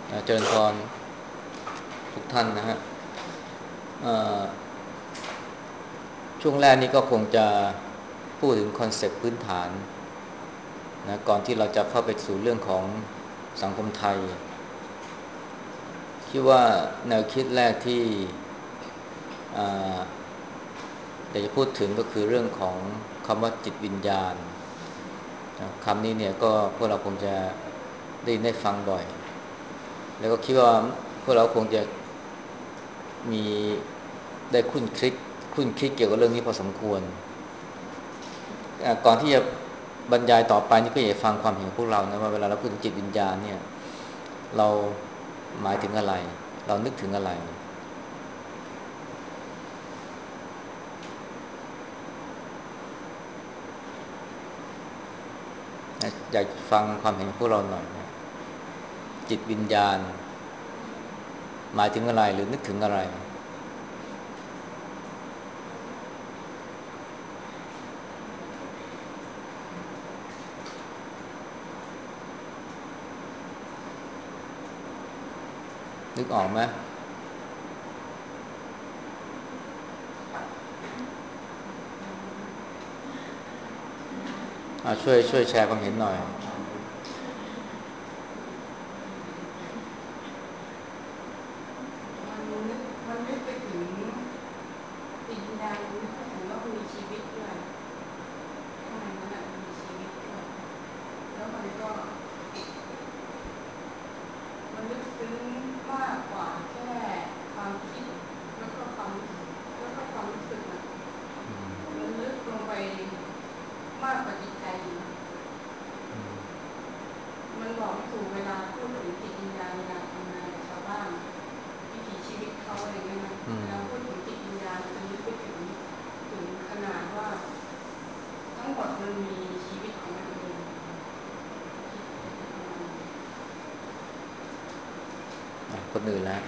เจริญพรทุกท่านนะฮะเอ่อช่วงแรกนี้ก็คงจะพูดถึงคอนเซปต์พื้นฐานนะก่อนที่เราจะเข้าไปสู่เรื่องของสังคมไทยคิดว่าแนวคิดแรกที่เอ่ออยากจะพูดถึงก็คือเรื่องของคำว่าจิตวิญญาณนะคำนี้เนี่ยก็พวกเราคงจะได้ยินได้ฟังบ่อยแล้วก็คิดว่าพวกเราคงจะมีได้คุ้นคิดเกี่ยวกับเรื่องนี้พอสมควร ก่อนที่จะบรรยายต่อไปนี่ก็อยากฟังความเห็นของพวกเรานะว่าเวลาเราพูดถึงจิตวิญญาณเนี่ยเราหมายถึงอะไรเรานึกถึงอะไรนะอยากฟังความเห็นของพวกเราหน่อยนะจิตวิญญาณหมายถึงอะไรหรือนึกถึงอะไรนึกออกไหมช่วยแชร์ความเห็นหน่อยมันมันนึกไปถึงจิตวิญญาณมันนึกไปถึงว่ามันมีชีวิตด้วยข้างในนั้นมันมีชีวิตด้วยแล้วมันลึกซึ้งมากกว่าแค่ความคิดแล้วก็ความแล้วก็ความรู้สึกนะมันลึกลงไปมากกว่าจิตใจอีกมันบอกไม่ถูกเวลาพูดถึงจิตวิญญาณเวลาทำงานกับชาวบ้านวิถีชีวิตเขาอะไรเงี้ยนะอืมเวลาพูดถึงจิตวิญญาณมันจะลึกไปถึงขนาดว่า ทั้งหมดมันมีชีวิตของมันเองคนอื่นแล้ว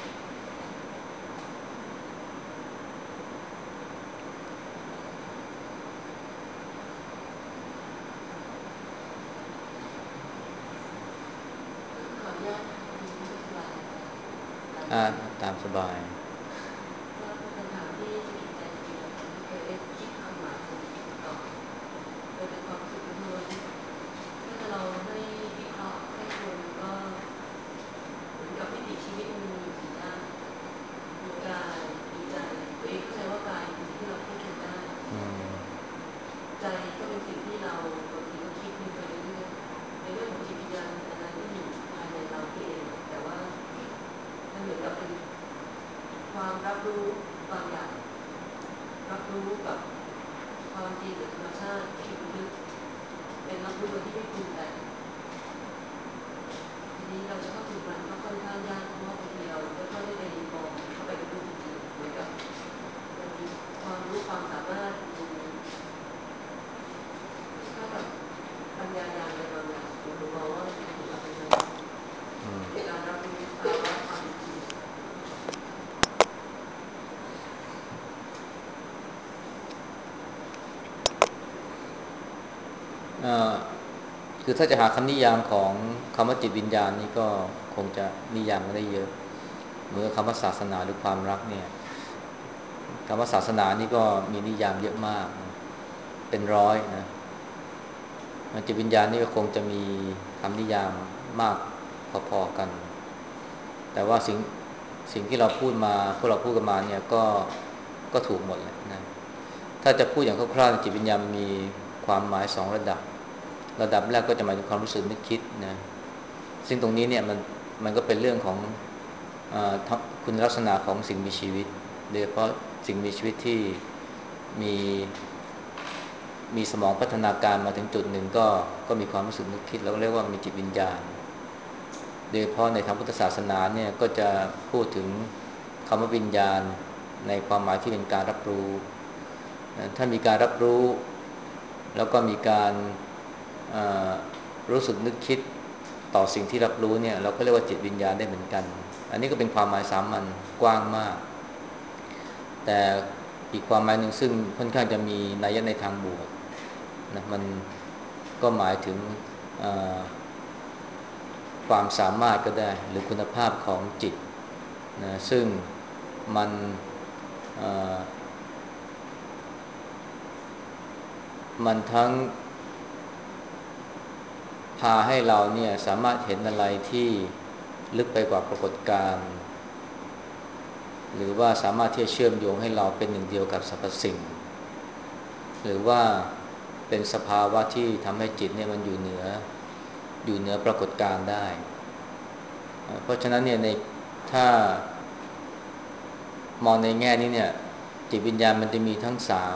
ขออนุญาตมีผู้สลายตามอ่าที่ตามสบายก็เป็นคำถามที่สะกิดใจจริงๆไม่เคยได้คิดความหมายของคำตอบโดยเป็นความรู้สึกล้วนๆถ้าเราให้วิเคราะห์ให้คนก็เหมือนกับวิถีชีวิตมันมีอยู่สี่ด้านมีกายมีใจตัวเองเข้าใจว่ากายเป็นสิ่งที่เราควบคุมได้อืมใจก็เป็นสิ่งที่เราบางทีก็คิดนึกไปเรื่อยๆในเรื่องของจิตวิญญาณเป็นอะไรที่อยู่ภายในเราเองแต่ว่ามันเหมือนกับเป็น ความรับรู้บางอย่างรับรู้กับความจริงหรือธรรมชาติที่อยู่ลึกเป็นรับรู้โดยที่ไม่ปรุงแต่งทีนี้เราจะเข้าถึงมันก็ค่อนข้างยากเพราะว่าบางทีเราไม่ค่อยได้ไปมองเข้าไปลึกจริงๆเหมือนกับมันมีความรู้ความสามารถมีถ้ากับปัญญาญาณอะไรบางอย่างหรือมองว่ามันเป็นอภิญญาอืมในการรับรู้ภาวะความจริงเอ่อคือถ้าจะหาคำนิยามของคำว่าจิตวิญญาณนี่ก็คงจะนิยามมาได้เยอะเหมือนคำว่าศาสนาหรือความรักเนี่ยคำว่าศาสนานี่ก็มีนิยามเยอะมากนะเป็นร้อยนะจิตวิญญาณนี่ก็คงจะมีคำนิยามมากพอๆกันแต่ว่าสิ่งที่เราพูดมาพวกเราพูดกันมาเนี่ยก็ถูกหมดแหละนะถ้าจะพูดอย่างคร่าวๆจิตวิญญาณมีความหมายสองระดับแรกก็จะหมายถึงความรู้สึกนึกคิดนะซึ่งตรงนี้เนี่ยมันก็เป็นเรื่องของคุณลักษณะของสิ่งมีชีวิตโดยเฉพาะสิ่งมีชีวิตที่มีมีสมองพัฒนาการมาถึงจุดหนึ่งก็มีความรู้สึกนึกคิดเราก็เรียกว่ามีจิตวิญญาณโดยเฉพาะในทางพุทธศาสนาเนี่ยก็จะพูดถึงคำว่าวิญญาณในความหมายที่เป็นการรับรู้ถ้ามีการรับรู้แล้วก็มีการรู้สึกนึกคิดต่อสิ่งที่รับรู้เนี่ยเราก็เรียกว่าจิตวิญญาณได้เหมือนกันอันนี้ก็เป็นความหมายสามัญกว้างมากแต่อีกความหมายหนึ่งซึ่งค่อนข้างจะมีนัยในทางบวกนะมันก็หมายถึงความสามารถก็ได้หรือคุณภาพของจิตนะซึ่งมันเอ่อมันทั้งพาให้เราเนี่ยสามารถเห็นอะไรที่ลึกไปกว่าปรากฏการณ์หรือว่าสามารถที่จะเชื่อมโยงให้เราเป็นหนึ่งเดียวกับสรรพสิ่งหรือว่าเป็นสภาวะที่ทำให้จิตเนี่ยมันอยู่เหนือปรากฏการณ์ได้เพราะฉะนั้นเนี่ยถ้ามองในแง่นี้เนี่ยจิตวิญญาณมันจะมีทั้ง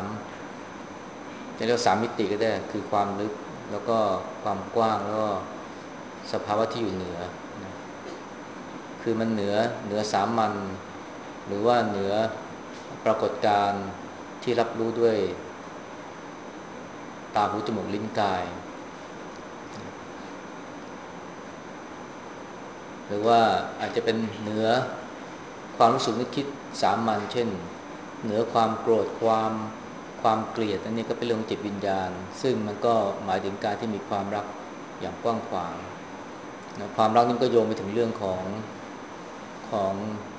จะเรียกว่า3 มิติก็ได้คือความลึกแล้วก็ความกว้างแล้วก็สภาวะที่อยู่เหนือนะคือมันเหนือสามัญหรือว่าเหนือปรากฏการณ์ที่รับรู้ด้วยตาหูจมูกลิ้นกายหรือว่าอาจจะเป็นเหนือความรู้สึกนึกคิดสามัญเช่นเหนือความโกรธความเกลียดอันนี้ก็เป็นเรื่องของจิตวิญญาณซึ่งมันก็หมายถึงการที่มีความรักอย่างกว้างขวางนะความรักนี่ก็โยงไปถึงเรื่องของ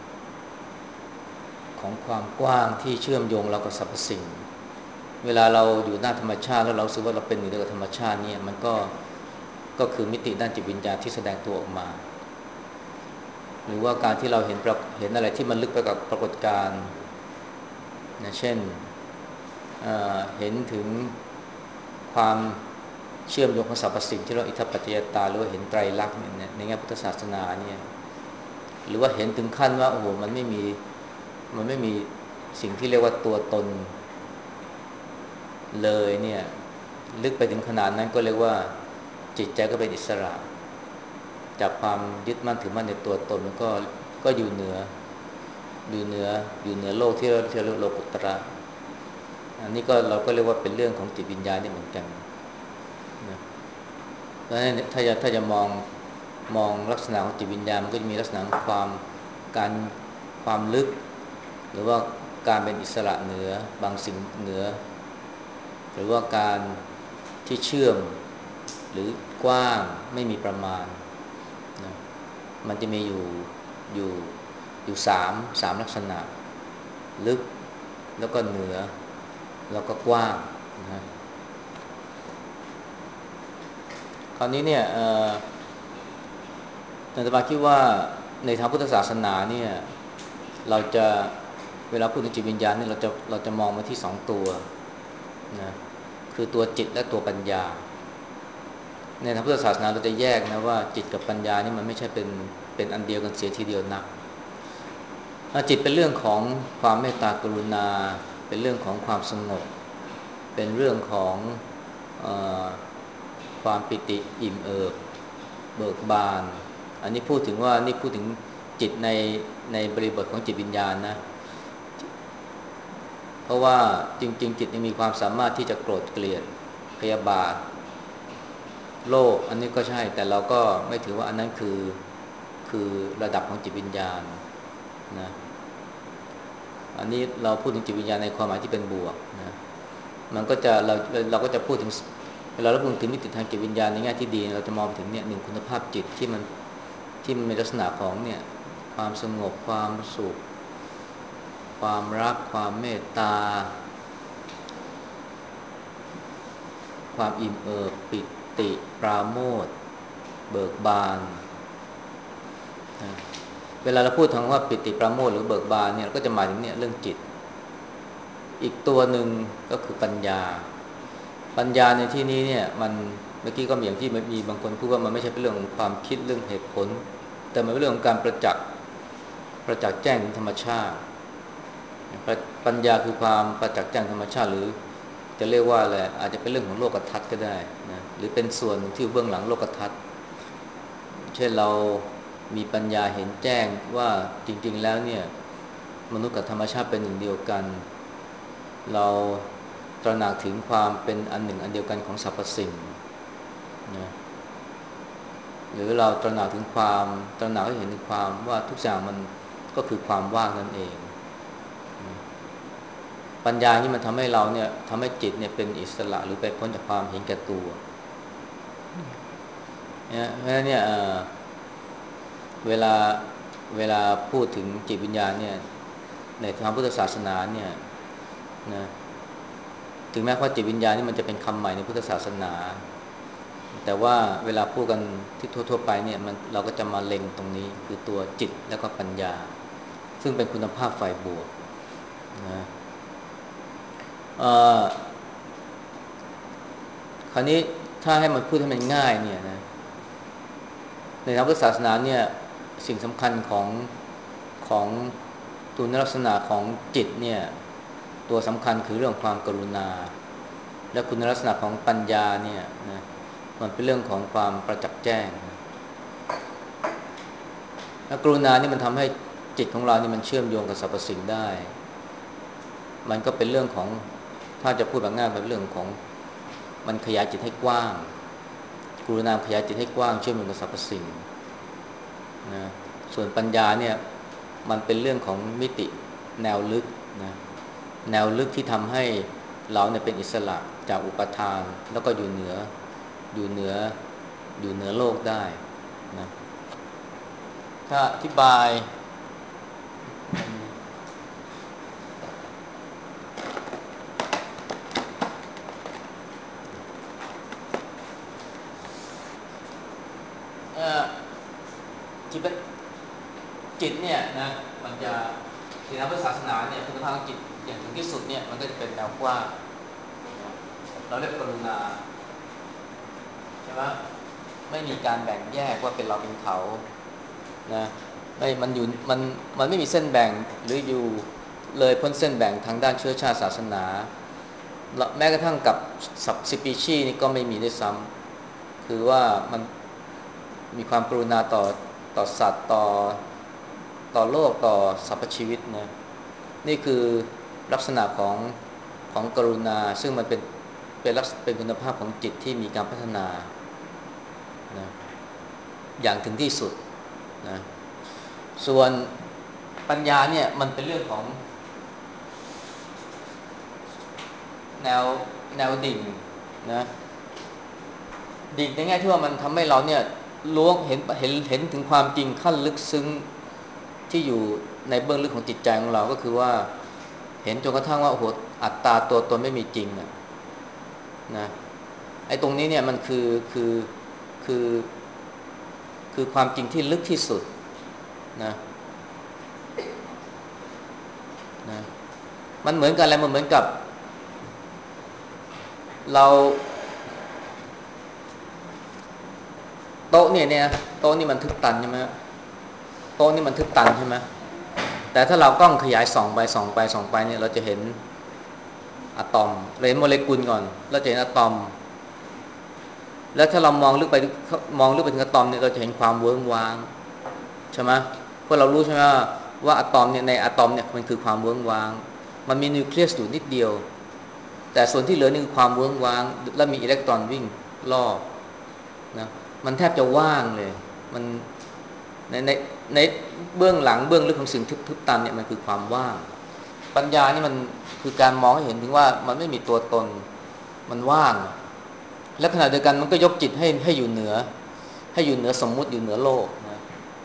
ของความกว้างที่เชื่อมโยงเรากับสรรพสิ่งเวลาเราอยู่หน้าธรรมชาติแล้วเรารู้สึกว่าเราเป็นหนึ่งเดียวกับธรรมชาติเนี่ยมันก็คือมิติด้านจิตวิญญาณที่แสดงตัวออกมาหรือว่าการที่เราเห็นอะไรที่มันลึกไปกับปรากฏการณ์นะเช่นเห็นถึงความเชื่อมโยงของสรรพสิ่งที่เราอิทธิปัจจยตาหรือว่าเห็นไตรลักษณ์เนี่ยในแง่พุทธศาสนาเนี่ยหรือว่าเห็นถึงขั้นว่าโอ้โหมันไม่มีสิ่งที่เรียกว่าตัวตนเลยเนี่ยลึกไปถึงขนาดนั้นก็เรียกว่าจิตใจก็เป็นอิสระจากความยึดมั่นถือมั่นในตัวตนมันก็อยู่เหนือโลกที่เราเรียกโลกุตระอันนี้ก็เราก็เรียกว่าเป็นเรื่องของจิตวิญญาณนี่เหมือนกันนะเพราะฉะนั้นถ้าจะมองลักษณะของจิตวิญญาณมันก็จะมีลักษณะของการความลึกหรือว่าการเป็นอิสระเหนือบางสิ่งเหนือหรือว่าการที่เชื่อมหรือกว้างไม่มีประมาณนะมันจะมีอยู่อยู่สามลักษณะลึกแล้วก็เหนือแล้วก็กว้างนะคราวนี้เนี่ยอาตมาคิดว่าในทางพุทธศาสนาเนี่ยเราจะเวลาพูดถึงจิตวิญญาณเนี่ยเราจะมองมาที่2 ตัวนะคือตัวจิตและตัวปัญญาในทางพุทธศาสนาเราจะแยกนะว่าจิตกับปัญญานี่มันไม่ใช่เป็นอันเดียวกันเสียทีเดียวนักจิตเป็นเรื่องของความเมตตากรุณาเป็นเรื่องของความสงบเป็นเรื่องของเออความปิติอิ่มเอิบเบิกบานอันนี้พูดถึงจิตในบริบทของจิตวิญญาณนะเพราะว่าจริงๆจิตมีความสามารถที่จะโกรธเกลียดพยาบาทโลภอันนี้ก็ใช่แต่เราก็ไม่ถือว่าอันนั้นคือระดับของจิตวิญญาณนะอันนี้เราพูดถึงจิตวิญญาณในความหมายที่เป็นบวกนะมันก็จะเราก็จะพูดถึงเวลาเราพูดถึงมิติทางจิตวิญญาณในแง่ที่ดีเราจะมองถึงเนี่ยหนึ่งคุณภาพจิตที่มันมีลักษณะของเนี่ยความสงบความสุขความรักความเมตตาความอิ่มเอิบปิติปราโมทย์เบิกบานนะเวลาเราพูดถึงว่าปิติปราโมทย์หรือเบิกบานเนี่ยเราก็จะหมายถึงเนี่ยเรื่องจิตอีกตัวหนึ่งก็คือปัญญาในที่นี้เนี่ยมันเมื่อกี้ก็มีอย่างที่มีบางคนพูดว่ามันไม่ใช่เป็นเรื่องของความคิดเรื่องเหตุผลแต่มันเป็นเรื่องของการประจักษ์แจ้งถึงธรรมชาติปัญญาคือความประจักษ์แจ้งธรรมชาติหรือจะเรียกว่าอะไรอาจจะเป็นเรื่องของโลกทัศน์ก็ได้นะหรือเป็นส่วนที่เบื้องหลังโลกทัศน์เช่นเรามีปัญญาเห็นแจ้งว่าจริงๆแล้วเนี่ยมนุษย์กับธรรมชาติเป็นหนึ่งเดียวกันเราตระหนักถึงความเป็นอันหนึ่งอันเดียวกันของสรรพสิ่งนะหรือเราตระหนักถึงความตระหนักให้เห็นถึงความว่าทุกอย่างมันก็คือความว่างนั่นเองนะปัญญานี่มันทำให้เราเนี่ยทำให้จิตเนี่ยเป็นอิสระหรือไปพ้นจากความเห็นแก่ตัวเนี่ยเพราะฉะนั้นเนี่ยเวลาเวลาพูดถึงจิตวิญญาณเนี่ยในทางพุทธศาสนาเนี่ยนะถึงแม้ว่าจิตวิญญาณนี่มันจะเป็นคำใหม่ในพุทธศาสนาแต่ว่าเวลาพูดกันที่ทั่วๆไปเนี่ยเราก็จะมาเล็งตรงนี้คือตัวจิตแล้วก็ปัญญาซึ่งเป็นคุณภาพฝ่ายบวกนะเอ่อคราวนี้ถ้าให้มันพูดให้มันง่ายเนี่ยนะในทางพุทธศาสนาเนี่ยสิ่งสำคัญของตัวลักษณะของจิตเนี่ยตัวสำคัญคือเรื่องความกรุณาและคุณลักษณะของปัญญาเนี่ยนะมันเป็นเรื่องของความประจักษ์แจ้งและกรุณานี่มันทำให้จิตของเรานี่มันเชื่อมโยงกับสรรพสิ่งได้มันก็เป็นเรื่องของถ้าจะพูดแบบง่ายเป็นเรื่องของมันขยายจิตให้กว้างกรุณาขยายจิตให้กว้างเชื่อมโยงกับสรรพสิ่งนะส่วนปัญญาเนี่ยมันเป็นเรื่องของมิติแนวลึกนะแนวลึกที่ทำให้เราเนี่ยเป็นอิสระจากอุปทานแล้วก็อยู่เหนืออยู่เหนืออยู่เหนือโลกได้นะถ้าอธิบายเอ่อที่เป็นจิตเนี่ยนะมันจะในทางพุทธศาสนาเนี่ยคุณภาพของจิตอย่างถึงที่สุดเนี่ยมันก็จะเป็นแนวกว้างเราเรียกกรุณาใช่ไหมไม่มีการแบ่งแยกว่าเป็นเราเป็นเขานะไม่มันอยู่มันไม่มีเส้นแบ่งหรืออยู่เลยพ้นเส้นแบ่งทางด้านเชื้อชาติศาสนาแม้กระทั่งกับสปีชีส์นี่ก็ไม่มีด้วยซ้ำคือว่ามันมีความกรุณาต่อสัตว์ต่อโลกต่อสรรพชีวิตนะนี่คือลักษณะของกรุณาซึ่งมันเป็นคุณภาพของจิตที่มีการพัฒนานะอย่างถึงที่สุดนะส่วนปัญญาเนี่ยมันเป็นเรื่องของแนวดิ่งนะดิ่งในแง่ที่ว่ามันทำให้เราเนี่ยล้วงเห็นถึงความจริงขั้นลึกซึ้งที่อยู่ในเบื้องลึกของจิตใจของเราก็คือว่าเห็นจนกระทั่งว่าโอ้โหอัตตาตัวตนไม่มีจริงนะไอ้ตรงนี้เนี่ยมันคือคือความจริงที่ลึกที่สุดนะนะมันเหมือนกันอะไรมันเหมือนกับเราโต๊ะเนี่ยโต๊ะนี่มันทึบตันใช่ไหมโต๊ะนี่มันทึบตันใช่ไหมแต่ถ้าเรากล้องขยายส่องไปเนี่ยเราจะเห็นอะตอมเราเห็นโมเลกุลก่อนเราจะเห็นอะตอมแล้วถ้าเรามองลึกไปถึงอะตอมเนี่ยเราจะเห็นความเวิ้งว้างใช่ไหมเพราะเรารู้ใช่ไหมว่าอะตอมเนี่ยในอะตอมเนี่ยมันคือความเวิ้งว้างมันมีนิวเคลียสอยู่นิดเดียวแต่ส่วนที่เหลือนี่คือความเวิ้งว้างและมีอิเล็กตรอนวิ่งรอบนะมันแทบจะว่างเลยมันในในเบื้องหลังเบื้องลึกของสิ่งทึบตันเนี่ยมันคือความว่างปัญญานี่มันคือการมองให้เห็นถึงว่ามันไม่มีตัวตนมันว่างและขณะเดียวกันมันก็ยกจิตให้อยู่เหนือสมมุติอยู่เหนือโลกนะ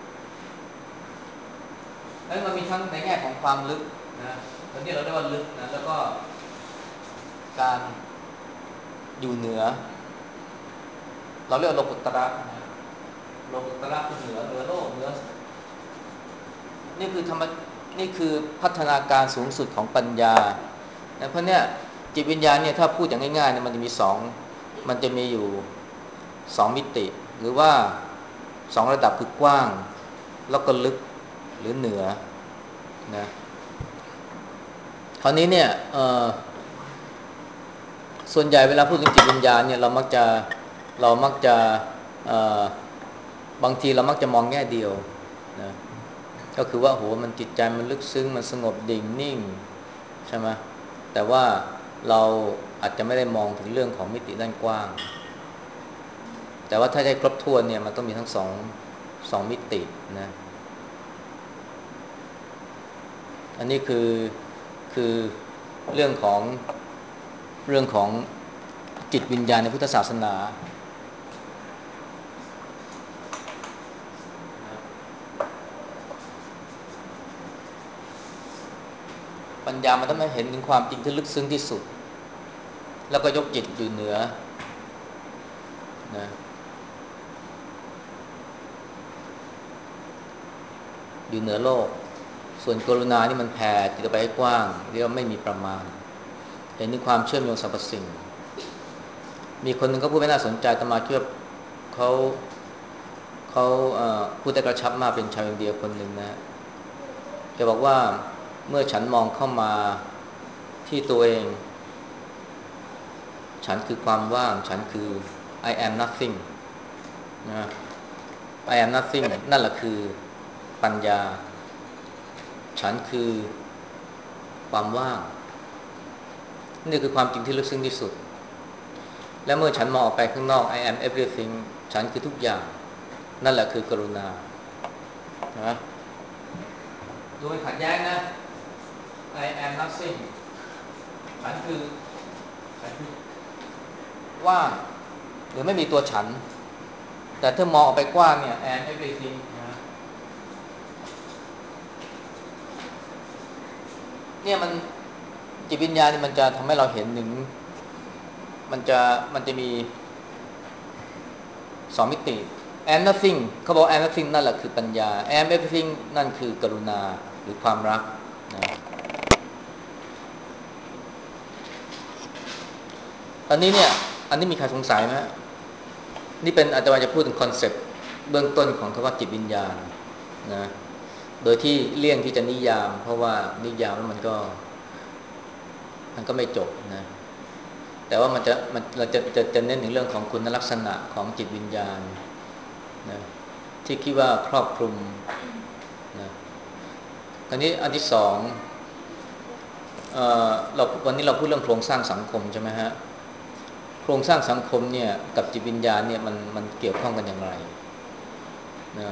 แล้วมันมีทั้งในแง่ของความลึกนะตอนนี้เราเรียกว่าลึกนะแล้วก็การอยู่เหนือเราเรียกว่าโลกุตระนะโลกุตระคือเหนือโลกเหนือนี่คือธรรมนี่คือพัฒนาการสูงสุดของปัญญานะเพราะเนี่ยจิตวิญญาณเนี่ยถ้าพูดอย่างง่ายๆเนี่ยมันจะมีมันจะมีอยู่2มิติหรือว่า2ระดับคือกว้างแล้วก็ลึกหรือเหนือนะคราวนี้เนี่ยส่วนใหญ่เวลาพูดถึงจิตวิญญาณเนี่ยเรามักจะเอ่อบางทีเรามักจะมองแง่เดียวนะก็คือว่าโหมันจิตใจมันลึกซึ้งมันสงบดิ่งนิ่งใช่ไหมแต่ว่าเราอาจจะไม่ได้มองถึงเรื่องของมิติด้านกว้างแต่ว่าถ้าได้ครบถ้วนเนี่ยมันต้องมีทั้งสองมิตินะอันนี้คือเรื่องของเรื่องของจิตวิญญาณในพุทธศาสนาปัญญามันต้องมาเห็นถึงความจริงที่ลึกซึ้งที่สุดแล้วก็ยกจิตอยู่เหนือนะอยู่เหนือโลกส่วนกรุณานี่มันแผ่จิตไปให้กว้างเรียกว่าไม่มีประมาณเห็นถึงความเชื่อมโยงสรรพสิ่งมีคนหนึ่งก็พูดไม่น่าสนใจอาตมาคิดว่าเขาเขาพูดแต่กระชับมากเป็นชาวอินเดียคนหนึ่งนะแกบอกว่าเมื่อฉันมองเข้ามาที่ตัวเองฉันคือความว่างฉันคือ I am nothing นะ I am nothing นั่นแหละคือปัญญาฉันคือความว่างนี่คือความจริงที่ลึกซึ้งที่สุดและเมื่อฉันมองออกไปข้างนอก I am everything ฉันคือทุกอย่างนั่นแหละคือกรุณานะดูไม่ขัดแย้งนะ I am nothing ฉันคือว่างหรือไม่มีตัวฉันแต่ถ้ามองออกไปกว้างเนี่ย I am everything นะเนี่ยมันจิตวิญญาณนี่มันจะทำให้เราเห็นถึงมันจะมีสองมิติ and nothing เขาบอก and nothing นั่นแหละคือปัญญา and everything นั่นคือกรุณาหรือความรักนะอันนี้เนี่ยอันนี้มีใครสงสัยไหมนี่เป็นอาจารย์จะพูดถึงคอนเซปต์เบื้องต้นของคำว่าจิตวิญญาณนะโดยที่เลี่ยงที่จะนิยามเพราะว่านิยามแล้วมันก็ไม่จบนะแต่ว่าเราจะเน้นถึงเรื่องของคุณลักษณะของจิตวิญญาณนะที่คิดว่าครอบคลุมนะอันนี้อันที่สองวันนี้เราพูดเรื่องโครงสร้างสังคมใช่ไหมฮะโครงสร้างสังคมเนี่ยกับจิตวิญญาณเนี่ยมันเกี่ยวข้องกันอย่างไรนะ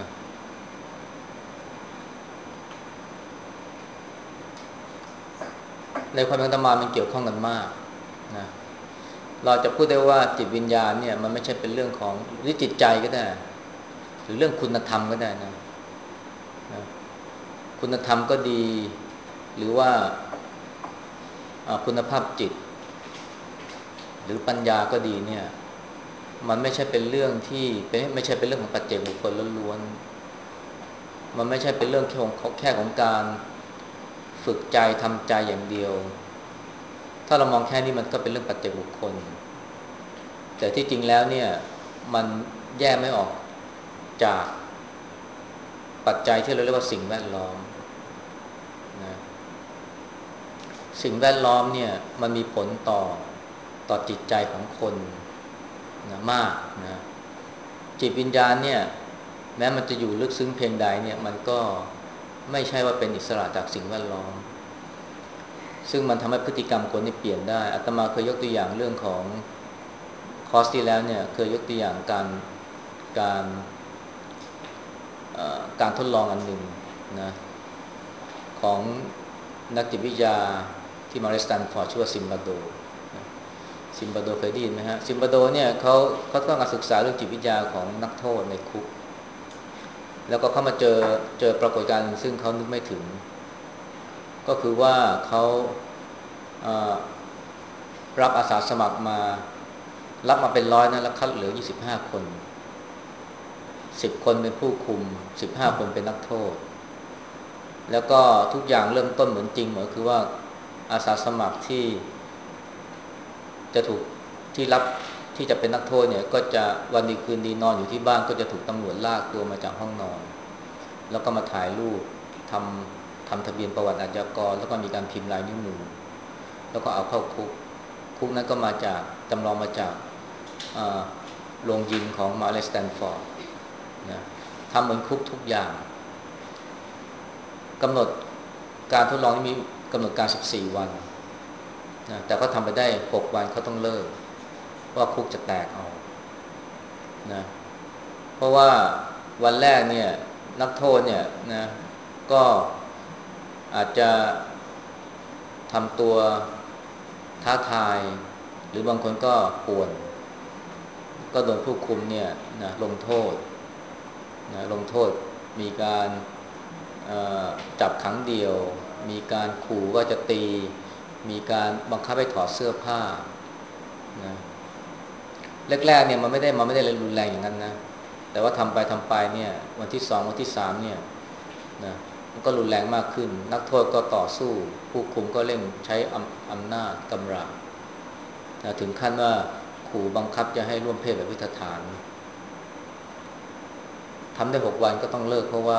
ในความเป็นธรรมามันเกี่ยวข้องกันมากนะเราจะพูดได้ว่าจิตวิญญาณเนี่ยมันไม่ใช่เป็นเรื่องของหรือจิตใจก็ได้หรือเรื่องคุณธรรมก็ได้นะคุณธรรมก็ดีหรือว่าคุณภาพจิตหรือปัญญาก็ดีเนี่ยมันไม่ใช่เป็นเรื่องที่ไม่ใช่เป็นเรื่องของปัจเจกบุคคลล้วนๆมันไม่ใช่เป็นเรื่องแค่ของการฝึกใจทำใจอย่างเดียวถ้าเรามองแค่นี้มันก็เป็นเรื่องปัจเจกบุคคลแต่ที่จริงแล้วเนี่ยมันแยกไม่ออกจากปัจจัยที่เราเรียกว่าสิ่งแวดล้อมนะสิ่งแวดล้อมเนี่ยมันมีผลต่อจิตใจของคนนะมากนะจิตวิญญาณเนี่ยแม้มันจะอยู่ลึกซึ้งเพียงใดเนี่ยมันก็ไม่ใช่ว่าเป็นอิสระจากสิ่งแวดล้อมซึ่งมันทำให้พฤติกรรมคนนี่เปลี่ยนได้อาตมาเคยยกตัวอย่างเรื่องของคอร์สที่แล้วเนี่ยเคยยกตัวอย่างการการทดลองอันหนึ่งนะของนักจิตวิทยาที่มาริสตันฟอร์ดชื่อว่าซิมบาโดเคยได้ยินไหมฮะซิมบาโดเนี่ยเขาต้องการศึกษาเรื่องจิตวิทยาของนักโทษในคุกแล้วก็เข้ามาเจอปรากฏการณ์ซึ่งเขานึกไม่ถึงก็คือว่าเขารับอาสาสมัครมารับมาเป็นร้อยนะแล้วคัดเหลือ25 คน10 คนเป็นผู้คุม15 คนเป็นนักโทษแล้วก็ทุกอย่างเริ่มต้นเหมือนจริงเหมือนคือว่าอาสาสมัครที่จะถูกที่รับที่จะเป็นนักโทษเนี่ยก็จะวันดีคืนดีนอนอยู่ที่บ้านก็จะถูกตำรวจลากตัวมาจากห้องนอนแล้วก็มาถ่ายรูปทำทะเบียนประวัติอาชญากรแล้วก็มีการพิมพ์ลายนิ้วมือแล้วก็เอาเข้าคุกนั้นก็มาจากจำลองมาจากโรงยิมของมหาวิทยาลัยสแตนฟอร์ดนะทำเหมือนคุกทุกอย่างกำหนดการทดลองนี้มีกำหนดการ14 วันนะแต่ก็ทำไปได้6 วันเขาต้องเลิกว่าคุกจะแตกเอานะเพราะว่าวันแรกเนี่ยนักโทษเนี่ยนะก็อาจจะทำตัวท้าทายหรือบางคนก็ป่วนก็โดนผู้คุมเนี่ยนะลงโทษมีการจับขังเดี่ยวมีการขู่ว่าจะตีมีการบังคับให้ถอดเสื้อผ้านะแรกๆเนี่ยมันไม่ได้รุนแรงอย่างนั้นนะแต่ว่าทำไปเนี่ยวันที่2วันที่3เนี่ยนะมันก็รุนแรงมากขึ้นนักโทษก็ต่อสู้ผู้คุมก็เร่งใช้อำนาจกำลังนะถึงขั้นว่าขู่บังคับจะให้ร่วมเพศแบบวิถฐานทำได้6วันก็ต้องเลิกเพราะว่า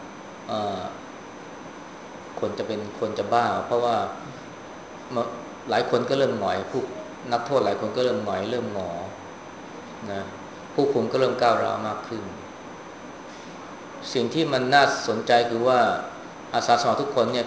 คนจะบ้าเพราะว่าหลายคนก็เริ่มหงอยผู้นักโทษหลายคนก็เริ่มหงอยเริ่มหงอนะผู้คุมก็เริ่มก้าวร้าวมากขึ้นสิ่งที่มันน่าสนใจคือว่าอาสาสมัครทุกคนเนี่ย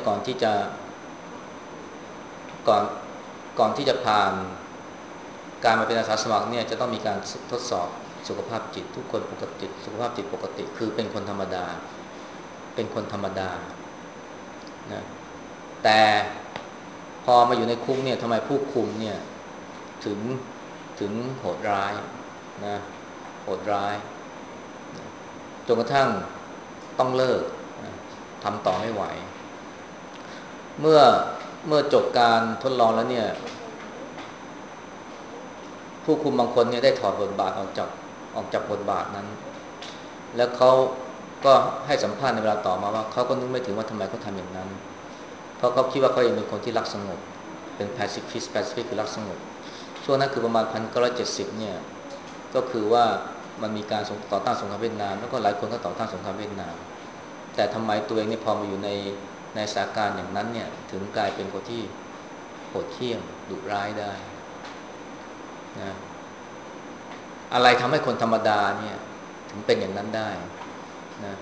ก่อนก่อนที่จะผ่านการมาเป็นอาสาสมัครเนี่ยจะต้องมีการทดสอบสุขภาพจิตทุกคนปกติสุขภาพจิตปกติคือเป็นคนธรรมดาเป็นคนธรรมดานะแต่พอมาอยู่ในคุกเนี่ยทำไมผู้คุมเนี่ยถึงถึงโหดร้ายนะโหดร้ายจนกระทั่งต้องเลิกนะทำต่อไม่ไหวเมื่อเมื่อจบการทดลองแล้วเนี่ยผู้คุมบางคนเนี่ยได้ถอดบทบาทออกจากบทบาทนั้นแล้วเขาก็ให้สัมภาษณ์ในเวลาต่อมาว่าเขาก็นึกไม่ถึงว่าทำไมเขาทำอย่างนั้นเพราะเขาคิดว่าเขาเองเป็นคนที่รักสงบเป็นแปซิฟิสคือรักสงบช่วงนั้นคือประมาณ1970เนี่ยก็คือว่ามันมีการต่อต้านสงครามเวียดนามแล้วก็หลายคนก็ต่อต้านสงครามเวียดนามแต่ทำไมตัวเองเนี่ยพอมาอยู่ในสถานการณ์อย่างนั้นเนี่ยถึงกลายเป็นคนที่โหดเหี้ยมดุร้ายได้นะอะไรทำให้คนธรรมดาเนี่ยถึงเป็นอย่างนั้นได้นะ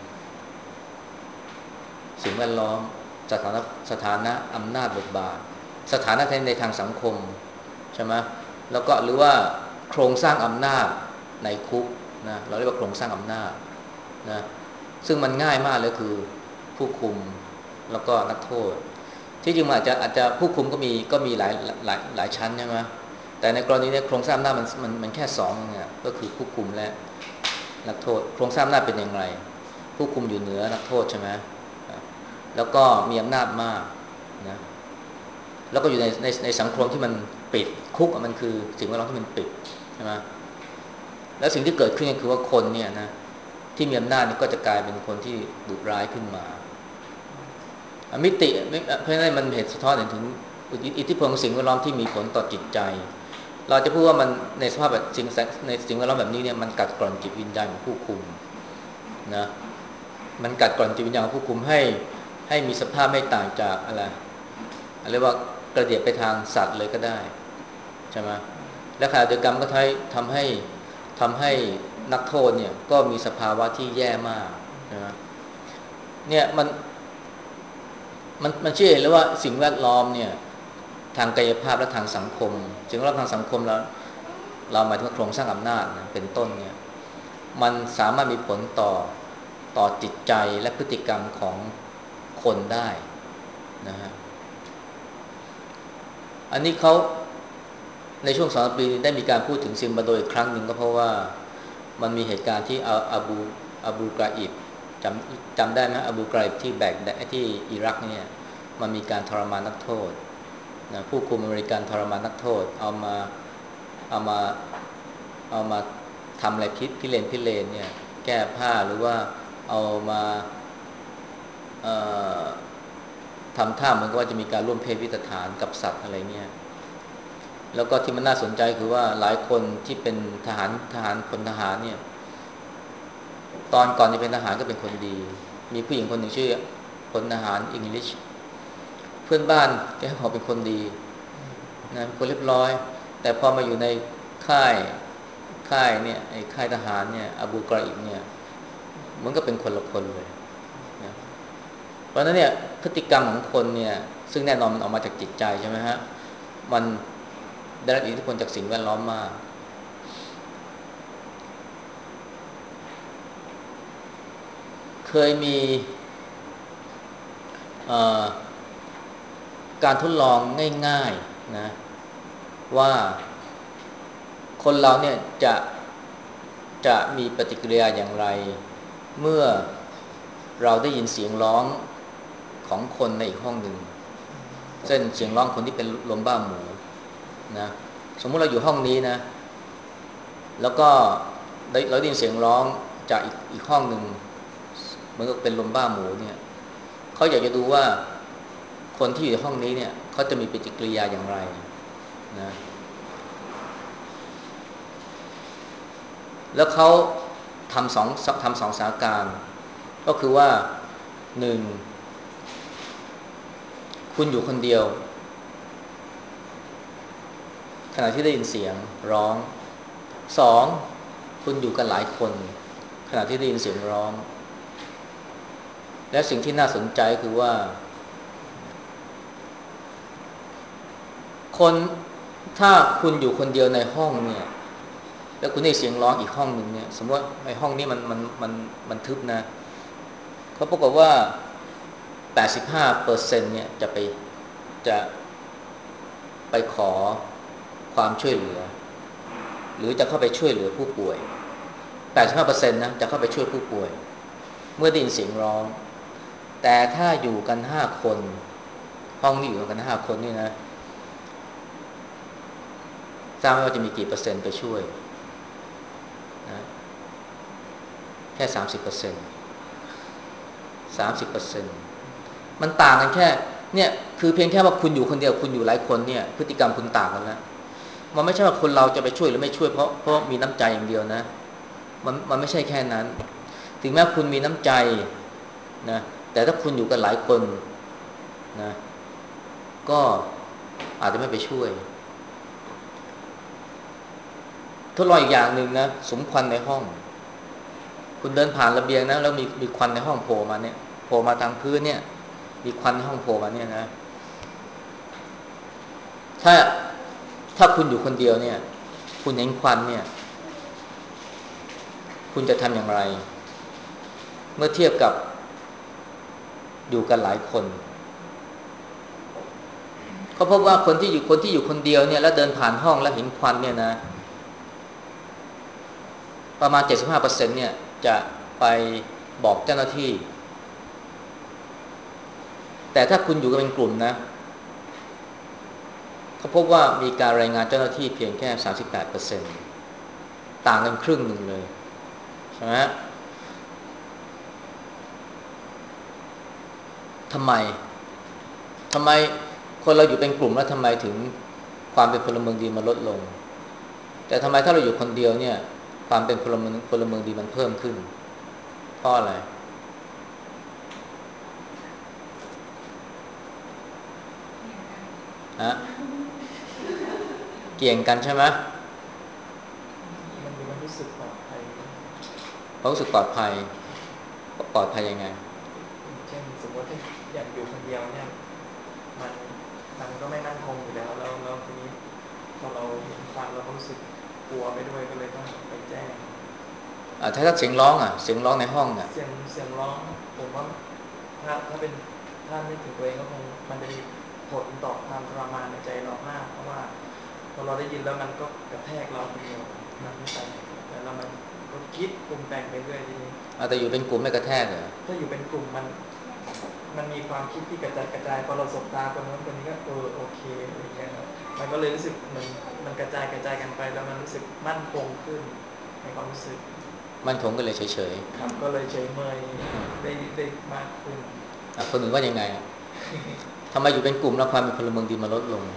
สิ่งแวดล้อมสถานะอำนาจบทบาทสถานะในทางสังคมใช่ไหมแล้วก็หรือว่าโครงสร้างอำนาจในคุกนะเราเรียกว่าโครงสร้างอำนาจนะซึ่งมันง่ายมากเลยคือผู้คุมแล้วก็นักโทษที่จริงมันอาจจะผู้คุมก็มีหลายชั้นใช่ไหมแต่ในกรณีนี้โครงสร้างอำนาจมันแค่สองเนี่ยก็คือผู้คุมและนักโทษโครงสร้างอำนาจเป็นอย่างไรผู้คุมอยู่เหนือนักโทษใช่ไหมแล้วก็มีอำนาจมากนะแล้วก็อยู่ในสังคมที่มันปิดคุกมันคือสิ่งแวดล้อมที่มันปิดใช่ไหมแล้วสิ่งที่เกิดขึ้นก็คือว่าคนเนี่ยนะที่มีอำนาจนี่ก็จะกลายเป็นคนที่ดุร้ายขึ้นมามิติเพราะฉะนั้นมันเห็นสะท้อนถึงอิทธิพลของสิ่งแวดล้อมที่มีผลต่อจิตใจเราจะพูดว่ามันในสภาพแบบในสิ่งแวดล้อมแบบนี้เนี่ยมันกัดกร่อนจิตวิญญาณของผู้คุมนะมันกัดกร่อนจิตวิญญาณของผู้คุมให้มีสภาพไม่ต่างจากอะไรเรียกว่ากระเดียดไปทางสัตว์เลยก็ได้ใช่ไหมและขณะเดียวกันก็ทำให้นักโทษเนี่ยก็มีสภาวะที่แย่มากนะเนี่ยมันเชื่อเห็นแล้วว่าสิ่งแวดล้อมเนี่ยทางกายภาพและทางสังคมสิ่งแวดล้อมทางสังคมแล้วเราหมายถึงโครงสร้างอำนาจนะเป็นต้นเนี่ยมันสามารถมีผลต่อจิตใจและพฤติกรรมของคนได้นะฮะอันนี้เขาในช่วง2 ปีได้มีการพูดถึงซิมบาโดอีกครั้งหนึ่งก็เพราะว่ามันมีเหตุการณ์ที่อาบูกราอิบจำได้ไหมอาบูกราอิบที่แบกที่อิรักเนี่ยมันมีการทรมานนักโทษนะผู้คุมอเมริกันทรมานนักโทษเอามาเอามาทำอะไรพิเรนเนี่ยแก้ผ้าหรือว่าเอามาเอ่อทำท่าเหมือนกับว่าจะมีการร่วมเพศวิตฐานกับสัตว์อะไรเงี้ยแล้วก็ที่มันน่าสนใจคือว่าหลายคนที่เป็นทหารพลทหารเนี่ยตอนก่อนจะเป็นทหารก็เป็นคนดีมีผู้หญิงคนหนึ่งชื่อพลทหารอิงลิชเพื่อนบ้านแกบอกเป็นคนดีนะเป็นคนเรียบร้อยแต่พอมาอยู่ในค่ายเนี่ยไอ้ค่ายทหารเนี่ยอาบูกราอิบเนี่ยเหมือนกับเป็นคนละคนเลยนะเพราะฉะนั้นเนี่ยพฤติกรรมของคนเนี่ยซึ่งแน่นอนมันออกมาจากจิตใจใช่ไหมฮะมันได้รับอิทธิพลจากสิ่งแวดล้อมมากเคยมีการทดลองง่ายๆนะว่าคนเราเนี่ยจะมีปฏิกิริยาอย่างไรเมื่อเราได้ยินเสียงร้องของคนในอีกห้องหนึ่งเช่นเสียงร้องคนที่เป็นลมบ้าหมูนะสมมุติเราอยู่ห้องนี้นะแล้วก็เราได้ยินเสียงร้องจากอีกห้องหนึ่งเหมือนกับเป็นลมบ้าหมูเนี่ยเขาอยากจะดูว่าคนที่อยู่ในห้องนี้เนี่ยเขาจะมีปฏิกิริยาอย่างไรนะแล้วเขาทำสองสถานการณ์ก็คือว่าหนึ่งคุณอยู่คนเดียวขณะที่ได้ยินเสียงร้องสองคุณอยู่กันหลายคนขณะที่ได้ยินเสียงร้องและสิ่งที่น่าสนใจคือว่าคนถ้าคุณอยู่คนเดียวในห้องเนี่ยแล้วคุณได้เสียงร้องอีกห้องหนึ่งเนี่ยสมมติว่าในห้องนี้มันทึบนะเขาปรากฏว่า85%เนี่ยจะไปขอความช่วยเหลือหรือจะเข้าไปช่วยเหลือผู้ป่วย85%นะจะเข้าไปช่วยผู้ป่วยเมื่อได้ยินเสียงร้องแต่ถ้าอยู่กัน5 คนห้องนี้อยู่กัน5 คนนี่นะทราบไหมว่าจะมีกี่เปอร์เซ็นต์ไปช่วยนะแค่30%มันต่างกันแค่เนี่ยคือเพียงแค่ว่าคุณอยู่คนเดียวคุณอยู่หลายคนเนี่ยพฤติกรรมคุณต่างกันแล้วมันไม่ใช่ว่าคนเราจะไปช่วยหรือไม่ช่วยเพราะมีน้ำใจอย่างเดียวนะมันไม่ใช่แค่นั้นถึงแม้คุณมีน้ำใจนะแต่ถ้าคุณอยู่กันหลายคนนะก็อาจจะไม่ไปช่วยทดลองอีกอย่างหนึ่งนะสมควันในห้องคุณเดินผ่านระเบียงนะแล้วมีควันในห้องโผล่มาเนี่ยโผล่มาทางพื้นเนี่ยมีควันในห้องโผล่มาเนี่ยนะถ้าถ้าคุณอยู่คนเดียวเนี่ยคุณเห็นควันเนี่ยคุณจะทำอย่างไรเมื่อเทียบกับอยู่กันหลายคนเขาพบว่าคนที่อยู่คนเดียวเนี่ยแล้วเดินผ่านห้องแล้วเห็นควันเนี่ยนะประมาณ75%เนี่ยจะไปบอกเจ้าหน้าที่แต่ถ้าคุณอยู่กันเป็นกลุ่มนะเขาพบว่ามีการรายงานเจ้าหน้าที่เพียงแค่38%ต่างกันครึ่งหนึ่งเลยใช่ไหมทำไมทำไมคนเราอยู่เป็นกลุ่มแล้วทำไมถึงความเป็นพลเมืองดีมันลดลงแต่ทำไมถ้าเราอยู่คนเดียวเนี่ยความเป็นพลเมืองดีมันเพิ่มขึ้นเพราะอะไรฮะเกี่ยงกันใช่ไหมมันรู้สึกปลอดภัยเขารู้สึกปลอดภัยยังไงเช่นสมมติถ้าอยากอยู่คนเดียวเนี่ยมันมันก็ไม่มั่นคงอยู่แล้วทีนี้พอเราเห็นควันเราก็รู้สึกกลัวไปด้วยก็เลยต้องไปแจ้งถ้าเสียงร้องเสียงร้องในห้องเสียงร้องผมว่าถ้าเป็นถ้านึกถึงตัวเองก็คงมันจะมีผลต่อความทรมานในใจเรามากเพราะว่าพอเราได้ยินแล้วมันก็กระแทกเราคนเดียวมันไม่ไปแต่เรามันก็คิดปรุงแต่งไปเรื่อยทีนี้แต่อยู่เป็นกลุ่มไม่กระแทกเหรอถ้าอยู่เป็นกลุ่มมันมีความคิดที่กระจายพอเราสบตาคนนู้นคนนี้ก็โอเคอะไรเงี้ยครับมันก็เลยรู้สึกมันกระจายกันไปแล้วมันรู้สึกมั่นคงขึ้นในความรู้สึกมั่นคงก็เลยเฉยครับก็เลยเฉยเมยได้มากขึ้นคนอื่นว่ายังไงทำไมอยู่เป็นกลุ่มแล้วความเป็นพลเมืองดีมันลดลง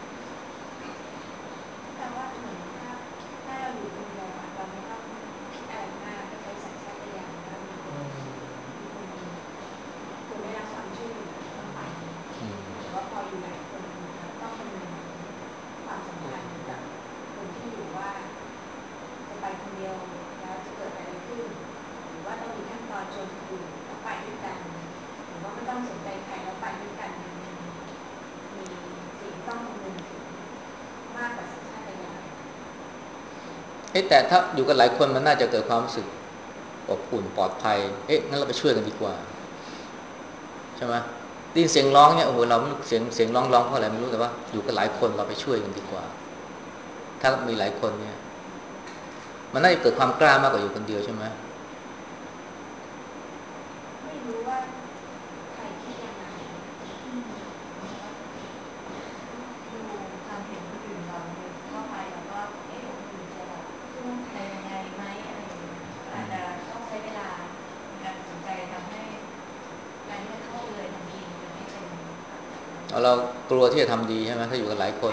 แปลว่าเหมือนถ้าเราอยู่คนเดียวอะเราไม่ต้องคิดอะไรมากก็ใช้สัญชาตญาณว่ามีคนคนได้รับความช่วยเหลือก็ไปแต่ว่าพออยู่หลายคนเราต้องคำนึงถึงความสำคัญกับคนที่อยู่ว่าจะไปคนเดียวแล้วจะเกิดอะไรขึ้นหรือว่าต้องมีขั้นตอนชวนคนอื่นแล้วไปด้วยกันหรือว่าไม่ต้องสนใจใครแล้วไปด้วยกันมีสิ่งที่ต้องคำนึงถึงมากกว่าสัญชาตญาณแต่ถ้าอยู่กันหลายคนมันน่าจะเกิดความรู้สึกอบอุ่นปลอดภัยงั้นเราไปช่วยกันดีกว่าใช่ไหมได้ยินเสียงร้องเนี่ยโอ้โหเราไม่รู้เสียงร้องเพราะอะไรไม่รู้แต่ว่าอยู่กันหลายคนเราไปช่วยกันดีกว่าถ้ามีหลายคนเนี่ยมันน่าจะเกิดความกล้ามากกว่าอยู่คนเดียวใช่ไหมไม่รู้ว่าใครคิดยังไงเรากลัวที่จะทำดีใช่ไหมถ้าอยู่กันหลายคน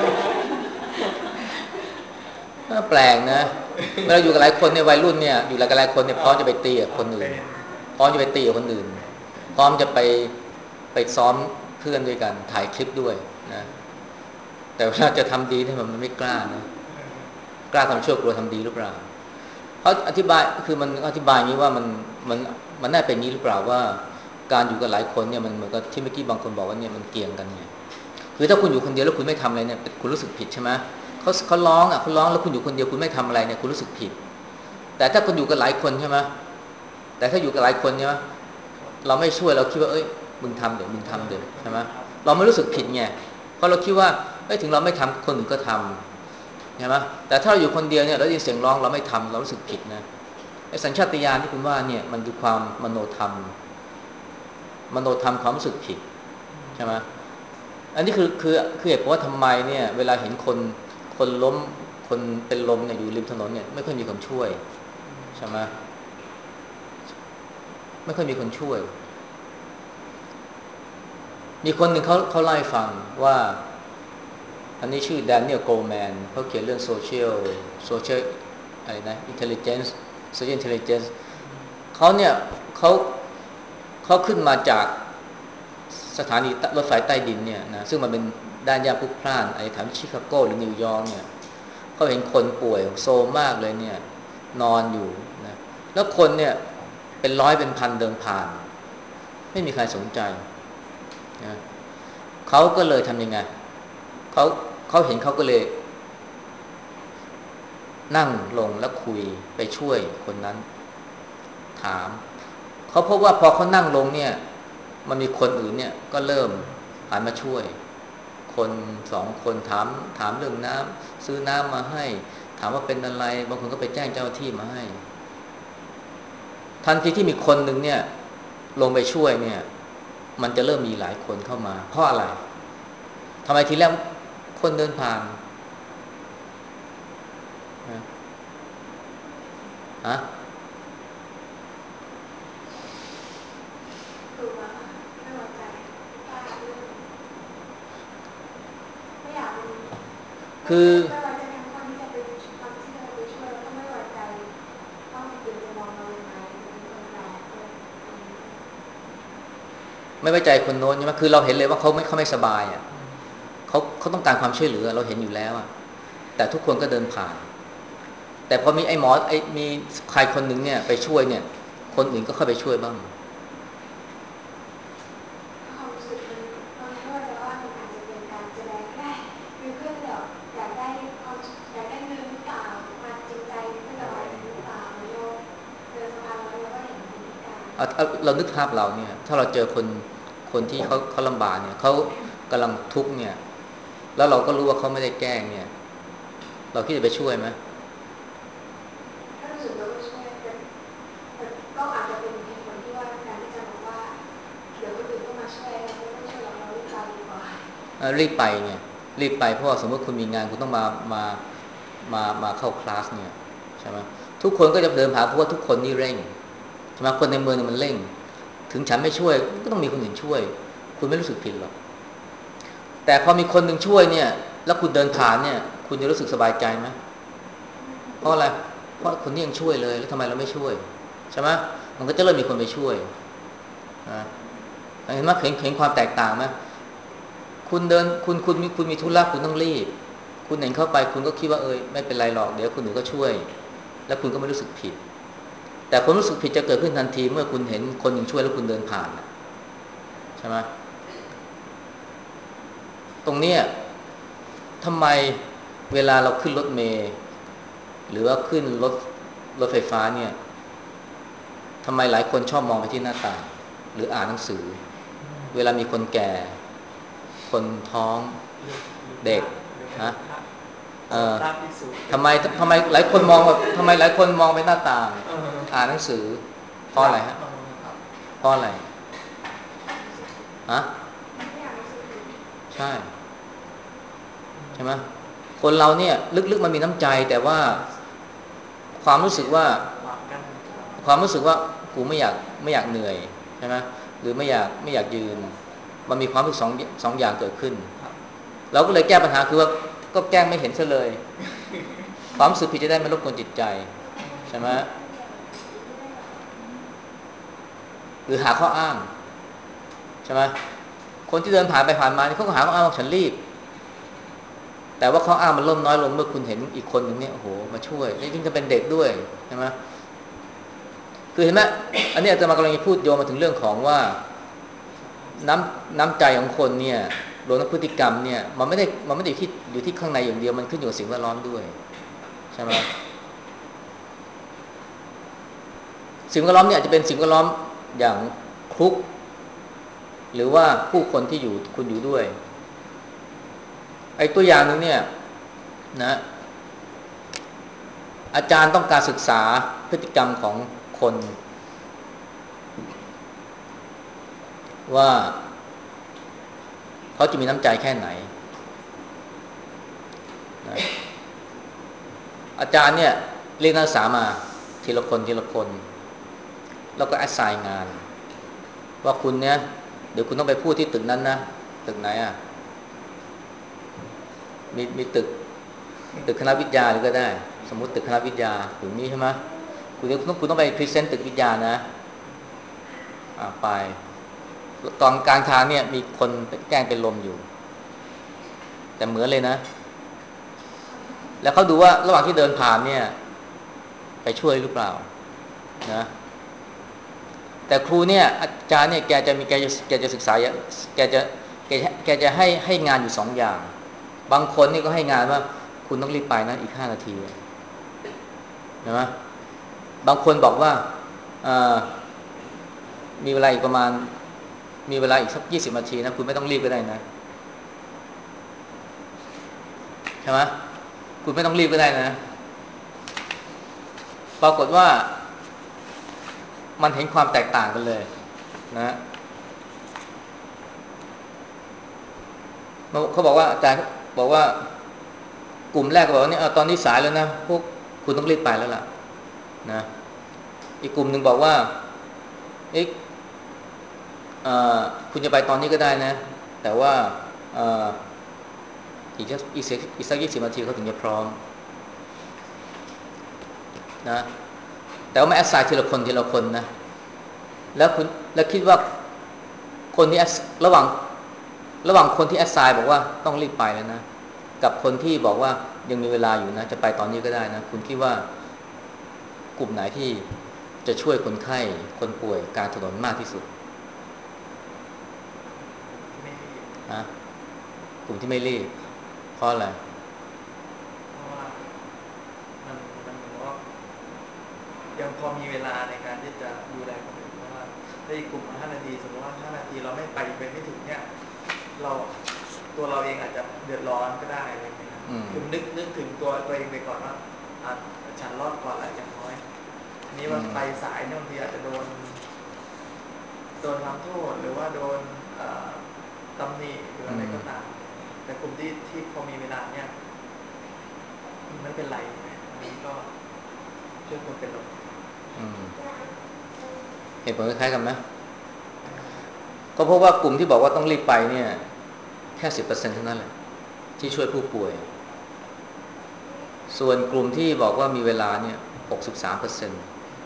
แปลกนะเวลาอยู่กับหลายคนในวัยรุ่นเนี่ยอยู่กับหลายคนเนี่ยพร้อมจะไปตีกับคนอื่นพร้อมจะไปตีกับคนอื่นพร้อมจะไปซ้อมเพื่อนด้วยกันถ่ายคลิปด้วยนะแต่เวลาจะทำดีเนี่ยมันไม่กล้านะกล้าทำชั่วกลัวทำดีหรือเปล่าเขาอธิบายคือมันอธิบายนี้ว่ามันมันน่าเป็นนี้หรือเปล่าว่าการอยู่กับหลายคนเนี่ยมันเหมือนกับที่เมื่อกี้บางคนบอกว่าเนี่ยมันเกี่ยงกันเนี่ยคือถ้าคุณอยู่คนเดียวแล้วคุณไม่ทำอะไรเนี่ยคุณรู้สึกผิดใช่ไหมเขาร้องอ่ะคุณร้องแล้วคุณอยู่คนเดียวคุณไม่ทำอะไรเนี่ยคุณรู้สึกผิดแต่ถ้าคุณอยู่กับหลายคนใช่ไหมแต่ถ้าอยู่กับหลายคนเนี่ยเราไม่ช่วยเราคิดว่าเอ้ยมึงทำเดี๋ยวมึงทำเดี๋ยวใช่ไหมเราไม่รู้สึกผิดไงเพราะเราคิดว่าเอ้ยถึงเราไม่ทำคนอื่นก็ทำใช่ไหมแต่ถ้าเราอยู่คนเดียวเนี่ยเราได้ยินเสียงร้องเราไม่ทำเรารู้สึกผิดนะไอ้สัญชาตญาณที่คุณว่าเนี่ยมันคือความมโนธรรมความรู้สึกผิดใช่ไหมอันนี้คือเหตุผลว่าทำไมเนี่ยเวลาเห็นคนล้มคนเป็นลมเนี่ยอยู่ริมถนนเนี่ยไม่ค่อยมีคนช่วยใช่ไหมไม่ค่อยมีคนช่วยมีคนหนึ่งเขาเล่าให้ฟังว่าอันนี้ชื่อแดเนียลโกลแมนเขาเขียนเรื่องโซเชียลอะไรนะอินเทลเจนซ์โซเชียลอินเทลเจนซ์เขาเนี่ยเขาเขาขึ้นมาจากสถานีรถไฟใต้ดินเนี่ยนะซึ่งมันเป็นด้านย่านพลุกพล่านไอ้แถวชิคาโกหรือนิวยอร์กเนี่ยเขาเห็นคนป่วยโซมมากเลยเนี่ยนอนอยู่นะแล้วคนเนี่ยเป็นร้อยเป็นพันเดินผ่านไม่มีใครสนใจนะเขาก็เลยทำยังไงเขาเขาเห็นเขาก็เลยนั่งลงแล้วคุยไปช่วยคนนั้นถามเขาพบว่าพอเขานั่งลงเนี่ยมันมีคนอื่นเนี่ยก็เริ่มหันมาช่วยคนสองคนถามเรื่องน้ำซื้อน้ำมาให้ถามว่าเป็นอะไรบางคนก็ไปแจ้งเจ้าหน้าที่มาให้ทันทีที่มีคนหนึ่งเนี่ยลงไปช่วยเนี่ยมันจะเริ่มมีหลายคนเข้ามาเพราะอะไรทำไมทีแรกคนเดินผ่านฮะคือว่าไม่ไว้ใจกล้าเรื่องไม่อยากเป็นคือไม่ไว้ใจทั้งคนที่จะไปคนที่จะไปช่วยแล้วก็ไม่ไว้ใจว่าคนอื่นจะมองเราอย่างไรจะเป็นคนแปลกด้วยไม่ไว้ใจคนโน้นใช่ไหมคือเราเห็นเลยว่าเขาไม่สบายอ่ะเขาต้องการความช่วยเหลือเราเห็นอยู่แล้วอ่ะแต่ทุกคนก็เดินผ่านแต่พอมีไอ้หมอมีใครคนหนึ่งเนี่ยไปช่วยเนี่ยคนอื่นก็เข้าไปช่วยบ้างความรู้สึกมันไม่ว่าจะว่ามันอาจจะเป็นการแสดงก็ได้คือเพื่อนแบบอยากได้ความอยากได้เงินหรือเปล่ามาจริงใจไม่สบายจริงหรือเปล่าแล้วโยเดินสะพานแล้วก็เห็นคนพิการเอาเรานึกภาพเราเนี่ยถ้าเราเจอคนที่เขาลำบากเนี่ยเขากำลังทุกข์เนี่ยแล้วเราก็รู้ว่าเขาไม่ได้แกล้งเนี่ยเราคิดจะไปช่วยไหมถ้ารู้สึกว่าช่วยแต่ก็อาจจะเป็นเหตุผลที่ว่าการที่จะบอกว่าเดี๋ยวคนอื่นก็มาช่วยเราไม่ต้องช่วยเรารีบไปดีกว่ารีบไปเนี่ยรีบไปเพราะว่าสมมติคุณมีงานคุณต้องมาเข้าคลาสเนี่ยใช่ไหมทุกคนก็จะเดินผ่านเพราะว่าทุกคนนี่เร่งใช่ไหมคนในเมืองเนี่ยมันเร่งถึงฉันไม่ช่วยก็ต้องมีคนอื่นช่วยคุณไม่รู้สึกผิดหรอกแต่พอมีคนหนึ่งช่วยเนี่ยแล้วคุณเดินผ่านเนี่ยคุณจะรู้สึกสบายใจไหมเพราะอะไรเพราะคนนี้ยังช่วยเลยแล้วทำไมเราไม่ช่วยใช่ไหมมันก็จะเริ่มมีคนไปช่วยนะเห็นไหมเห็นความแตกต่างไหมคุณเดินคุณมีธุระคุณต้องรีบคุณเห็นเข้าไปคุณก็คิดว่าไม่เป็นไรหรอกเดี๋ยวคนอื่นก็ช่วยแล้วคุณก็ไม่รู้สึกผิดแต่ความรู้สึกผิดจะเกิดขึ้นทันทีเมื่อคุณเห็นคนหนึ่งช่วยแล้วคุณเดินผ่านใช่ไหมตรงเนี้ยทำไมเวลาเราขึ้นรถเมล์หรือว่าขึ้นรถไฟฟ้าเนี่ยทำไมหลายคนชอบมองไปที่หน้าต่างหรืออ่านหนังสือเวลามีคนแก่คนท้องเด็กฮะเอ่อพระภิกษุทำไมทำไมหลายคนมองแบบทำไมหลายคนมองไปหน้าต่างอ่านหนังสือเพราะอะไรฮะเพราะอะไรฮะไม่อยากรู้สึกผิดใช่ใช่ไหมคนเราเนี่ยลึกๆมันมีน้ำใจแต่ว่าความรู้สึกว่าความกั้นใจความรู้สึกว่ากูไม่อยากเหนื่อยใช่ไหมหรือไม่อยากยืนมันมีความรู้สึกสองอย่างเกิดขึ้นเราก็เลยแก้ปัญหาคือว่าก็แก้ไม่เห็นซะเลยความรู้สึกผิดจะได้ไม่รบกวนจิตใจใช่ไหมหรือหาข้ออ้างใช่ไหมคนที่เดินผ่านไปผ่านมาเขาก็หาข้ออ้างว่าฉันรีบแต่ว่าข้ออ้างมันลดน้อยลงเมื่อคุณเห็นอีกคนหนึ่งเนี่ยโอ้โหมาช่วยนี่ยิ่งจะเป็นเด็กด้วยใช่ไหมคือเห็นไหมอันนี้อาจจะมากำลังพูดโยงมาถึงเรื่องของว่าน้ำใจของคนเนี่ยรวมทั้งพฤติกรรมเนี่ยมันไม่ได้อยู่ที่ข้างในอย่างเดียวมันขึ้นอยู่กับสิ่งแวดล้อมด้วยใช่ไหมสิ่งแวดล้อมเนี่ยจะเป็นสิ่งแวดล้อมอย่างคุกหรือว่าผู้คนที่คุณอยู่ด้วยไอ้ตัวอย่างนึงเนี่ยนะอาจารย์ต้องการศึกษาพฤติกรรมของคนว่าเขาจะมีน้ำใจแค่ไหนนะอาจารย์เนี่ยเรียกนักศึกษามาทีละคนแล้วก็แอสไซน์งานว่าคุณเนี่ยเดี๋ยวคุณต้องไปพูดที่ตึกนั้นนะตึกไหนอ่ะมีตึกคณะวิทยาหรือก็ได้สมมุติตึกคณะวิทยาถึงนี้ใช่ไหมคุณต้องไปพรีเซนต์ตึกวิทยานะไปตอนกลางทางเนี่ยมีคนแกล้งเป็นลมอยู่แต่เหมือนเลยนะแล้วเขาดูว่าระหว่างที่เดินผ่านเนี่ยไปช่วยหรือเปล่านะแต่ครูเนี่ยอาจารย์เนี่ยแกจะศึกษาแกจะให้งานอยู่2อย่างบางคนนี่ก็ให้งานว่าคุณต้องรีบไปนะอีก5 นาทีเห็นไหมบางคนบอกว่ามีเวลาอีกสัก20 นาทีนะคุณไม่ต้องรีบก็ได้นะใช่ไหมคุณไม่ต้องรีบก็ได้นะปรากฏว่ามันเห็นความแตกต่างกันเลยนะเขาบอกว่าอาจารย์บอกว่ากลุ่มแรกก็บอกว่าเนี่ยตอนนี้สายแล้วนะพวกคุณต้องรีบไปแล้วล่ะนะอีกกลุ่มหนึ่งบอกว่าคุณจะไปตอนนี้ก็ได้นะแต่ว่าอีกสัก20 นาทีเขาถึงจะพร้อมนะแต่ว่าไม่แอสไซน์ทีละคนนะแล้วคิดว่าคนที่ระหว่างคนที่แอสไซน์บอกว่าต้องรีบไปแล้วนะกับคนที่บอกว่ายังมีเวลาอยู่นะจะไปตอนนี้ก็ได้นะคุณคิดว่ากลุ่มไหนที่จะช่วยคนไข้คนป่วยกลางถนนมากที่สุดกลุ่มที่ไม่รีบเพราะอะไรเพราะว่ามันเหมือนว่ายังพอมีเวลาในการที่จะดูแลคนอื่นเพราะว่าถ้าอีกกลุ่ม5 นาทีสมมติว่า5 นาทีเราไม่ไปไม่ถึงเนี่ยตัวเราเองอาจจะเดือดร้อนก็ได้อะไรอย่างเงี้ยคือนึกถึงตัวเองไปก่อนว่าฉันรอดก่อนแหละอย่างน้อยนี่ว่าไปสายเนี่ยบางทีอาจจะโดนทำโทษหรือว่าโดนตำหนิหรืออะไรก็ตามแต่กลุ่มที่พอมีเวลาเนี่ยไม่เป็นไรอันนี้ก็ช่วยคนเป็นลมเหตุผลคล้ายๆกันไหมก็เพราะว่ากลุ่มที่บอกว่าต้องรีบไปเนี่ยแค่ 10% เท่านั้นแหละที่ช่วยผู้ป่วยส่วนกลุ่มที่บอกว่ามีเวลาเนี่ย 63%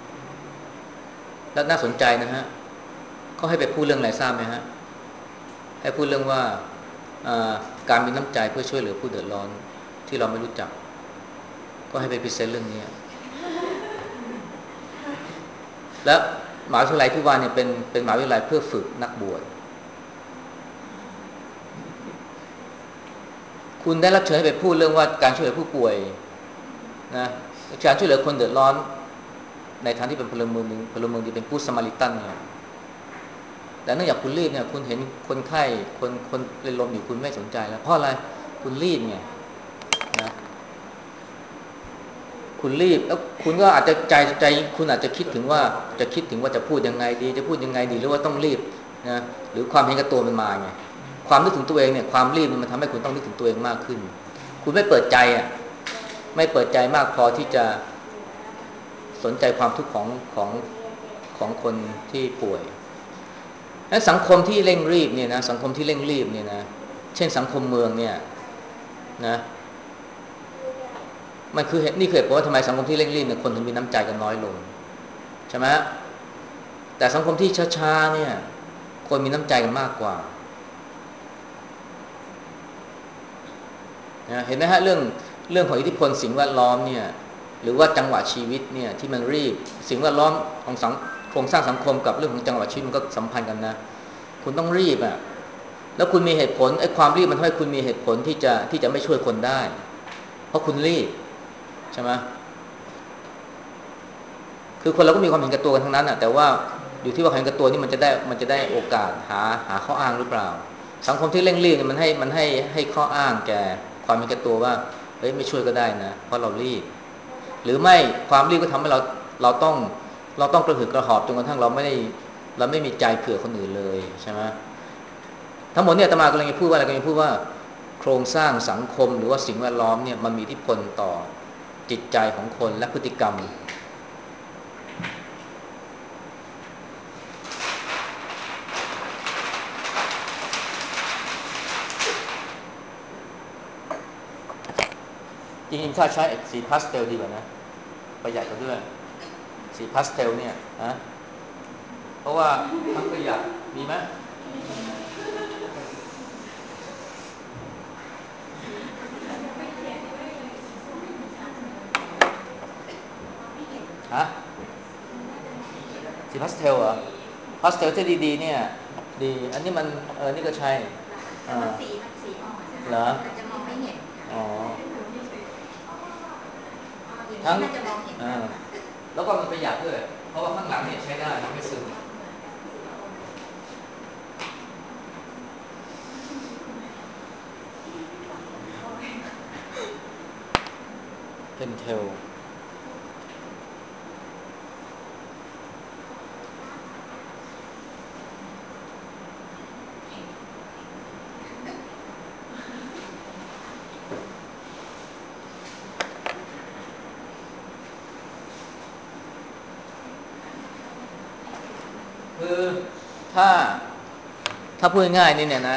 แล้วน่าสนใจนะฮะเขาให้ไปพูดเรื่องอะไรทราบไหมฮะให้พูดเรื่องว่าการมีน้ำใจเพื่อช่วยเหลือผู้เดือดร้อนที่เราไม่รู้จักก็ให้ไปพรีเซนต์เรื่องนี้แล้วมหาวิทยาลัยที่ว่าเนี่ยเป็นมหาวิทยาลัยเพื่อฝึกนักบวชคุณได้รับเชิญให้ไปพูดเรื่องว่าการช่วยเหลือผู้ป่วยนะการช่วยเหลือคนเดือดร้อนในทางที่เป็นพลเมืองดีเป็นผู้สมาริตันเนี่ยแต่เนื่องจากคุณรีบเนี่ยคุณเห็นคนไข้คนเป็นลมอยู่คุณไม่สนใจแล้วเพราะอะไรคุณรีบไงนะคุณรีบแล้วคุณก็อาจจะใจคุณอาจจะคิดถึงว่าจะพูดยังไงดีหรือว่าต้องรีบนะหรือความเห็นแก่ตัวมันมาไงความนึกถึงตัวเองเนี่ยความรีบมันทำให้คุณต้องนึกถึงตัวเองมากขึ้นคุณไม่เปิดใจไม่เปิดใจมากพอที่จะสนใจความทุกข์ของคนที่ป่วยและสังคมที่เร่งรีบเนี่ยนะสังคมที่เร่งรีบเนี่ยนะเช่นสังคมเมืองเนี่ยนะมันคือนี่คือเหตุผลว่าทำไมสังคมที่เร่งรีบเนี่ยคนถึงมีน้ำใจกันน้อยลงใช่ไหมแต่สังคมที่ช้าๆเนี่ยคนมีน้ำใจกันมากกว่านะเห็นไหมฮะเรื่องของอิทธิพลสิ่งแวดล้อมเนี่ยหรือว่าจังหวะชีวิตเนี่ยที่มันรีบสิ่งแวดล้อมของโครงสร้างสังคมกับเรื่องของจังหวะชีวิตมันก็สัมพันธ์กันนะคุณต้องรีบอ่ะแล้วคุณมีเหตุผลไอ้ความรีบมันทำให้คุณมีเหตุผลที่จะไม่ช่วยคนได้เพราะคุณรีบใช่ไหมคือคนเราก็มีความเห็นแก่ตัวกันทั้งนั้นอ่ะแต่ว่าอยู่ที่ว่าเห็นแก่ตัวนี่มันจะได้โอกาสหาข้ออ้างหรือเปล่าสังคมที่เร่งรีบเนี่ยมันให้ข้ออ้างแก่ความเห็นแก่ตัวว่าเฮ้ยไม่ช่วยก็ได้นะเพราะเรารีบหรือไม่ความรีบก็ทำให้เราต้องกระหืดกระหอบจนกระทั่งเราไม่มีใจเผื่อคนอื่นเลยใช่ไหมทั้งหมดเนี่ยอาตมากำลังจะพูดว่าอะไรกำลังจะพูดว่าโครงสร้างสังคมหรือว่าสิ่งแวดล้อมเนี่ยมันมีอิทธิพลต่อจิตใจของคนและพฤติกรรมจริงๆถ้าใช้สีพาสเทลดีกว่านะประหยัดกว่าด้วยสีพาสเทลเนี่ยนะเพราะว่าทั้งประหยัดมีไหมฮะสีพาสเทลเหรอพาสเทลที่ดีๆเนี่ยดีอันนี้มันนี่ก็ใช่แต่ว่าสีมันสีอ่อนนะเหรอคะมันจะมองไม่เห็นอ๋ออย่างนี้ทั้งมันจะมองเห็นมากกว่าแล้วก็มันประหยัดด้วยเพราะว่าข้างหลังเนี่ยใช้ได้ไม่ซึมเป็นเทลคือถ้าพูดง่ายๆนี่เนี่ยนะ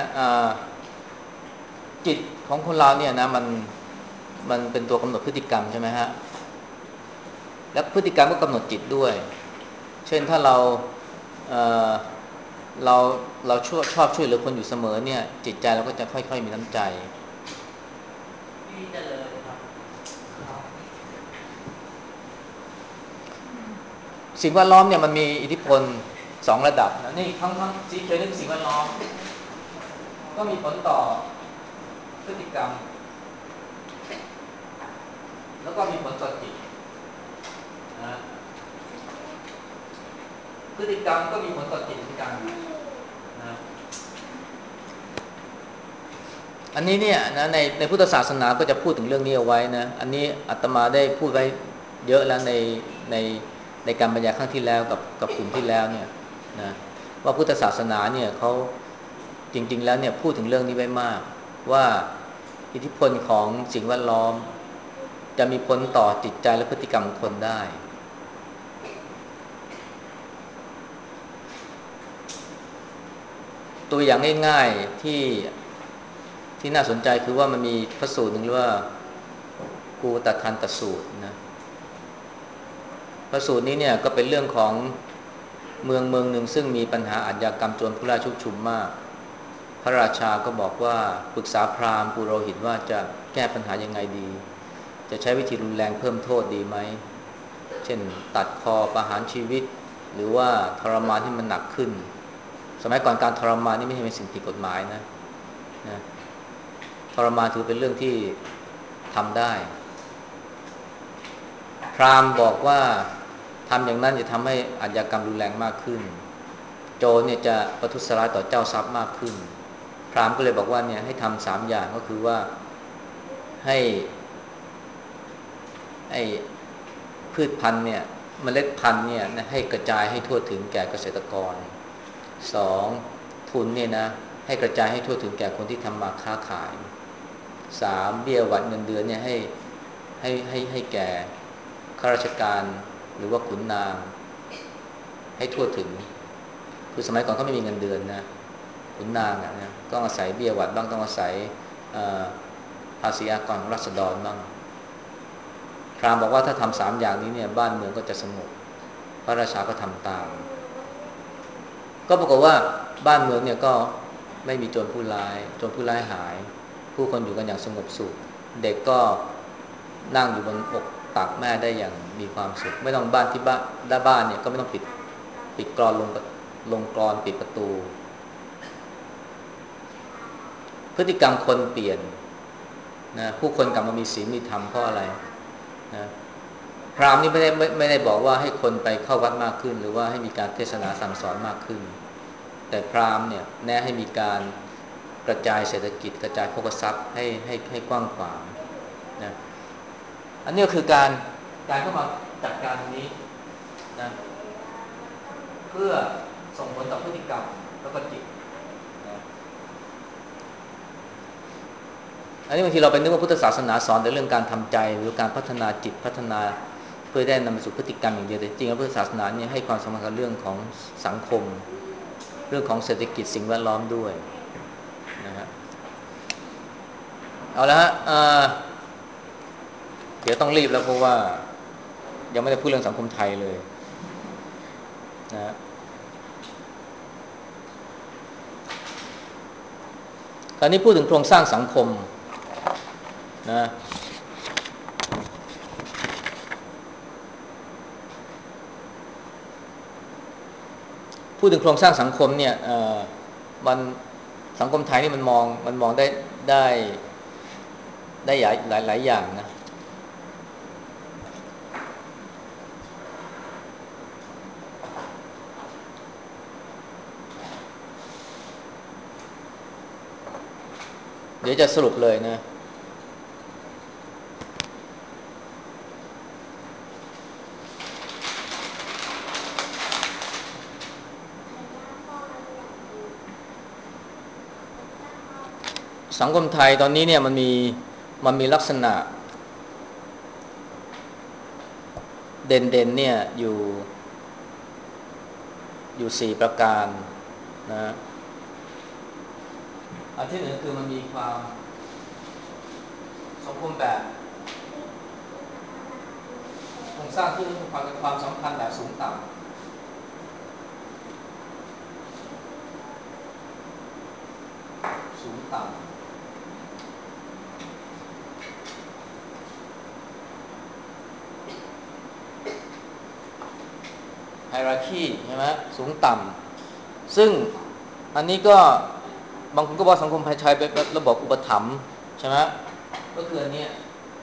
จิตของคนเราเนี่ยนะมันเป็นตัวกำหนดพฤติกรรมใช่ไหมฮะและพฤติกรรมก็กำหนดจิตด้วยเช่นถ้าเอ่อเราชอบช่วยเหลือคนอยู่เสมอเนี่ยจิตใจเราก็จะค่อยๆมีน้ำใจนี่เจริญครับสิ่งแวดล้อมเนี่ยมันมีอิทธิพล2ระดับนะนี่ทั้งสีเขียวนี่คือสิ่งแวดล้อมก็มีผลต่อพฤติกรรมแล้วก็มีผลต่อจิตนะพฤติกรรมก็มีผลต่อจิตเหมือนกันนะอันนี้เนี่ยนะในพุทธศาสนาก็จะพูดถึงเรื่องนี้เอาไว้นะอันนี้อาตมาได้พูดไว้เยอะแล้วในในการบรรยายครั้งที่แล้วกับกลุ่มที่แล้วเนี่ยนะว่าพุทธศาสนาเนี่ยเขาจริงๆแล้วเนี่ยพูดถึงเรื่องนี้ไว้มากว่าอิทธิพลของสิ่งแวดล้อมจะมีผลต่อจิตใจและพฤติกรรมคนได้ตัวอย่างง่ายๆที่น่าสนใจคือว่ามันมีพระสูตรหนึ่งเรียกว่ากูตทันตสูตรนะพระสูตรนี้เนี่ยก็เป็นเรื่องของเมืองหนึ่งซึ่งมีปัญหาอาชญากรรมโจรผู้ร้ายชุกชุมมากพระราชาก็บอกว่าปรึกษาพราหมณ์ปุโรหิตว่าจะแก้ปัญหายังไงดีจะใช้วิธีรุนแรงเพิ่มโทษดีไหมเช่นตัดคอประหารชีวิตหรือว่าทรมานให้มันหนักขึ้นสมัยก่อนการทรมานนี่ไม่ใช่เป็นสิ่งผิดกฎหมายนะทรมานถือเป็นเรื่องที่ทำได้พราหมณ์บอกว่าทำอย่างนั้นจะทำให้อาชญากรรมรุนแรงมากขึ้นโจรเนี่ยจะประทุษร้ายต่อเจ้าทรัพย์มากขึ้นพราหมณ์ก็เลยบอกว่าเนี่ยให้ทำ3อย่างก็คือว่าให้ไอ้พืชพันธุ์เนี่ยเมล็ดพันธุ์เนี่ยให้กระจายให้ทั่วถึงแก่เกษตรกร2ทุนเนี่ยนะให้กระจายให้ทั่วถึงแก่คนที่ทำมาค้าขาย3เบี้ยหวัดเงินเดือนเนี่ยให้แก่ข้าราชการหรือว่าขุนนางให้ทั่วถึงคือสมัยก่อนเขาไม่มีเงินเดือนนะขุนนางนะต้องอาศัยเบี้ยหวัดบ้างต้องอาศัยภาษีอากรของราษฎรบ้างพราหมณ์บอกว่าถ้าทำ3อย่างนี้เนี่ยบ้านเมืองก็จะสงบพระราชาก็ทำตามก็ปรากฏว่าบ้านเมืองเนี่ยก็ไม่มีโจรผู้ร้ายหายผู้คนอยู่กันอย่างสงบสุขเด็กก็นั่งอยู่บนอกตักแม่ได้อย่างมีความสุขไม่ต้องบ้านที่บ้านเนี่ยก็ไม่ต้องปิดกลอนลงกลอนปิดประตูพฤติกรรมคนเปลี่ยนนะผู้คนกลับมามีศีลมีธรรมเพราะอะไรนะพราหมณ์นี่ไม่ได้บอกว่าให้คนไปเข้าวัดมากขึ้นหรือว่าให้มีการเทศนาสั่งสอนมากขึ้นแต่พราหมณ์เนี่ยแนะให้มีการกระจายเศรษฐกิจกระจายโภคทรัพย์ให้กว้างขวางนะอันนี้ก็คือการเข้ามาจัดการตรงนี้นะเพื่อส่งผลต่อพฤติกรรมแล้วก็จิตนะอันนี้บางทีเราไปนึกว่าพุทธศาสนาสอนแต่เรื่องการทำใจหรือการพัฒนาจิตพัฒนาเพื่อได้นำไปสู่พฤติกรรมอย่างเดียวแต่จริงๆแล้วพุทธศาสนาเนี่ยให้ความสำคัญกับเรื่องของสังคมเรื่องของเศรษฐกิจสิ่งแวดล้อมด้วยนะฮะเอาละฮะเดี๋ยวต้องรีบแล้วเพราะว่ายังไม่ได้พูดเรื่องสังคมไทยเลยนะคราวนี้พูดถึงโครงสร้างสังคมนะพูดถึงโครงสร้างสังคมเนี่ยมันสังคมไทยนี่มันมองได้หลายอย่างนะเดี๋ยวจะสรุปเลยนะสังคมไทยตอนนี้เนี่ยมันมีลักษณะเด่นเนี่ยอยู่4ประการนะอันที่หนึ่งคือมันมีความสังคมแบบโครงสร้างที่มีความสัมพันธ์แบบสูงต่ำไฮรักีใช่ไหมสูงต่ำซึ่งอันนี้ก็บางคนก็บอกสังคมไทยเป็นระบบอุปถัมภ์ใช่ไหมก็คืออันนี้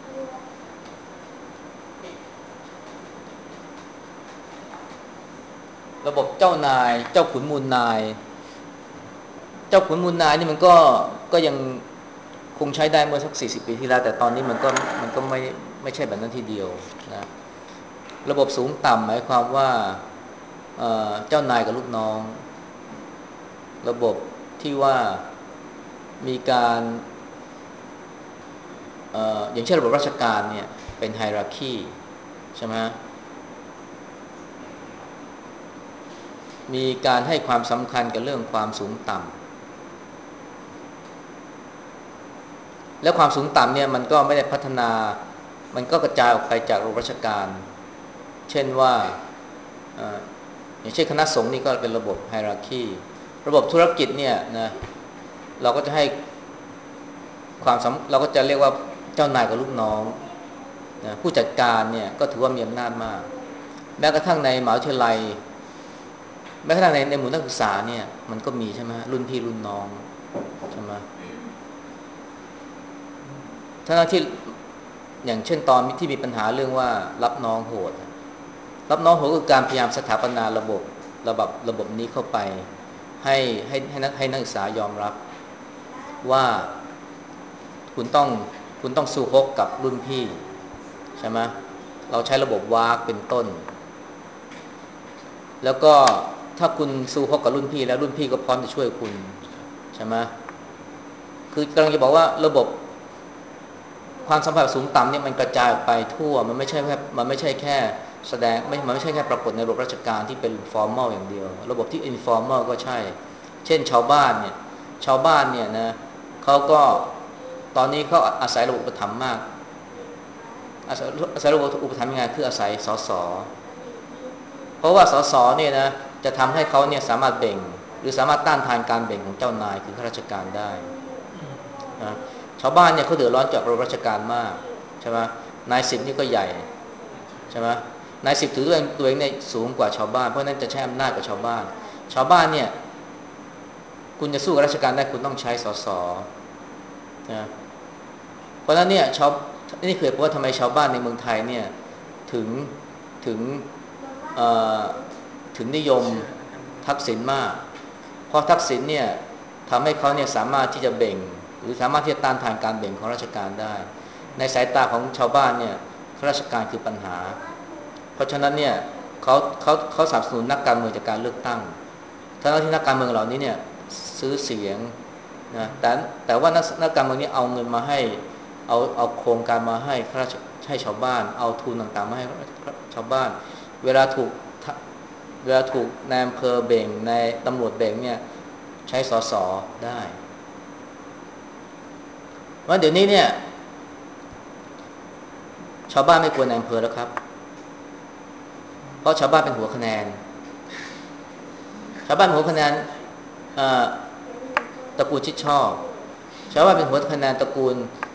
ระบบเจ้านายเจ้าขุนมูลนายเจ้าขุนมูลนายนี่มันก็ยังคงใช้ได้เมื่อสัก40 ปีที่แล้วแต่ตอนนี้มันก็ไม่ใช่แบบนั้นทีเดียวนะระบบสูงต่ำหมายความว่าเจ้านายกับลูกน้องระบบที่ว่ามีการอย่างเช่นระบบราชการเนี่ยเป็นไฮรักีใช่ไหมมีการให้ความสำคัญกับเรื่องความสูงต่ำและความสูงต่ำเนี่ยมันก็ไม่ได้พัฒนามันก็กระจายออกไปจากระบบราชการเช่นว่าอย่างเช่นคณะสงฆ์นี่ก็เป็นระบบไฮรักีระบบธุรกิจเนี่ยนะเราก็จะให้เราก็จะเรียกว่าเจ้านายกับลูกน้องนะผู้จัดการเนี่ยก็ถือว่ามีอำนาจมากแม้กระทั่งในมหาวิทยาลัยแม้กระทั่งในหมู่นักศึกษาเนี่ยมันก็มีใช่ไหมรุ่นพี่รุ่นน้องใช่ไหมทั้งที่อย่างเช่นตอนที่มีปัญหาเรื่องว่ารับน้องโหดคือการพยายามสถาปนาระบบนี้เข้าไปให้นักศึกษายอมรับว่าคุณต้องสู้ฮกกับรุ่นพี่ใช่ไหมเราใช้ระบบวากเป็นต้นแล้วก็ถ้าคุณสู้ฮกกับรุ่นพี่แล้วรุ่นพี่ก็พร้อมจะช่วยคุณใช่ไหมคือกำลังจะบอกว่าระบบความสัมพันธ์สูงต่ำเนี่ยมันกระจายออกไปทั่วมันไม่ใช่แค่แสดงมันไม่ใช่แค่ปรากฏในระบบราชการที่เป็น formal อย่างเดียวระบบที่ informal ก็ใช่เช่นชาวบ้านเนี่ยนะเขาก็ตอนนี้เขาอาศัยระบบอุปถัมภ์มากอาศัยระบบอุปถัมภ์ยังไงคืออาศัยสสเพราะว่าสสเนี่ยนะจะทำให้เขาเนี่ยสามารถเบ่งหรือสามารถต้านทานการเบ่งของเจ้านายคือข้าราชการได้นะชาวบ้านเนี่ยเขาเดือดร้อนจากระบบราชการมากใช่ไหมนายสิบนี่ก็ใหญ่ใช่ไหมนายสิบถือตัวเองเนี่ยสูงกว่าชาวบ้านเพราะนั้นจะใช้อำนาจกับชาวบ้านเนี่ยคุณจะสู้กับราชการได้คุณต้องใช้สสนะเพราะฉะนั้นเนี่ยนี่คือเหตุผลว่าทำไมชาวบ้านในเมืองไทยเนี่ยถึงถึงถึงนิยมทักษิณมากเพราะทักษิณเนี่ยทำให้เขาเนี่ยสามารถที่จะเบ่งหรือสามารถที่จะต้านทานการเบ่งของราชการได้ในสายตาของชาวบ้านเนี่ยข้าราชการคือปัญหาเพราะฉะนั้นเนี่ยเขาสนับสนุนนักการเมืองจากการเลือกตั้งทั้งที่นักการเมืองเหล่านี้เนี่ยซื้อเสียงนะแต่ว่านักการเมืองนี้เอาเงินมาให้เอาโครงการมาให้ชาวบ้านเอาทุนต่างๆมาให้ชาวบ้านเวลาถูกนายอำเภอเบ่งนายตำรวจเบ่งเนี่ยใช้สสได้ว่าเดี๋ยวนี้เนี่ยชาวบ้านไม่กลัวนายอำเภอแล้วครับเพราะชาวบ้านเป็นหัวคะแนนชาวบ้านหัวคะแนนตระกูลชิดชอบชาวบ้านเป็นหัวคะแนนตระกูล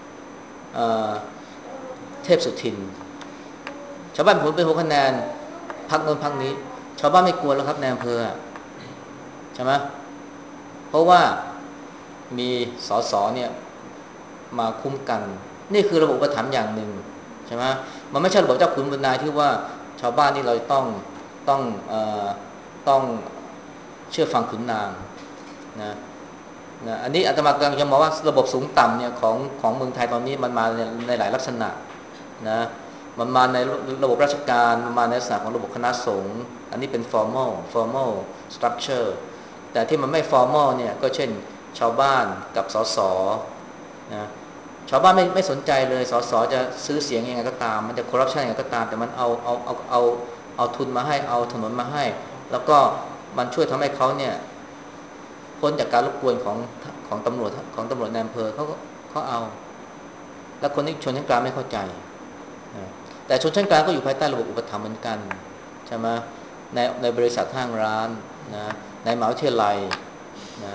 เทพสุทินชาวบ้านเป็นหัวคะแนนพรรคโน้นพรรคนี้ชาวบ้านไม่กลัวแล้วครับนายอำเภอใช่ไหมเพราะว่ามีสสเนี่ยมาคุ้มกันนี่คือระบบอุปถัมภ์อย่างหนึ่งใช่ไหมมันไม่ใช่ระบบเจ้าขุนบุญนายที่ว่าชาวบ้านนี่เราต้องต้องเชื่อฟังขุนนางนะอันนี้อาตมากำลังจะมองว่าระบบสูงต่ำเนี่ยของเมืองไทยตอนนี้มันมาในหลายลักษณะนะมันมาในระบบราชการมันมาในลักษณะของระบบคณะสงฆ์อันนี้เป็น formal structure แต่ที่มันไม่ formal เนี่ยก็เช่นชาวบ้านกับสสนะชาวบ้านไม่สนใจเลยสสจะซื้อเสียงยังไงก็ตามมันจะคอร์รัปชันยังไงก็ตามแต่มันเอาทุนมาให้เอาถนนมาให้แล้วก็มันช่วยทำให้เขาเนี่ยพ้นจากการรบกวนของตำรวจในอำเภอเขาเอาแล้วคนที่ชนชั้นกลางไม่เข้าใจแต่ชนชั้นกลางก็อยู่ภายใต้ระบบอุปถัมภ์เหมือนกันใช่ไหมในบริษัทห้างร้านนะในมหาวิทยาลัยนะ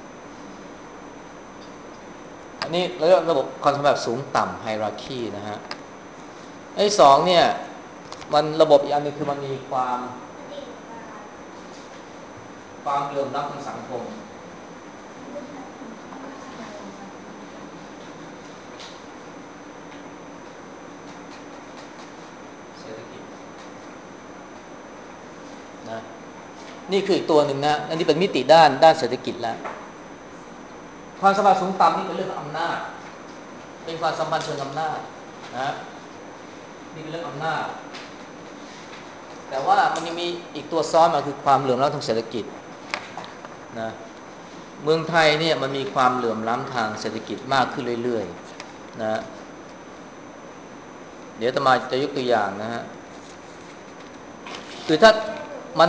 อันนี้เรียกระบบความสัมพันธ์สูงต่ำไฮรักคีนะฮะไอ้สองเนี่ยมันระบบอีกอันนึงคือมันมีความเหลื่อมล้ำทางสังคมเศรษฐกิจนะนี่คืออีกตัวหนึ่งนะอันนี้เป็นมิติด้านเศรษฐกิจแล้วความสัมพันธ์สูงต่ำนี่เป็นเรื่องอำนาจเป็นความสัมพันธ์เชิงอำนาจนะนี่เป็นเรื่องอำนาจแต่ว่ามันยังมีอีกตัวซ้อนมาคือความเหลื่อมล้ำทางเศรษฐกิจนะเมืองไทยเนี่ยมันมีความเหลื่อมล้ำทางเศรษฐกิจมากขึ้นเรื่อยๆนะเดี๋ยวอาตมาจะยกตัวอย่างนะฮะคือถ้ามัน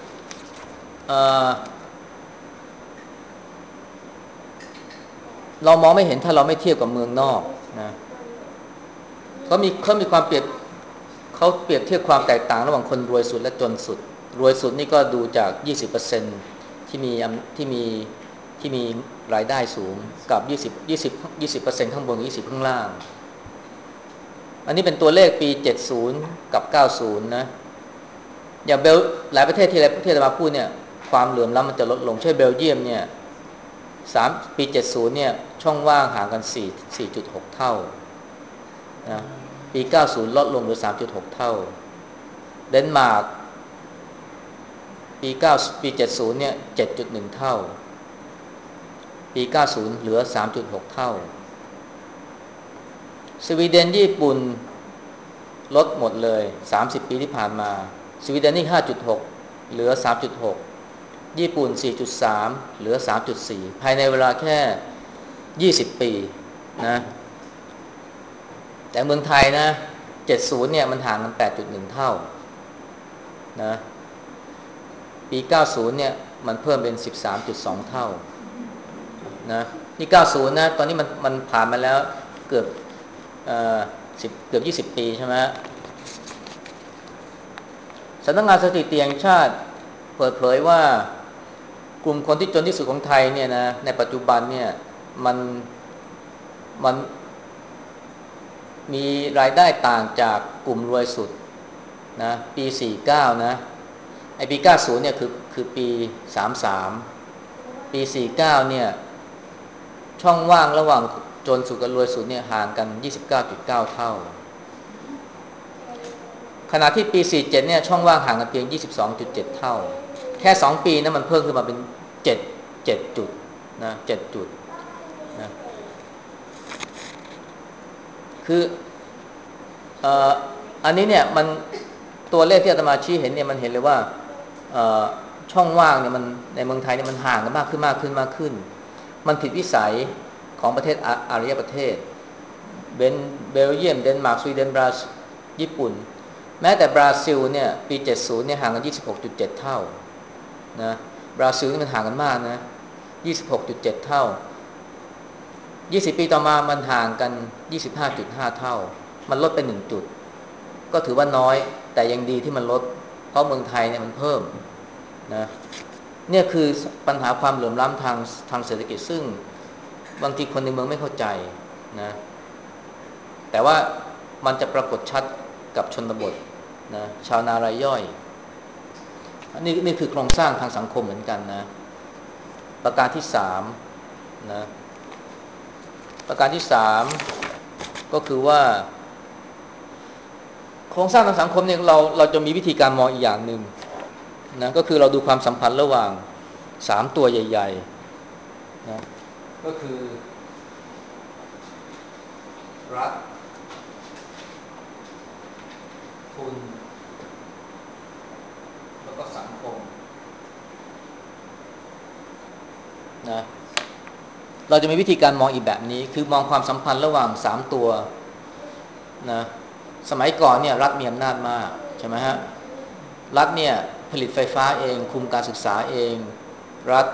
เรามองไม่เห็นถ้าเราไม่เทียบกับเมืองนอกนะเขามีความเขาเปรียบเทียบความแตกต่างระหว่างคนรวยสุดและจนสุดรวยสุดนี่ก็ดูจาก 20% ที่มีรายได้สูงกับ20% ข้างบน20ข้างล่างอันนี้เป็นตัวเลขปี70กับ90นะอย่างหลายประเทศที่เรามาพูดเนี่ยความเหลื่อมล้ำมันจะลดลงเช่นเบลเยียมเนี่ยปี70เนี่ยช่องว่างห่างกัน4.6 เท่านะปี90ลดลงเหลือ 3.6 เท่าเดนมาร์กปี70เนี่ย 7.1 เท่าปี90เหลือ 3.6 เท่าสวีเดนญี่ปุ่นลดหมดเลย30ปีที่ผ่านมาสวีเดนนี่ 5.6 เหลือ 3.6 ญี่ปุ่น 4.3 เหลือ 3.4 ภายในเวลาแค่20ปีนะแต่เมืองไทยนะ70เนี่ยมันห่างกัน 8.1 เท่านะปี90เนี่ยมันเพิ่มเป็น 13.2 เท่านะนี่90นะตอนนี้มันผ่านมาแล้วเกือบเกือบ20 ปีใช่ไหมสำนักงานสถิติแห่งชาติเปิดเผยว่ากลุ่มคนที่จนที่สุดของไทยเนี่ยนะในปัจจุบันเนี่ยมันมันมีรายได้ต่างจากกลุ่มรวยสุดนะปี49นะไอปี90เนี่ยคือปี33ปี49เนี่ยช่องว่างระหว่างจนสุดกับรวยสุดเนี่ยห่างกัน 29.9 เท่าขณะที่ปี47เนี่ยช่องว่างห่างกันเพียง 22.7 เท่าแค่2ปีนะมันเพิ่มขึ้นมาเป็น7จุดนะ7จุดนะคืออันนี้เนี่ยมันตัวเลขที่อาตมาชี้เห็นเนี่ยมันเห็นเลยว่าช่องว่างเนี่ยมันในเมืองไทยเนี่ยมันห่างกันมากขึ้นมันผิดวิสัยของประเทศอารยประเทศเบลเยียมเดนมาร์กสวีเดนบราซิลญี่ปุ่นแม้แต่บราซิลเนี่ยปี70เนี่ยห่างกัน 26.7 เท่านะบราซิลนี่มันห่างกันมากนะ 26.7 เท่า20ปีต่อมามันห่างกัน 25.5 เท่ามันลดไป1จุดก็ถือว่าน้อยแต่ยังดีที่มันลดเพราะเมืองไทยเนี่ยมันเพิ่มนะเนี่ยคือปัญหาความเหลื่อมล้ำทางเศรษฐกิจซึ่งบางทีคนในเมืองไม่เข้าใจนะแต่ว่ามันจะปรากฏชัดกับชนบทนะชาวนารายย่อยนี่คือโครงสร้างทางสังคมเหมือนกันนะประการที่3นะประการที่3ก็คือว่าโครงสร้างทางสังคมเนี่ยเราจะมีวิธีการมองอีกอย่างหนึ่งนะก็คือเราดูความสัมพันธ์ระหว่าง3ตัวใหญ่ๆนะก็คือรัฐทุนแล้วก็สังคมนะเราจะมีวิธีการมองอีกแบบนี้คือมองความสัมพันธ์ระหว่าง3ตัวนะสมัยก่อนเนี่ยรัฐมีอำนาจมากใช่ไหมฮะรัฐเนี่ยผลิตไฟฟ้าเองคุมการศึกษาเองรัฐ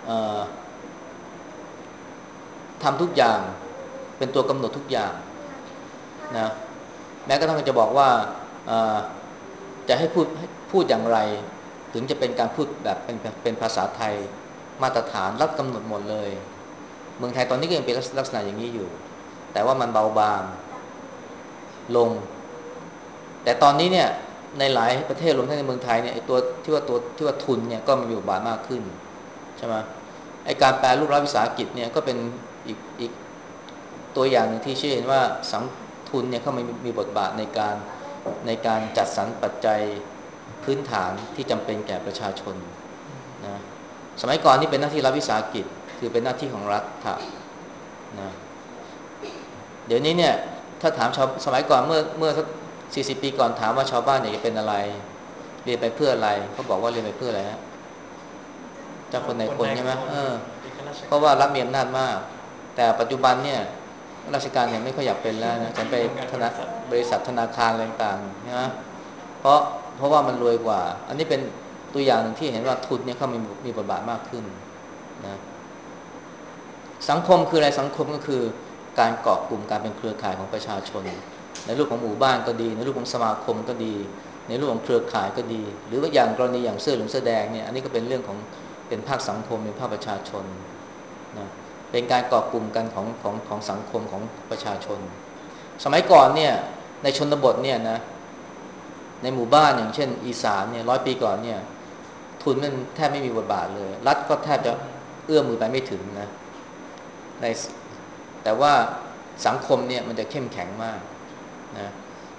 ทำทุกอย่างเป็นตัวกำหนดทุกอย่างนะแม้กระทั่งจะบอกว่าจะให้พูดอย่างไรถึงจะเป็นการพูดแบบเป็นภาษาไทยมาตรฐานรัฐกำหนดหมดเลยเมืองไทยตอนนี้ก็ยังเป็นลักษณะอย่างนี้อยู่แต่ว่ามันเบาบางลงแต่ตอนนี้เนี่ยในหลายประเทศรวมทั้งในเมืองไทยเนี่ยไอ้ตัวที่ว่าทุนเนี่ยก็มีบทบาทมากขึ้นใช่ไหมไอ้การแปรรูปรัฐวิสาหกิจเนี่ยก็เป็นอีกตัวอย่างหนึ่งที่ชี้เห็นว่าสังทุนเนี่ยเขามีบทบาทในการจัดสรรปัจจัยพื้นฐานที่จำเป็นแก่ประชาชนนะสมัยก่อนนี่เป็นหน้าที่รัฐวิสาหกิจคือเป็นหน้าที่ของรัฐนะเดี๋ยวนี้เนี่ยถ้าถามชาวสมัยก่อนเมื่อสัก40 ปีก่อนถามว่าชาวบ้านอยากจะเป็นอะไรเรียนไปเพื่ออะไรเขาบอกว่าเรียนไปเพื่ออะไรฮะเจ้าคนนายคนใช่ไหมเพราะว่ารัฐมีอำนาจมากแต่ปัจจุบันเนี่ยราชการเนี่ยไม่ค่อยอยากเป็นแล้วนะฉันไปบริษัทธนาคารอะไรต่างๆนะเพราะว่ามันรวยกว่าอันนี้เป็นตัวอย่างหนึ่งที่เห็นว่าทุนเนี่ยเขามีบทบาทมากขึ้นนะสังคมคืออะไรสังคมก็คือการเกาะกลุ่มการเป็นเครือข่ายของประชาชนในรูปของหมู่บ้านก็ดีในรูปของสมาคมก็ดีในรูปของเครือข่ายก็ดีหรือว่าอย่างกรณีอย่างเสื้อเหลืองเสื้อแดงเนี่ยอันนี้ก็เป็นเรื่องของเป็นภาคสังคมเป็นภาคประชาชนนะเป็นการเกาะกลุ่มกันของสังคมของประชาชนสมัยก่อนเนี่ยในชนบทเนี่ยนะในหมู่บ้านอย่างเช่นอีสานเนี่ย100 ปีก่อนเนี่ยทุนมันแทบไม่มีบทบาทเลยรัฐก็แทบจะเอื้อมมือไปไม่ถึงนะในแต่ว่าสังคมเนี่ยมันจะเข้มแข็งมากนะ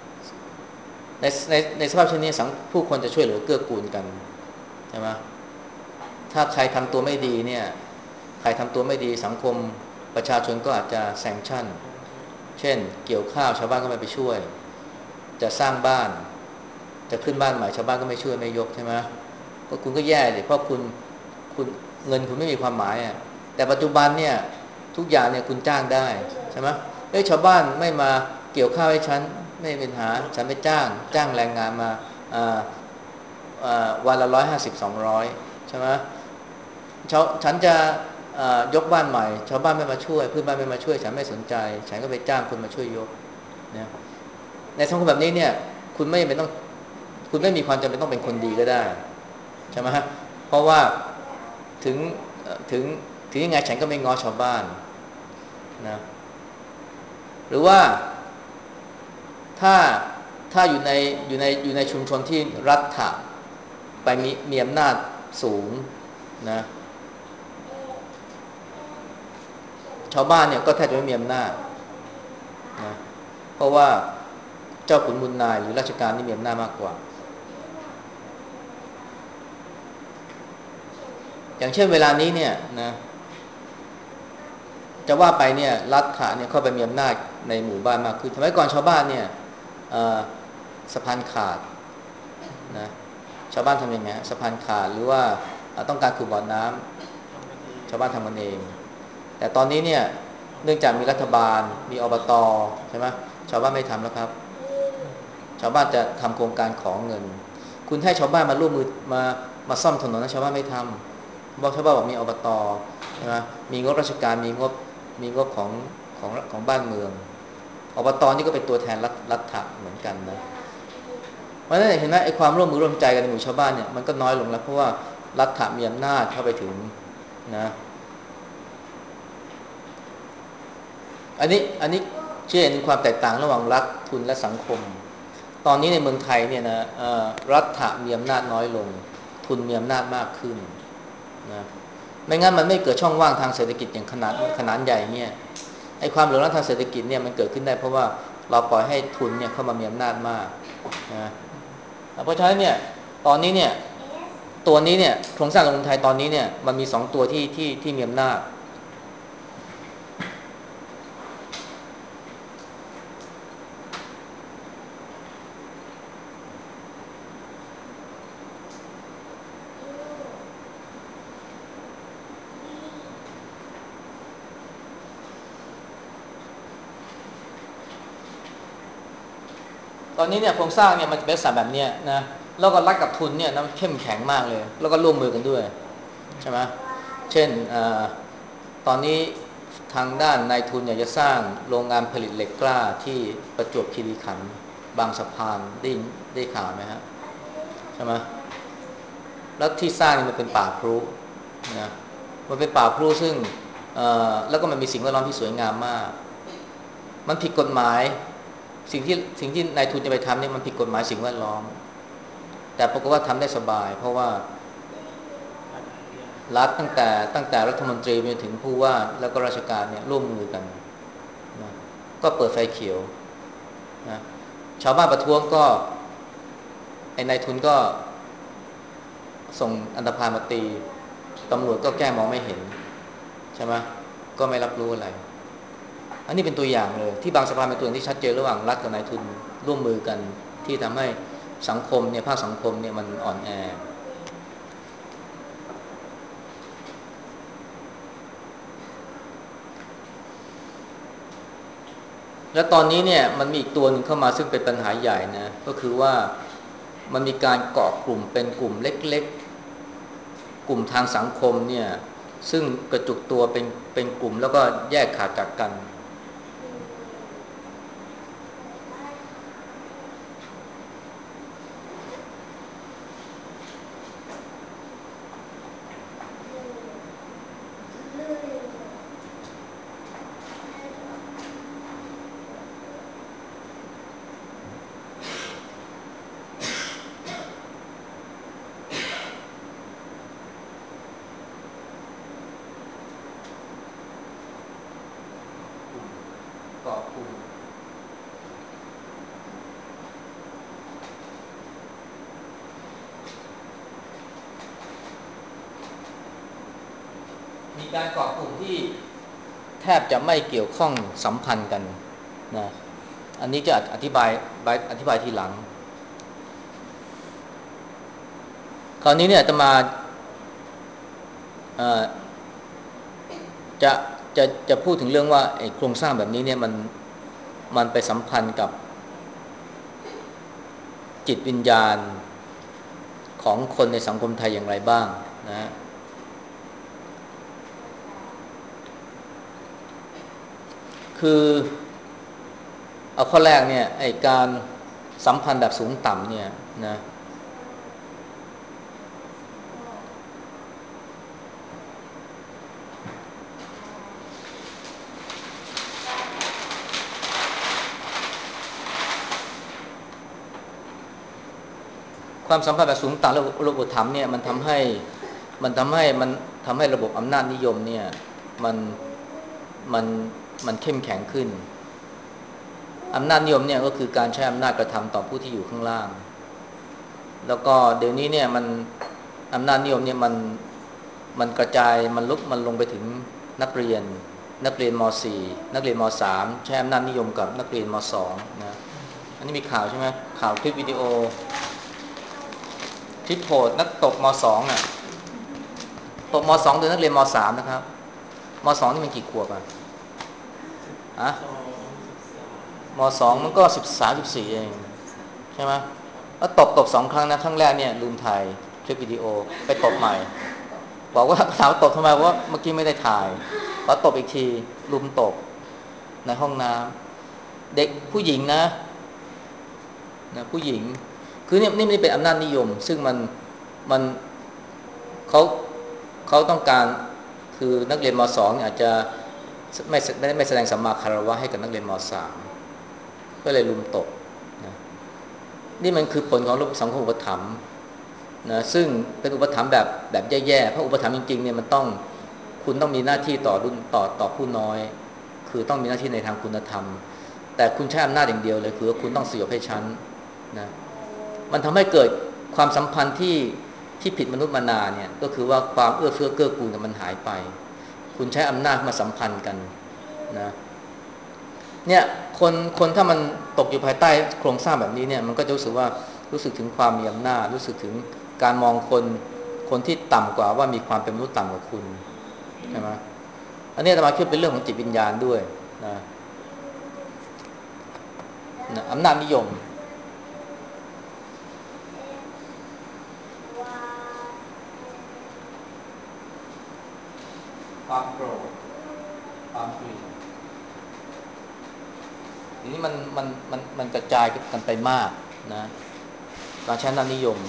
ในสภาพเช่นนี้ผู้คนจะช่วยเหลือเกื้อกูลกันใช่ไหมถ้าใครทำตัวไม่ดีเนี่ยใครทำตัวไม่ดีสังคมประชาชนก็อาจจะแซงชั่นเช่นเกี่ยวข้าวชาวบ้านก็ไม่ไปช่วยจะสร้างบ้านจะขึ้นบ้านใหม่ชาวบ้านก็ไม่ช่วยไม่ยกใช่ไหมก็คุณก็แย่เลยเพราะคุณเงินคุณไม่มีความหมายอ่ะแต่ปัจจุบันเนี่ยทุกอย่างเนี่ยคุณจ้างได้ใช่ไหมชาวบ้านไม่มาเกี่ยวข้าวให้ฉันไม่เป็นปัญหาฉันไปจ้างแรงงานมาวันละ150-200ใช่ไหมฉันจะยกบ้านใหม่ชาวบ้านไม่มาช่วยเพื่อนบ้านไม่มาช่วยฉันไม่สนใจฉันก็ไปจ้างคนมาช่วยยกนะในสังคมแบบนี้เนี่ยคุณไม่จำเป็นต้องคุณไม่มีความจำเป็นต้องเป็นคนดีก็ได้ใช่ไหมเพราะว่าถึงถึงถึงยังไงฉันก็ไม่ง้อชาวบ้านนะหรือว่าถ้าอยู่ในชุมชนที่รัฐะไปมีอำนาจสูงนะชาวบ้านเนี่ยก็แทบจะไม่มีอำนาจนะเพราะว่าเจ้าขุนมูลนายหรือราชการนี่มีอำนาจมากกว่าอย่างเช่นเวลานี้เนี่ยนะจะว่าไปเนี่ยรัฐะเนี่ยเข้าไปมีอำนาจในหมู่บ้านมากขึ้นสมัยก่อนชาวบ้านเนี่ยสะพานขาดนะชาวบ้านทำยังไงสะพานขาดหรือว่าต้องการขุดบ่อน้ำชาวบ้านทำกันเองแต่ตอนนี้เนี่ยเนื่องจากมีรัฐบาลมีอบต.ใช่ไหมชาวบ้านไม่ทำแล้วครับชาวบ้านจะทำโครงการของเงินคุณให้ชาวบ้านมาร่วมมือมาซ่อมถนนนะชาวบ้านไม่ทำบอกชาวบ้านบอกมีอบต.ใช่ไหมมีงบราชการมีงบของบ้านเมืองอบต.นี่ก็เป็นตัวแทนรัฐเหมือนกันนะเพราะฉะนั้นเห็นไหมไอ้ความร่วมมือร่วมใจกันในหมู่ชาวบ้านเนี่ยมันก็น้อยลงแล้วเพราะว่ารัฐมีอำนาจเข้าไปถึงนะอันนี้เช่นความแตกต่างระหว่างรัฐทุนและสังคมตอนนี้ในเมืองไทยเนี่ยนะรัฐมีอำนาจน้อยลงทุนมีอำนาจมากขึ้นนะไม่งั้นมันไม่เกิดช่องว่างทางเศรษฐกิจอย่างขนาดใหญ่เนี่ยไอ้ความเหลื่อมล้ำทางเศรษฐกิจเนี่ยมันเกิดขึ้นได้เพราะว่าเราปล่อยให้ทุนเนี่ยเข้ามามีอำนาจมากนะเพราะฉะนั้นเนี่ยตอนนี้เนี่ยตัวนี้เนี่ยโครงสร้างของเมืองไทยตอนนี้เนี่ยมันมี2ตัวที่มีอำนาจตอนนี้เนี่ยโครงสร้างเนี่ยมันเป็นสัดแบบเนี้ยนะแล้วก็รัฐกับทุนเนี่ยนะเข้มแข็งมากเลยแล้วก็ร่วมมือกันด้วยใช่ไหมเช่นตอนนี้ทางด้านนายทุนอยากจะสร้างโรงงานผลิตเหล็กกล้าที่ประจวบคีรีขันธ์บางสะพานได้ข่าวไหมฮะใช่ไหมแล้วที่สร้างนี่มันเป็นป่าพรุนะมันเป็นป่าพรุซึ่งแล้วก็มันมีสิ่งแวดล้อมที่สวยงามมากมันผิดกฎหมายสิ่งที่นายทุนจะไปทำเนี่ยมันผิดกฎหมายสิ่งแวดล้อมแต่ปรากฏว่าทำได้สบายเพราะว่ารัฐตั้งแต่รัฐมนตรีไปถึงผู้ว่าแล้วก็ราชการเนี่ยร่วมมือกันนะก็เปิดไฟเขียวนะชาวบ้านประท้วงก็ไอ้นายทุนก็ส่งอันธพาลมาตีตำรวจก็แก้มองไม่เห็นใช่ไหมก็ไม่รับรู้อะไรอันนี้เป็นตัวอย่างเลยที่บางสะพานเป็นตัวอย่างที่ชัดเจนระหว่างรัฐกับนายทุนร่วมมือกันที่ทำให้สังคมเนี่ยภาคสังคมเนี่ยมันอ่อนแอและตอนนี้เนี่ยมันมีอีกตัวหนึ่งเข้ามาซึ่งเป็นปัญหาใหญ่นะก็คือว่ามันมีการเกาะกลุ่มเป็นกลุ่มเล็กๆกลุ่มทางสังคมเนี่ยซึ่งกระจุกตัวเป็นกลุ่มแล้วก็แยกขาดจากกันเกาะกลุ่มมีการเกาะกลุ่มที่แทบจะไม่เกี่ยวข้องสัมพันธ์กันนะอันนี้จะอธิบายทีหลังคราวนี้เนี่ยจะมาจะจะพูดถึงเรื่องว่าไอ้โครงสร้างแบบนี้เนี่ยมันไปสัมพันธ์กับจิตวิญญาณขของคนในสังคมไทยอย่างไรบ้างนะคือเอาข้อแรกเนี่ยไอ้การสัมพันธ์แบบสูงต่ำเนี่ยนะความสัมพันธ์แบบสูงต่ำระบบธรรมเนี่ยมันทำให้ระบบอำนาจนิยมเนี่ยมันมันมันเข้มแข็งขึ้นอำนาจนิยมเนี่ยก็คือการใช้อำนาจกระทำต่อผู้ที่อยู่ข้างล่างแล้วก็เดี๋ยวนี้เนี่ยมันอำนาจนิยมเนี่ยมันกระจายมันลงไปถึงนักเรียนม .4 นักเรียนม .3 ใช้อำนาจนิยมกับนักเรียนม .2 นะอันนี้มีข่าวใช่ไหมข่าวคลิปวิดีโอคลิปโหดนักตบม .2 น่ะตบม .2 โดยนักเรียนม .3 นะครับม .2 นี่มันกี่ขวบอ่ะอะม .2 มันก็13-14เองใช่ไหมแล้วตบ2ครั้งนะครั้งแรกเนี่ยลืมถ่ายคลิปวิดีโอไปตบใหม่บอกว่าถามตบทำไมว่าเมื่อกี้ไม่ได้ถ่ายพอตบอีกทีลุมตบในห้องน้ำเด็กผู้หญิงนะผู้หญิงคือนี่ไม่ได้เป็นอำนาจนิยมซึ่งมันเขาเขาต้องการคือนักเรียนม .2 เนี่ยอาจจะไม่แสดงสัมมาคารวะให้กับนักเรียนม .3 ก็เลยลุมตบนะนี่มันคือผลของระบบสังคมอุปถัมภ์นะซึ่งเป็นอุปถัมภ์แบบแย่ๆเพราะอุปถัมภ์จริงๆเนี่ยมันต้องคุณต้องมีหน้าที่ต่อผู้น้อยคือต้องมีหน้าที่ในทางคุณธรรมแต่คุณใช้อำนาจอย่างเดียวเลยคือคุณต้องสยบให้ชั้นนะมันทำให้เกิดความสัมพันธ์ที่ผิดมนุษย์มนาเนี่ยก็คือว่าความเอื้อเฟื้อเกื้อกูลกันมันหายไปคุณใช้อำนาจมาสัมพันธ์กันนะเนี่ยคนถ้ามันตกอยู่ภายใต้โครงสร้างแบบนี้เนี่ยมันก็จะรู้สึกถึงความมีอำนาจรู้สึกถึงการมองคนที่ต่ำกว่าว่ามีความเป็นมนุษย์ต่ำกว่าคุณใช่ไหมอันนี้อาตมาคิดเป็นเรื่องของจิตวิญญาณด้วยนะอำนาจนิยมความโกรธความเกลียดทีนี้มันกระจายกันไปมากนะการใช้อำนาจนิยม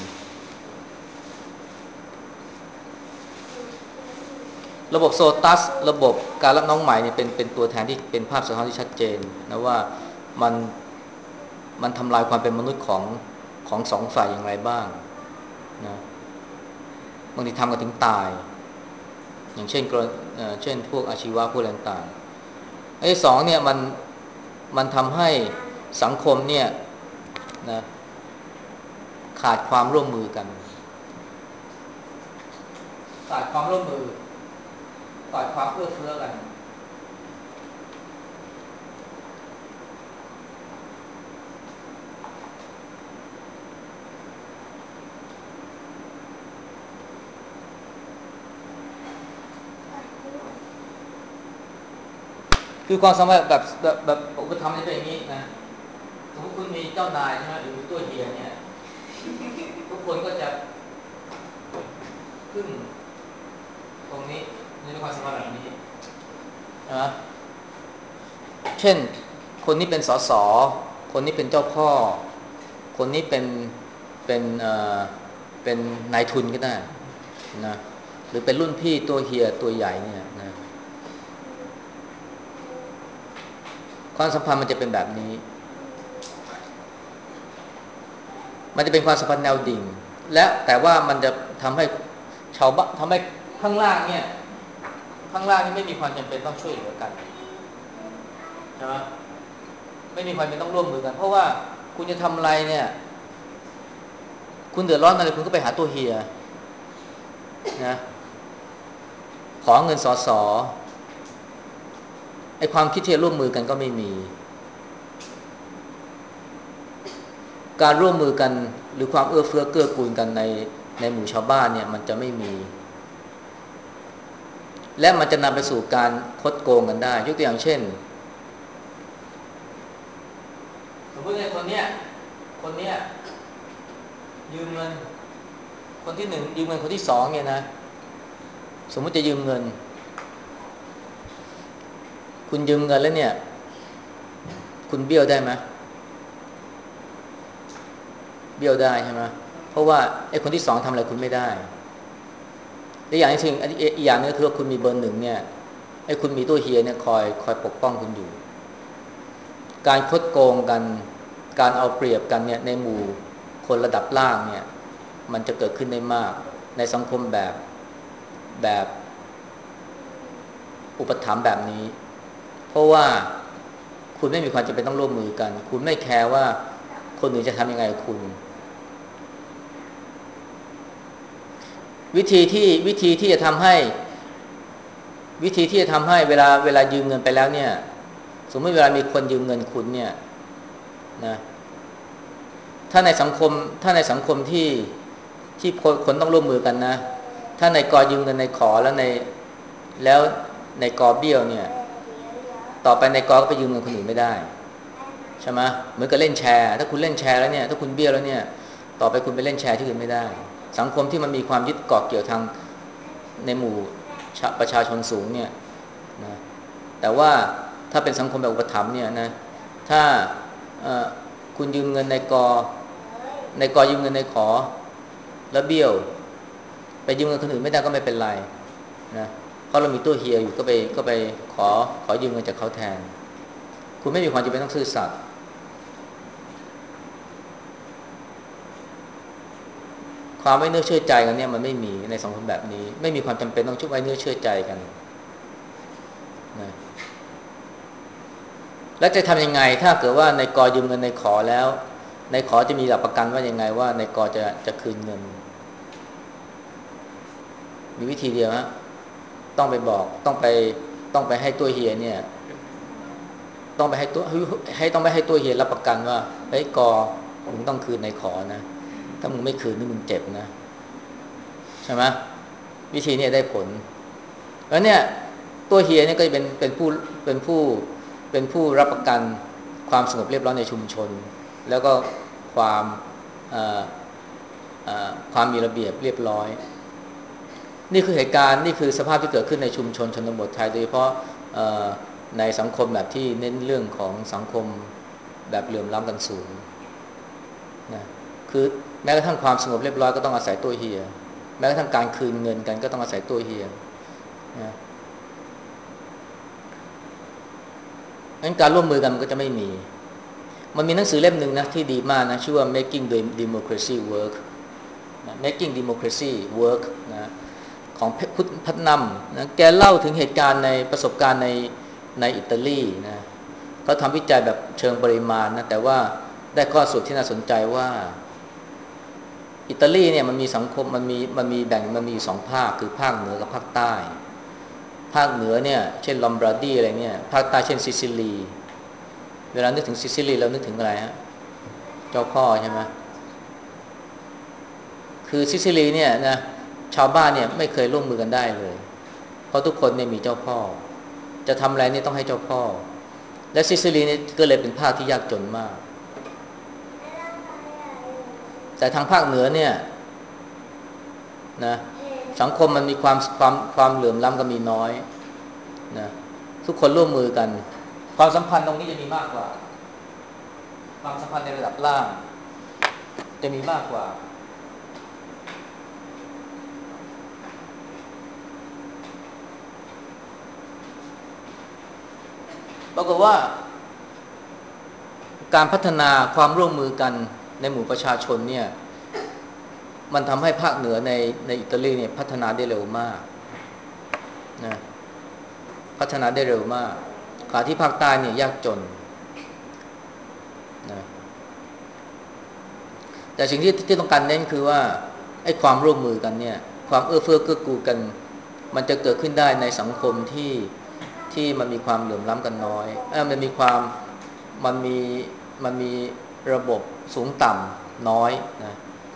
ระบบโซตัสระบบการรับน้องใหม่นี่เป็นตัวแทนที่เป็นภาพสะท้อนที่ชัดเจนนะว่ามันทำลายความเป็นมนุษย์ของสองฝ่ายอย่างไรบ้างนะบางทีทำกันถึงตายอย่างเช่นเช่นพวกอาชีวะพวกอะไรต่างๆไอ้สองเนี่ยมันทำให้สังคมเนี่ยนะขาดความร่วมมือกันขาดความร่วมมือขาดความเอื้อเฟื้อกันคือความสามารถแบบอุปถัมภ์จะเป็นอย่างนี้นะสมมติคุณมีเจ้านายใช่ไหมหรือมีตัวเฮียเนี่ยทุกคนก็จะขึ้นตรงนี้นี่เป็นความสามารถแบบนี้นะเช่นคนนี้เป็นสสคนนี้เป็นเจ้าพ่อคนนี้เป็นเป็นนายทุนก็ได้นะหรือเป็นรุ่นพี่ตัวเฮียตัวใหญ่เนี่ยนะความสัมพันธ์มันจะเป็นแบบนี้มันจะเป็นความสัมพันธ์แนวดิ่งและแต่ว่ามันจะทำให้ชาวบ้านทำให้ข้างล่างเนี่ยข้างล่างนี่ไม่มีความจำเป็นต้องช่วยเหลือกันใช่ไหมไม่มีความจำเป็นต้องร่วมมือกันเพราะว่าคุณจะทำอะไรเนี่ยคุณเดือดร้อนอะไรคุณก็ไปหาตัวเฮียนะขอเงินสอสอไอความคิดที่จะร่วมมือกันก็ไม่มีการร่วมมือกันหรือความเอื้อเฟื้อเกื้อกูลกันในหมู่ชาวบ้านเนี่ยมันจะไม่มีและมันจะนำไปสู่การคดโกงกันได้ยกตัวอย่างเช่นสมมติในคนเนี้ยยืมเงินคนที่หนึ่งยืมเงินคนที่สองเนี่ยนะสมมติจะยืมเงินคุณยืมเงินแล้วเนี่ยคุณเบี้ยวได้ไหมเบี้ยวได้ใช่ไหมเพราะว่าไอ้คนที่สองทำอะไรคุณไม่ได้และอย่างที่อีกอย่างนึงคือว่าคุณมีเบอร์หนึ่งเนี่ยไอ้คุณมีตัวเฮียเนี่ยคอยปกป้องคุณอยู่การคดโกงกันการเอาเปรียบกันเนี่ยในหมู่คนระดับล่างเนี่ยมันจะเกิดขึ้นได้มากในสังคมแบบอุปถัมภ์แบบนี้เพราะว่าคุณไม่มีความจำเป็นต้องร่วมมือกันคุณไม่แคร์ว่าคนอื่นจะทำยังไงกับคุณวิธีที่จะทำให้เวลายืมเงินไปแล้วเนี่ยสมมติเวลามีคนยืมเงินคุณเนี่ยนะถ้าในสังคมที่คนต้องร่วมมือกันนะถ้าในกอยืมเงินในขอแล้วในกอเบี้ยวเนี่ยต่อไปในกอก็ไปยืมเงินคนอื่นไม่ได้ใช่ไหมเหมือนกับเล่นแชร์ถ้าคุณเล่นแชร์แล้วเนี่ยถ้าคุณเบี้ยวแล้วเนี่ยต่อไปคุณไปเล่นแชร์ที่อื่นไม่ได้สังคมที่มันมีความยึดเกาะเกี่ยวทางในหมู่ประชาชนสูงเนี่ยนะแต่ว่าถ้าเป็นสังคมแบบอุปถัมภ์เนี่ยนะถ้าคุณยืมเงินในกอยืมเงินในขอแล้วเบี้ยวไปยืมเงินคนอื่นไม่ได้ก็ไม่เป็นไรนะเพราะเรามีตู้เฮียอยู่ก็ไปขอยืมเงินจากเขาแทนคุณไม่มีความจำเป็นต้องซื่อสัตย์ความไว้เนื้อเชื่อใจกันเนี่ยมันไม่มีในสังคมแบบนี้ไม่มีความจำเป็นต้องไว้เนื้อเชื่อใจกันนะแล้วจะทำยังไงถ้าเกิดว่าในกอยืมเงินในขอแล้วในขอจะมีหลักประกันว่ายังไงว่าในกอจะคืนเงินมีวิธีเดียวฮะต้องไปบอกต้องไปให้ตัวเฮียเนี่ยต้องไปให้ตัวเฮียรับประกันว่าเฮ้ยกอมึงต้องคืนในขอนะถ้ามึงไม่คืนนี่มึงเจ็บนะใช่ไหมวิธีนี้ได้ผลแล้วเนี่ยตัวเฮียเนี่ยก็จะเป็นผู้รับประกันความสงบเรียบร้อยในชุมชนแล้วก็ความความมีระเบียบเรียบร้อยนี่คือเหตุการณ์นี่คือสภาพที่เกิดขึ้นในชุมชนชนบทไทยโดยเฉพาะในสังคมแบบที่เน้นเรื่องของสังคมแบบเหลื่อมล้ำกันสูงนะคือแม้กระทั่งความสงบเรียบร้อยก็ต้องอาศัยตัวเฮียแม้กระทั่งการคืนเงินกันก็ต้องอาศัยตัวเฮียนะงั้นการร่วมมือกันมันก็จะไม่มีมันมีหนังสือเล่มหนึ่งนะที่ดีมากนะชื่อว่า Making Democracy Work Making Democracy Work นะของพุทธพัฒนำนะแกเล่าถึงเหตุการณ์ในประสบการณ์ในอิตาลีนะเขาทำวิจัยแบบเชิงปริมาณนะแต่ว่าได้ข้อสรุปที่น่าสนใจว่าอิตาลีเนี่ยมันมีสังคมมันมีสองภาคคือภาคเหนือกับภาคใต้ภาคเหนือเนี่ยเช่นลอมบราดีอะไรเนี่ยภาคใต้เช่นซิซิลีเวลานึกถึงซิซิลีเรานึกถึงอะไรฮะเจ้าพ่อใช่ไหมคือซิซิลีเนี่ยนะชาวบ้านเนี่ยไม่เคยร่วมมือกันได้เลยเพราะทุกคนเนี่ยมีเจ้าพ่อจะทำอะไรนี่ต้องให้เจ้าพ่อและซิซิลีนี่ก็เลยเป็นภาคที่ยากจนมากแต่ทางภาคเหนือเนี่ยนะสังคมมันมีความเหลื่อมล้ำกันมีน้อยนะทุกคนร่วมมือกันความสัมพันธ์ตรงนี้จะมีมากกว่าความสัมพันธ์ในระดับล่างจะมีมากกว่าปรากฏว่าการพัฒนาความร่วมมือกันในหมู่ประชาชนเนี่ยมันทำให้ภาคเหนือในอิตาลีเนี่ยพัฒนาได้เร็วมากนะพัฒนาได้เร็วมากขณะที่ภาคใต้เนี่ยยากจนนะแต่สิ่งที่ต้องการเน้นคือว่าไอ้ความร่วมมือกันเนี่ยความเอื้อเฟื้อเกื้อกูลกันมันจะเกิดขึ้นได้ในสังคมที่มันมีความเหลื่อมล้ำกันน้อยมันมีมันมีระบบสูงต่ำน้อยนะ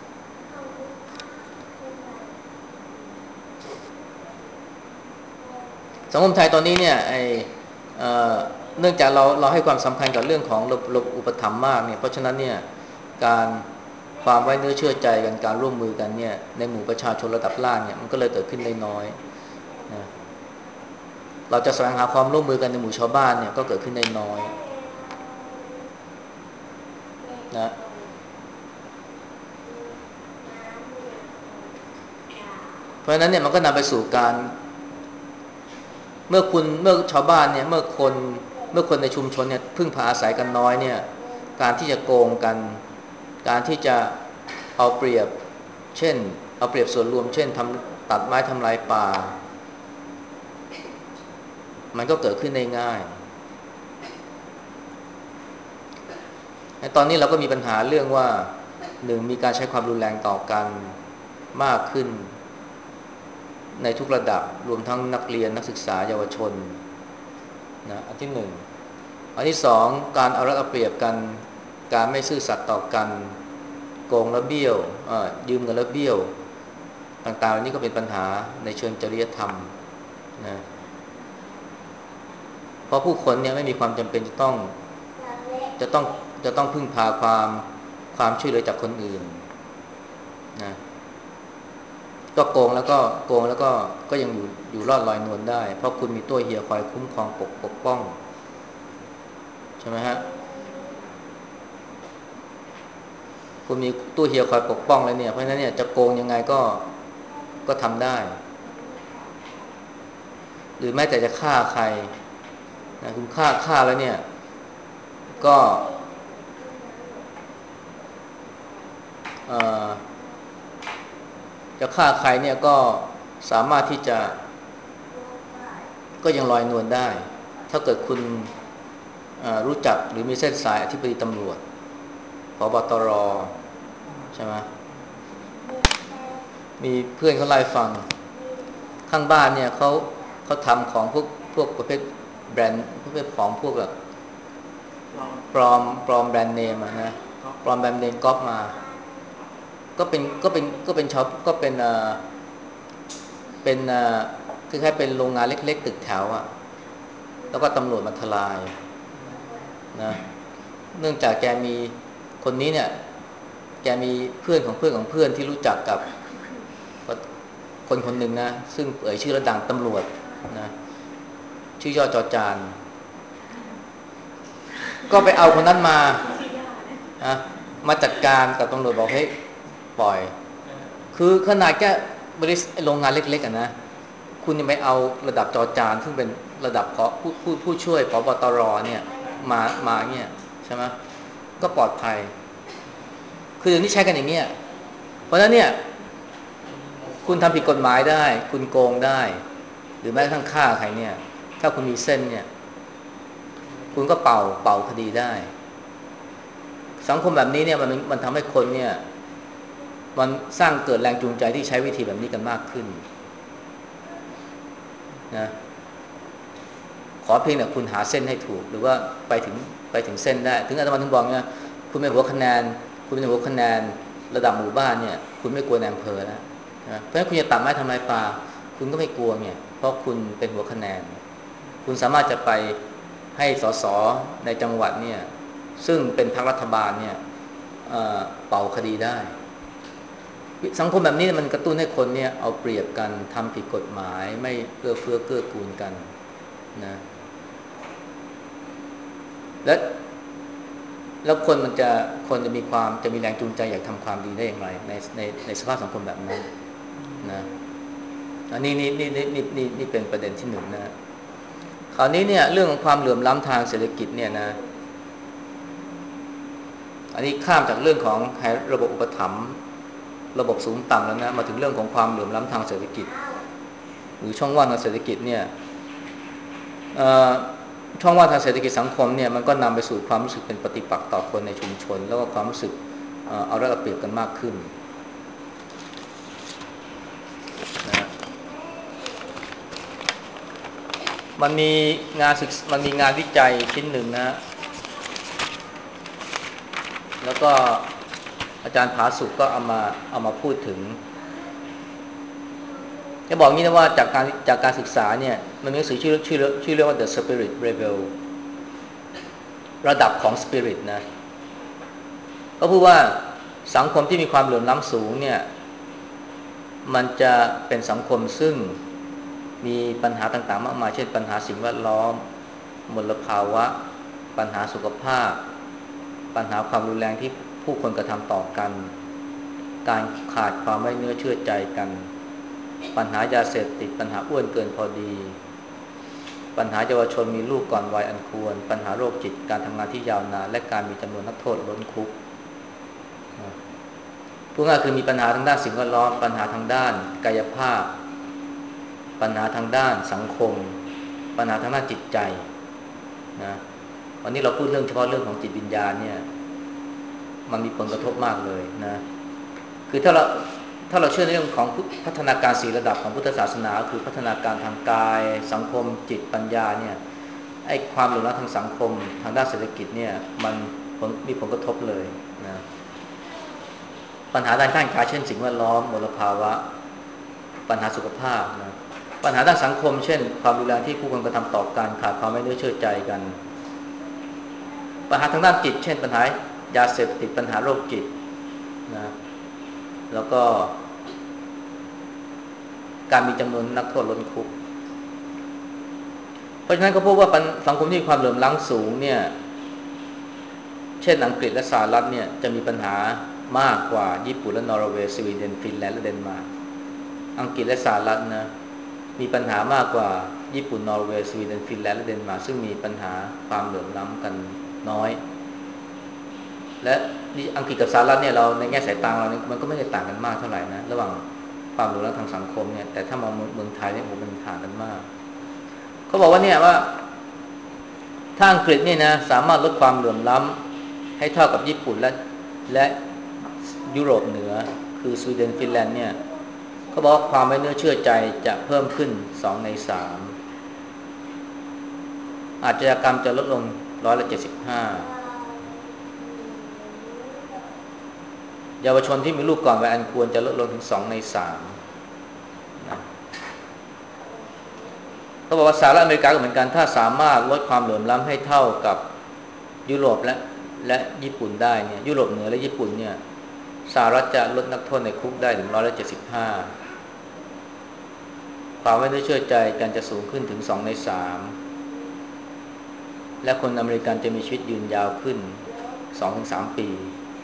สังคมไทยตอนนี้เนี่ยเนื่องจากเราให้ความสำคัญกับเรื่องของระบบอุปถัมภ์มากเนี่ยเพราะฉะนั้นเนี่ยการความไว้เนื้อเชื่อใจกันการร่วมมือกันเนี่ยในหมู่ประชาชนระดับล่างเนี่ยมันก็เลยเกิดขึ้นได้น้อยนะเราจะแสวงหาความร่วมมือกันในหมู่ชาวบ้านเนี่ยก็เกิดขึ้นได้น้อยนะเพราะฉะนั้นเนี่ยมันก็นำไปสู่การเมื่อชาวบ้านเนี่ยเมื่อคนในชุมชนเนี่ยพึ่งพาอาศัยกันน้อยเนี่ยการที่จะโกงกันการที่จะเอาเปรียบเช่นเอาเปรียบส่วนรวมเช่นตัดไม้ทำลายป่ามันก็เกิดขึ้นได้ง่ายตอนนี้เราก็มีปัญหาเรื่องว่าหนึ่งมีการใช้ความรุนแรงต่อกันมากขึ้นในทุกระดับรวมทั้งนักเรียนนักศึกษาเยาวชนนะอันที่หนึ่งอันที่สองการเอารัดเอาเปรียบกันการไม่ซื่อสัตย์ต่อกันโกงและเบี้ยวยืมเงินและเบี้ยวต่างๆนี่ก็เป็นปัญหาในเชิงจริยธรรมนะเพราะผู้คนเนี่ยไม่มีความจำเป็นจะต้องพึ่งพาความช่วยเหลือจากคนอื่นนะก็โกงแล้วก็ยังอยู่รอดลอยนวลได้เพราะคุณมีตัวเฮียคอยคุ้มครองปกป้องใช่ไหมฮะคุณมีตู้เฮียคอยปกป้องแล้วเนี่ยเพราะฉะนั้นเนี่ยจะโกงยังไงก็ทำได้หรือแม้แต่จะฆ่าใครนะคุณฆ่าแล้วเนี่ยก็จะฆ่าใครเนี่ยก็สามารถที่จะก็ยังลอยนวลได้ถ้าเกิดคุณรู้จักหรือมีเส้นสายอธิบดีตำรวจผบตรใช่ไหมมีเพื่อนเขาไล่ฟังข้างบ้านเนี่ยเขาทำของพวกประเภทแบรนด์ประเภทของพวกแบบปลอมแบรนด์เนมนะปลอมแบรนด์เนมก๊อปมาก็เป็นช็อปก็เป็นคือแค่เป็นโรงงานเล็กๆตึกแถวแล้วก็ตำรวจมาทลายนะเนื่องจากแกมีคนนี้เนี่ยแกมีเพื่อนของเพื่อนของเพื่อนที่รู้จักกับคนหนึ่งนะซึ่งเอ่ยชื่อระดับตำรวจนะชื่อย่อจอจานก็ไปเอาคนนั้นมาจัดการกับตำรวจบอกให้ปล่อยคือขนาดแค่บริษัทโรงงานเล็กๆนะคุณยังไปเอาระดับจอจานซึ่งเป็นระดับผู้ช่วยผบตรเนี่ยมาเนี่ยใช่ไหมก็ปลอดภัยคือเดี๋ยวนี้ใช้กันอย่างเงี้ยเพราะฉะนั้นเนี่ยคุณทำผิดกฎหมายได้คุณโกงได้หรือแม้กระทั่งฆ่าใครเนี่ยถ้าคุณมีเส้นเนี่ยคุณก็เป่าคดีได้สังคมแบบนี้เนี่ยมันทำให้คนเนี่ยมันสร้างเกิดแรงจูงใจที่ใช้วิธีแบบนี้กันมากขึ้นนะขอเพียงแต่คุณหาเส้นให้ถูกหรือว่าไปถึงเส้นได้ถึงอาตมาถึงบอกเนี่ยคุณเป็นหัวคะแนนระดับหมู่บ้านเนี่ยคุณไม่กลัวแนมเพอแล้วนะเพราะฉะนั้นคุณจะตัดไม้ทำลายป่าคุณก็ไม่กลัวเนี่ยเพราะคุณเป็นหัวคะแนนคุณสามารถจะไปให้สสในจังหวัดเนี่ยซึ่งเป็นพรรครัฐบาลเนี่ยเป่าคดีได้สังคมแบบนี้มันกระตุ้นให้คนเนี่ยเอาเปรียบกันทำผิดกฎหมายไม่เอื้อเฟื้อเกื้อกูลกันนะแล้วคนจะมีแรงจูงใจอยากทำความดีได้อย่างไรในสภาพสังคมแบบนั้นนะอันนี่เป็นประเด็นที่หนึ่งนะคราวนี้เนี่ยเรื่องของความเหลื่อมล้ำทางเศรษฐกิจเนี่ยนะอันนี้ข้ามจากเรื่องของระบบอุปถัมภ์ระบบสูงต่ำแล้วนะมาถึงเรื่องของความเหลื่อมล้ำทางเศรษฐกิจหรือช่องว่างทางเศรษฐกิจเนี่ยช่องว่างทางเศรษฐกิจสังคมเนี่ยมันก็นำไปสู่ความรู้สึกเป็นปฏิปักษ์ต่อคนในชุมชนแล้วก็ความรู้สึกเอารัดเอาเปรียบกันมากขึ้นนะมันมีงานวิจัยชิ้นหนึ่งนะแล้วก็อาจารย์ผาสุกก็เอามาพูดถึงจะบอกงี้นะว่าจากการศึกษาเนี่ยมันมีหนังสือชื่อเรียกว่า The Spirit Level ระดับของ Spirit นะก็พูดว่าสังคมที่มีความเหลื่อมล้ำสูงเนี่ยมันจะเป็นสังคมซึ่งมีปัญหาต่างๆมากมายเช่นปัญหาสิ่งแวดล้อมมลภาวะปัญหาสุขภาพปัญหาความรุนแรงที่ผู้คนกระทำต่อกันการขาดความไว้เนื้อเชื่อใจกันปัญหายาเสพติดปัญหาอ้วนเกินพอดีปัญหาเยาวชนมีลูกก่อนวัยอันควรปัญหาโรคจิตการทำงานที่ยาวนานและการมีจำนวนนักโทษล้นคุกพวกนั้นคือมีปัญหาทางด้านสิ่งแวดล้อมปัญหาทางด้านกายภาพปัญหาทางด้านสังคมปัญหาทางด้านจิตใจนะวันนี้เราพูดเรื่องเฉพาะเรื่องของจิตวิญญาณเนี่ยมันมีผลกระทบมากเลยนะคือถ้าเราเชื่อในเรื่องของพัฒนาการ4ระดับของพุทธศาสนาคือพัฒนาการทางกายสังคมจิตปัญญาเนี่ยไอ้ความเหลื่อมล้ำทางสังคมทางด้านเศรษฐกิจเนี่ยมันมีผลกระทบเลยนะปัญหาด้านการค้าเช่นสิ่งแวดล้อมมลภาวะปัญหาสุขภาพนะปัญหาด้านสังคมเช่นความรุนแรงที่ผู้คนกระทำต่อกันขาดความไว้เนื้อเชื่อใจกันปัญหาทางด้านจิตเช่นปัญหายาเสพติดปัญหาโรคจิตนะแล้วก็การมีจำนวนนักโทษล้นคุกเพราะฉะนั้นก็พบว่าสังคมที่มีความเหลื่อมล้ำสูงเนี่ยเช่นอังกฤษและสหรัฐเนี่ยจะมีปัญหามากกว่าญี่ปุ่นและนอร์เวย์สวีเดนฟินแลนด์และเดนมาร์กอังกฤษและสหรัฐนะมีปัญหามากกว่าญี่ปุ่นนอร์เวย์สวีเดนฟินแลนด์และเดนมาร์กซึ่งมีปัญหาความเหลื่อมล้ำกันน้อยและอังกฤษกับสหรัฐเนี่ยเราในแง่สายตาเราเนี่ยมันก็ไม่ได้ต่างกันมากเท่าไหร่นะระหว่างความเหลื่อมล้ำทางสังคมเนี่ยแต่ถ้ามองเมืองไทยเนี่ยมันต่างกันมากเขาบอกว่าเนี่ยว่าถ้าอังกฤษเนี่ยนะสามารถลดความเหลื่อมล้ำให้เท่ากับญี่ปุ่นและยุโรปเหนือคือสวีเดนฟินแลนด์เนี่ยเขาบอกว่าความไว้เนื้อเชื่อใจจะเพิ่มขึ้น2 ใน 3อาชญากรรมจะลดลง75%เยาวชนที่มีลูกก่อนวัยอันควรจะลดลงถึง2 ใน 3นะเขาบอกว่าสหรัฐอเมริกาก็เหมือนกันถ้าสามารถลดความเหลื่อมล้ำให้เท่ากับยุโรปและญี่ปุ่นได้เนี่ยยุโรปเหนือและญี่ปุ่นเนี่ยสหรัฐจะลดนักโทษในคุกได้ถึง75%ความไม่ได้เชื่อใจกันจะสูงขึ้นถึง2 ใน 3และคนอเมริกันจะมีชีวิตยืนยาวขึ้น 2-3 ปี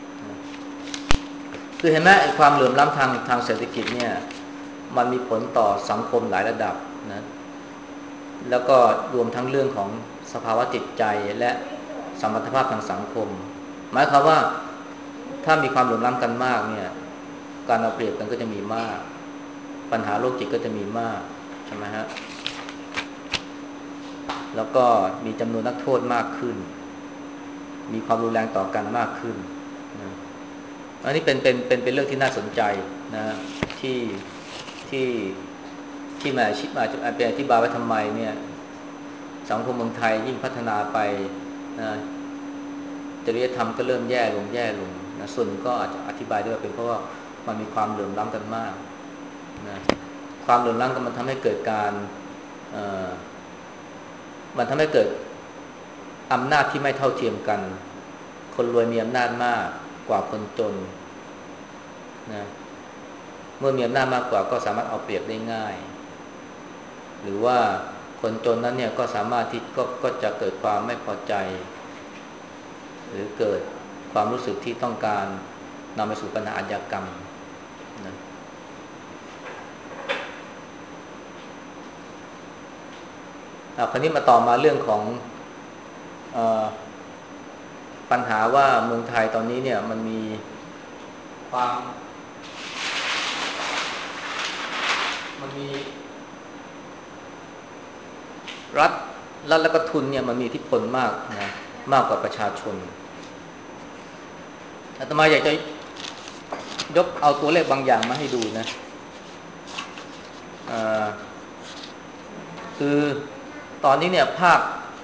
คือเห็นไหมความเหลื่อมล้ำทางเศรษฐกิจเนี่ยมันมีผลต่อสังคมหลายระดับนะแล้วก็รวมทั้งเรื่องของสภาวะจิตใจและสมรรถภาพทางสังคมหมายความว่าถ้ามีความเหลื่อมล้ำกันมากเนี่ยการเอาเปรียบกันก็จะมีมากปัญหาโรคจิตก็จะมีมากใช่ไหมฮะแล้วก็มีจำนวนนักโทษมากขึ้นมีความรุนแรงต่อกันมากขึ้นนะอันนี้เป็นเรื่องที่น่าสนใจนะที่ที่ที่มาเป็นอธิบายว่าทำไมเนี่ยสังคมเมืองไทยยิ่งพัฒนาไปนะจริยธรรมก็เริ่มแย่ลงนะส่วนหนึ่งก็อาจจะอธิบายได้ว่าเป็นเพราะว่ามันมีความเหลื่อมล้ำกันมากนะความเหลื่อมล้ำกันมันทำให้เกิดการมันทำให้เกิดอำนาจที่ไม่เท่าเทียมกันคนรวยมีอำนาจมากกว่าคนจนนะเมื่อมีอำนาจมากกว่าก็สามารถเอาเปรียบได้ง่ายหรือว่าคนจนนั้นเนี่ยก็สามารถที่ก็จะเกิดความไม่พอใจหรือเกิดความรู้สึกที่ต้องการนำไปสู่ปัญหาอาชญากรรมนะคราวนี้มาต่อมาเรื่องของปัญหาว่าเมืองไทยตอนนี้เนี่ยมันมีรัฐแล้วก็ทุนเนี่ยมันมีอิทธิพลมากนะมากกว่าประชาชนอาตมาอยากจะยกเอาตัวเลขบางอย่างมาให้ดูนะคือตอนนี้เนี่ยภาค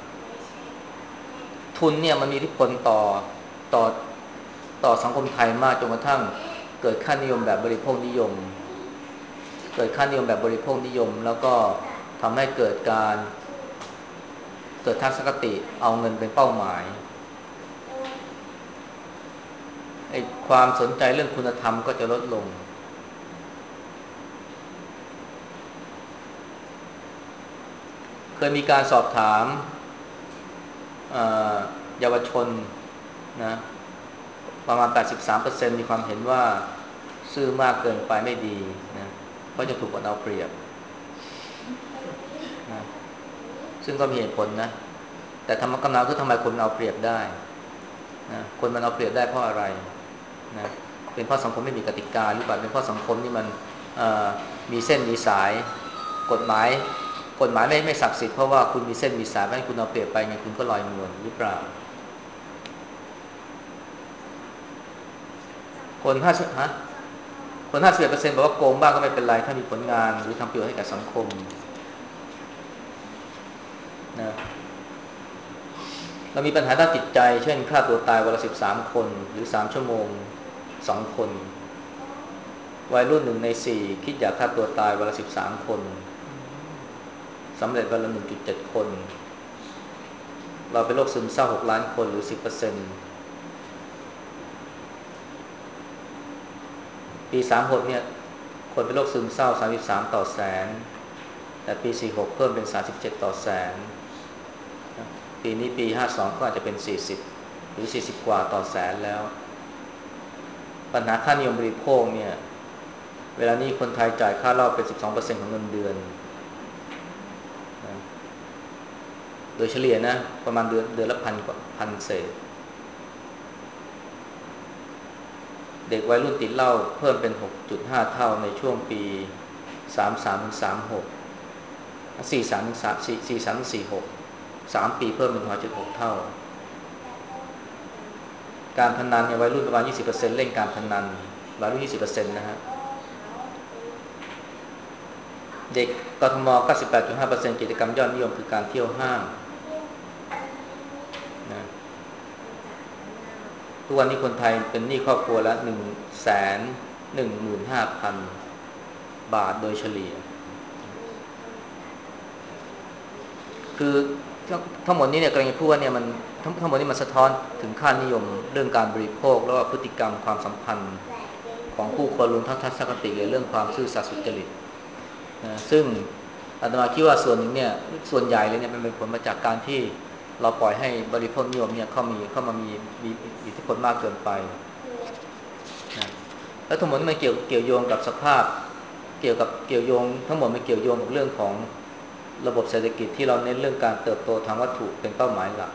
ทุนเนี่ยมันมีอิทธิพลต่อต่อสังคมไทยมากจนกระทั่งเกิดค่านิยมแบบบริโภคนิยมแล้วก็ทำให้เกิดทัศนคติเอาเงินเป็นเป้าหมายไอ้ความสนใจเรื่องคุณธรรมก็จะลดลงเคยมีการสอบถามเยาวชนนะประมาณ 83% มีความเห็นว่าซื่อมากเกินไปไม่ดีนะเพราะจะถูกคนเอาเปรียบนะซึ่งก็มีเหตุผลนะแต่คำถามคือทำไมคนเอาเปรียบได้นะคนมันเอาเปรียบได้เพราะอะไรนะเป็นเพราะสังคมไม่มีกติกาหรือเปล่าเป็นเพราะสังคมนี่มันมีเส้นมีสายกฎหมายไม่ศักดิ์สิทธิ์เพราะว่าคุณมีเส้นมีสายไม่ให้คุณเอาเปรียบไปไงคุณก็ลอยนวลหรือเปล่าคน51%บอกว่าโกงบ้างก็ไม่เป็นไรถ้ามีผลงานหรือทำประโยชน์ให้กับสังคมนะเรามีปัญหาด้านจิตใจเช่นฆ่าตัวตายวันละ13คนหรือ3ชั่วโมง2คนวัยรุ่น1ใน4คิดอยากฆ่าตัวตายวันละ13คนสำเร็จวันละ 1.7 คนเราเป็นโรคซึมเศร้า6ล้านคนหรือ 10% ปี36เนี่ยคนเป็นโรคซึมเศร้า33ต่อแสนแต่ปี46เพิ่มเป็น37ต่อแสนปีนี้ปี52ก็อาจจะเป็น40หรือ40กว่าต่อแสนแล้วปัญหาค่านิยมบริโภคเนี่ยเวลานี้คนไทยจ่ายค่าเหล้าเป็น 12% ของเงินเดือนโดยเฉลี่ยนะประมาณเดือนละพันเศษเด็กวัยรุ่นติดเหล้าเพิ่มเป็น 6.5 เท่าในช่วงปี33-36 43-46 3ปีเพิ่มเป็น 1.6 เท่าการพนันเนี่ยวัยรุ่นประมาณ 20% เล่นการพนันวัยรุ่น 20% นะฮะเด็กกทม 98.5% กิจกรรมยอดนิยมคือการเที่ยวห้างนะทุกวันนี้คนไทยเป็นหนี้ครอบครัวละ 115,000 บาทโดยเฉลี่ยคือทั้งหมดนี้เนี่ยกำลังจะพูดว่าเนี่ยมันทั้งหมดนี้มันสะท้อนถึงค่านิยมเรื่องการบริโภคแล้วก็พฤติกรรมความสัมพันธ์ของผู้คนรวมทั้งทัศนคติเรื่องความซื่อสัตย์สุจริตนะซึ่งอาตมาคิดว่าส่วนหนึ่งเนี่ยส่วนใหญ่เลยเนี่ยมันเป็นผลมาจากการที่เราปล่อยให้บริโภคนิยมเนี่ยเข้ามามีอิทธิพลมากเกินไปนะแล้วทั้งหมดนี้มันเกี่ยวโยงกับสภาพเกี่ยวโยงทั้งหมดมันเกี่ยวโยงกับเรื่องของระบบเศรษฐกิจที่เราเน้นเรื่องการเติบโตทางวัตถุเป็นเป้าหมายหลัก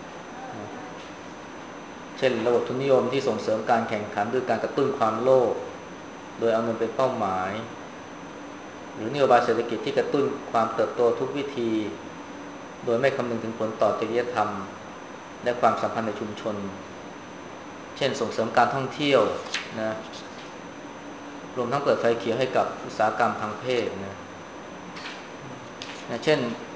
เช่นระบบทุนนิยมที่ส่งเสริมการแข่งขันด้วยการกระตุ้นความโลภโดยเอาเงินเป็นเป้าหมายหรือนโยบายเศรษฐกิจที่กระตุ้นความเติบโตทุกวิธีโดยไม่คำนึงถึงผลต่อจริยธรรมและความสัมพันธ์ในชุมชนเช่นส่งเสริมการท่องเที่ยวนะรวมทั้งเปิดไฟเขียวให้กับอุตสาหกรรมทางเพศนะเช่น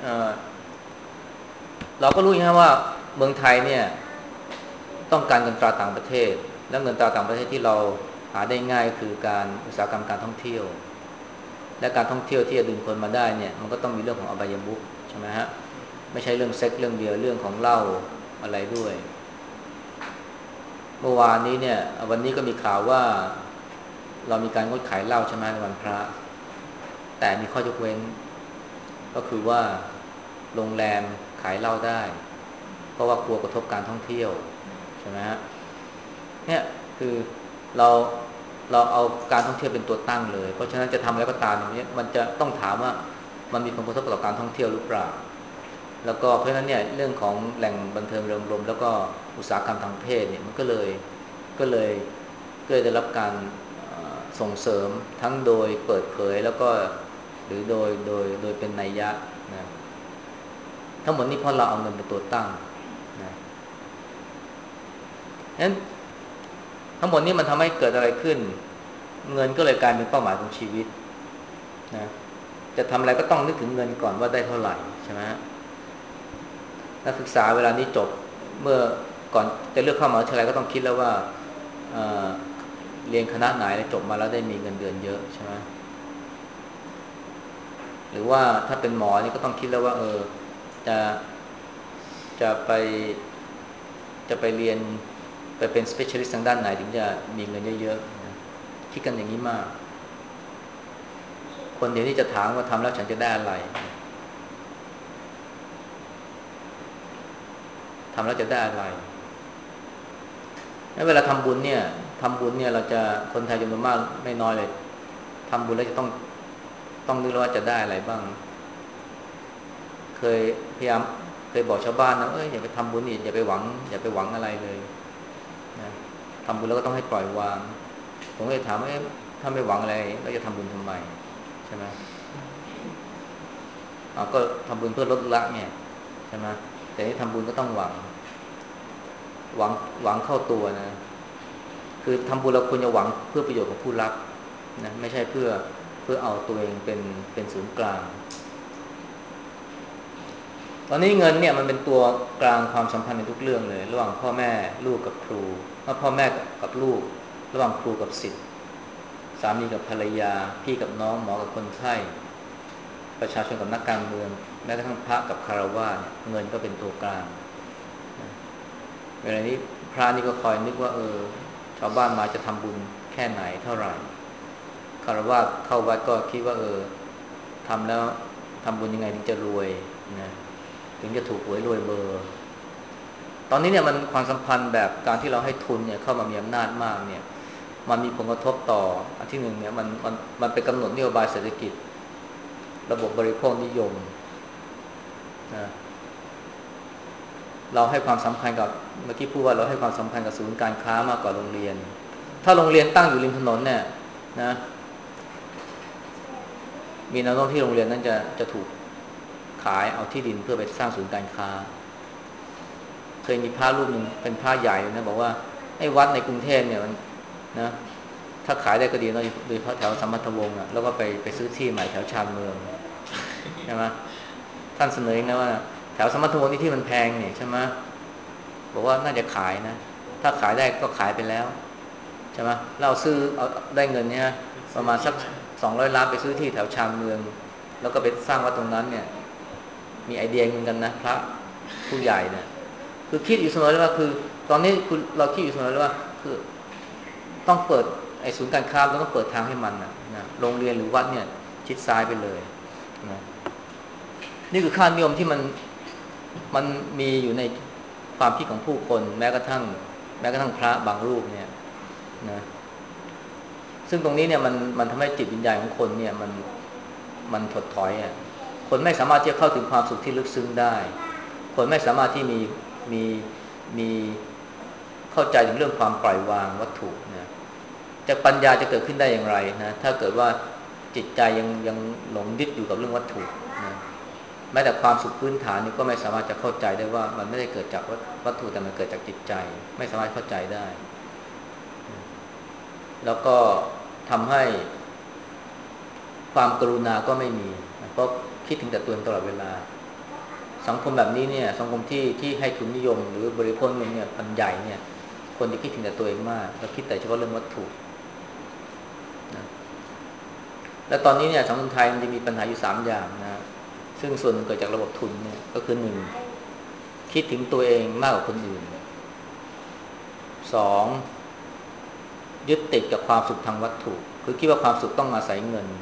เราก็รู้นะว่าเมืองไทยเนี่ยต้องการเงินตราต่างประเทศและเงินตราต่างประเทศที่เราหาได้ง่ายคือการอุตสาหกรรมการท่องเที่ยวและการท่องเที่ยวที่จะดึงคนมาได้เนี่ยมันก็ต้องมีเรื่องของอบายมุขใช่ไหมฮะไม่ใช่เรื่องเซ็กเรื่องเดียวเรื่องของเหล้าอะไรด้วยเมื่อวานนี้เนี่ยวันนี้ก็มีข่าวว่าเรามีการงดขายเหล้าใช่ไหมในวันพระแต่มีข้อยกเว้นก็คือว่าโรงแรมขายเหล้าได้เพราะว่ากลัวกระทบการท่องเที่ยวใช่ไหมฮะเนี่ยคือเราเอาการท่องเที่ยวเป็นตัวตั้งเลยเพราะฉะนั้นจะทำอะไรก็ตามอย่างนี้มันจะต้องถามว่ามันมีผลกระทบต่อการท่องเที่ยวหรือเปล่าแล้วก็เพราะฉะนั้นเนี่ยเรื่องของแหล่งบันเทิงเริงรมย์แล้วก็อุตสาหกรรมทางเพศเนี่ยมันก็เลยได้รับการส่งเสริมทั้งโดยเปิดเผยแล้วก็หรือโดยเป็นนัยยะนะทั้งหมดนี้เพราะเราเอาเงินเป็นตัวตั้งนะงั้นทั้งหมดนี้มันทำให้เกิดอะไรขึ้นเงินก็เลยกลายเป็นเป้าหมายของชีวิตนะจะทำอะไรก็ต้องนึกถึงเงินก่อนว่าได้เท่าไหร่ใช่ไหมนักศึกษาเวลานี้จบเมื่อก่อนจะเลือกเข้ามหาวิทยาลัยก็ต้องคิดแล้วว่าเเรียนคณะไหนจบมาแล้วได้มีเงินเดือนเยอะใช่ไหมหรือว่าถ้าเป็นหมอนี่ก็ต้องคิดแล้วว่าจะจะไปเรียนไปเป็น specialist ทางด้านไหนถึงจะมีเงินเยอะๆนะคิดกันอย่างนี้มากคนเดี๋ยวนี้จะถามว่าทำแล้วฉันจะได้อะไรทำแล้วจะได้อะไรเวลาทำบุญเนี่ยเราจะคนไทยจำนวนมากไม่น้อยเลยทำบุญแล้วจะต้องนึกว่าจะได้อะไรบ้างเคยพยายามเคยบอกชาวบ้านนะอย่าไปทำบุญนี่อย่าไปหวังอะไรเลยนะทำบุญแล้วก็ต้องให้ปล่อยวางผมก็เลยถามว่าถ้าไม่หวังอะไรเราจะทำบุญทำไมใช่ไหมก็ทำบุญเพื่อลดละเนี่ยใช่ไหมแต่ที่ทำบุญก็ต้องหวังเข้าตัวนะคือทำบุญเราควรจะหวังเพื่อประโยชน์ของผู้รับนะไม่ใช่เพื่อเอาตัวเองเป็นศูนย์กลางตอนนี้เงินเนี่ยมันเป็นตัวกลางความสัมพันธ์ในทุกเรื่องเลยระหว่างพ่อแม่ลูกกับครูพ่อแม่กับลูกระหว่างครูกับศิษย์สามีกับภรรยาพี่กับน้องหมอกับคนไข้ประชาชนกับนักการเมืองแม้กระทั่งพระกับคฤหัสถ์เงินก็เป็นตัวกลางเวลานี้พระนี่ก็คอยนึกว่าชาวบ้านมาจะทำบุญแค่ไหนเท่าไหร่คฤหัสถ์เข้าวัดก็คิดว่าทำแล้วทำบุญยังไงถึงจะรวยนะถึงจะถูกหวยรวยเบอร์ตอนนี้เนี่ยมันความสัมพันธ์แบบการที่เราให้ทุนเนี่ยเข้ามามีอำนาจมากเนี่ยมันมีผลกระทบต่ออันที่หนึ่งเนี่ยมันไปกำหนดนโยบายเศรษฐกิจระบบบริโภคนิยมนะเราให้ความสำคัญกับเมื่อกี้พูดว่าเราให้ความสำคัญกับศูนย์การค้ามากกว่าโรงเรียนถ้าโรงเรียนตั้งอยู่ริมถนนเนี่ยนะมีแนวโน้มที่โรงเรียนนั้นจะถูกขายเอาที่ดินเพื่อไปสร้างศูนย์การค้าเคยมีพระรูปหนึ่งเป็นพระใหญ่นะบอกว่าไอ้วัดในกรุงเทพเนี่ยมันนะถ้าขายได้ก็ดีนะโดยเฉพาะแถวสัมพันธวงศ์แล้วก็ไปซื้อที่ใหม่แถวชานเมืองใช่ไหมท่านเสนอนะว่าแถวสัมพันธวงศ์นี่ที่มันแพงเนี่ยใช่ไหมบอกว่าน่าจะขายนะถ้าขายได้ก็ขายไปแล้วใช่ไหมเราซื้อเอาได้เงินเนี่ยประมาณสัก200 ล้านไปซื้อที่แถวชานเมืองแล้วก็ไปสร้างวัดตรงนั้นเนี่ยมีไอเดียเหมือนกันนะพระผู้ใหญ่เนี่ยคือคิดอยู่เสมอเลยว่าคือตอนนี้เราคิดอยู่เสมอเลยว่าคือต้องเปิดไอ้ศูนย์การค้าแล้วต้องเปิดทางให้มันนะโรงเรียนหรือวัดเนี่ยชิดซ้ายไปเลยนะนี่คือค่านิยมที่มันมีอยู่ในความคิดของผู้คนแม้กระทั่งพระบางรูปเนี่ยนะซึ่งตรงนี้เนี่ยมันทำให้จิตวิญญาณของคนเนี่ยมันถดถอยอ่ะคนไม่สามารถที่จะเข้าถึงความสุขที่ลึกซึ้งได้คนไม่สามารถที่มีเข้าใจถึงเรื่องความปล่อยวางวัตถุนะจะปัญญาจะเกิดขึ้นได้อย่างไรนะถ้าเกิดว่าจิตใจยังหลงยึดอยู่กับเรื่องวัตถุนะแม้แต่ความสุขพื้นฐานนี่ก็ไม่สามารถจะเข้าใจได้ว่ามันไม่ได้เกิดจากวัตถุแต่มันเกิดจากจิตใจไม่สามารถเข้าใจได้แล้วก็ทำให้ความกรุณาก็ไม่มีเพราะคิดถึงแต่ตัวเองตลอดเวลาสังคมแบบนี้เนี่ยสังคมที่ให้ทุนนิยมหรือบริโภคนิยมเนี่ยปัญญาเนี่ยคนจะคิดถึงแต่ตัวเองมากแล้วคิดแต่เฉพาะเรื่องวัตถุนะและตอนนี้เนี่ยสังคมไทยมันจะมีปัญหาอยู่3อย่างนะซึ่งส่วนหนึ่งเกิดจากระบบทุนเนี่ยก็คือ1คิดถึงตัวเองมากกว่าคนอื่น2ยึดติดกับความสุขทางวัตถุคือคิดว่าความสุขต้องอาศัยเงิน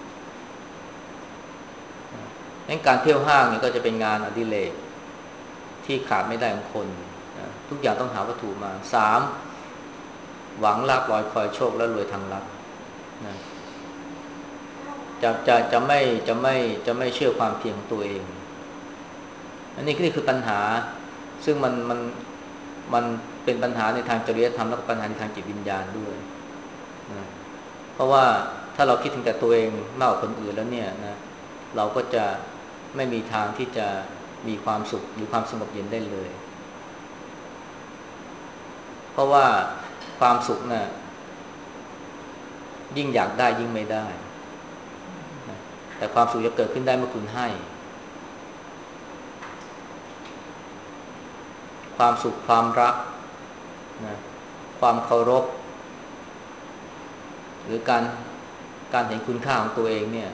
งั้นการเที่ยวห้างนี่ก็จะเป็นงานอดิเรกที่ขาดไม่ได้ของคนนะทุกอย่างต้องหาวัตถุมา3หวังลาภลอยคอยโชคและรวยทางลับนะจะไม่เชื่อความเพียรของตัวเองอันนี้คือปัญหาซึ่งมันเป็นปัญหาในทางจริยธรรมและปัญหาในทางจิตวิญญาณด้วยนะเพราะว่าถ้าเราคิดถึงแต่ตัวเองมากกว่าคนอื่นแล้วเนี่ยนะเราก็จะไม่มีทางที่จะมีความสุขหรือความสงบเย็นได้เลยเพราะว่าความสุขน่ะยิ่งอยากได้ยิ่งไม่ได้นะแต่ความสุขจะเกิดขึ้นได้เมื่อคุณให้ความสุขความรักนะความเคารพหรือการเห็นคุณค่าของตัวเองเนี่ย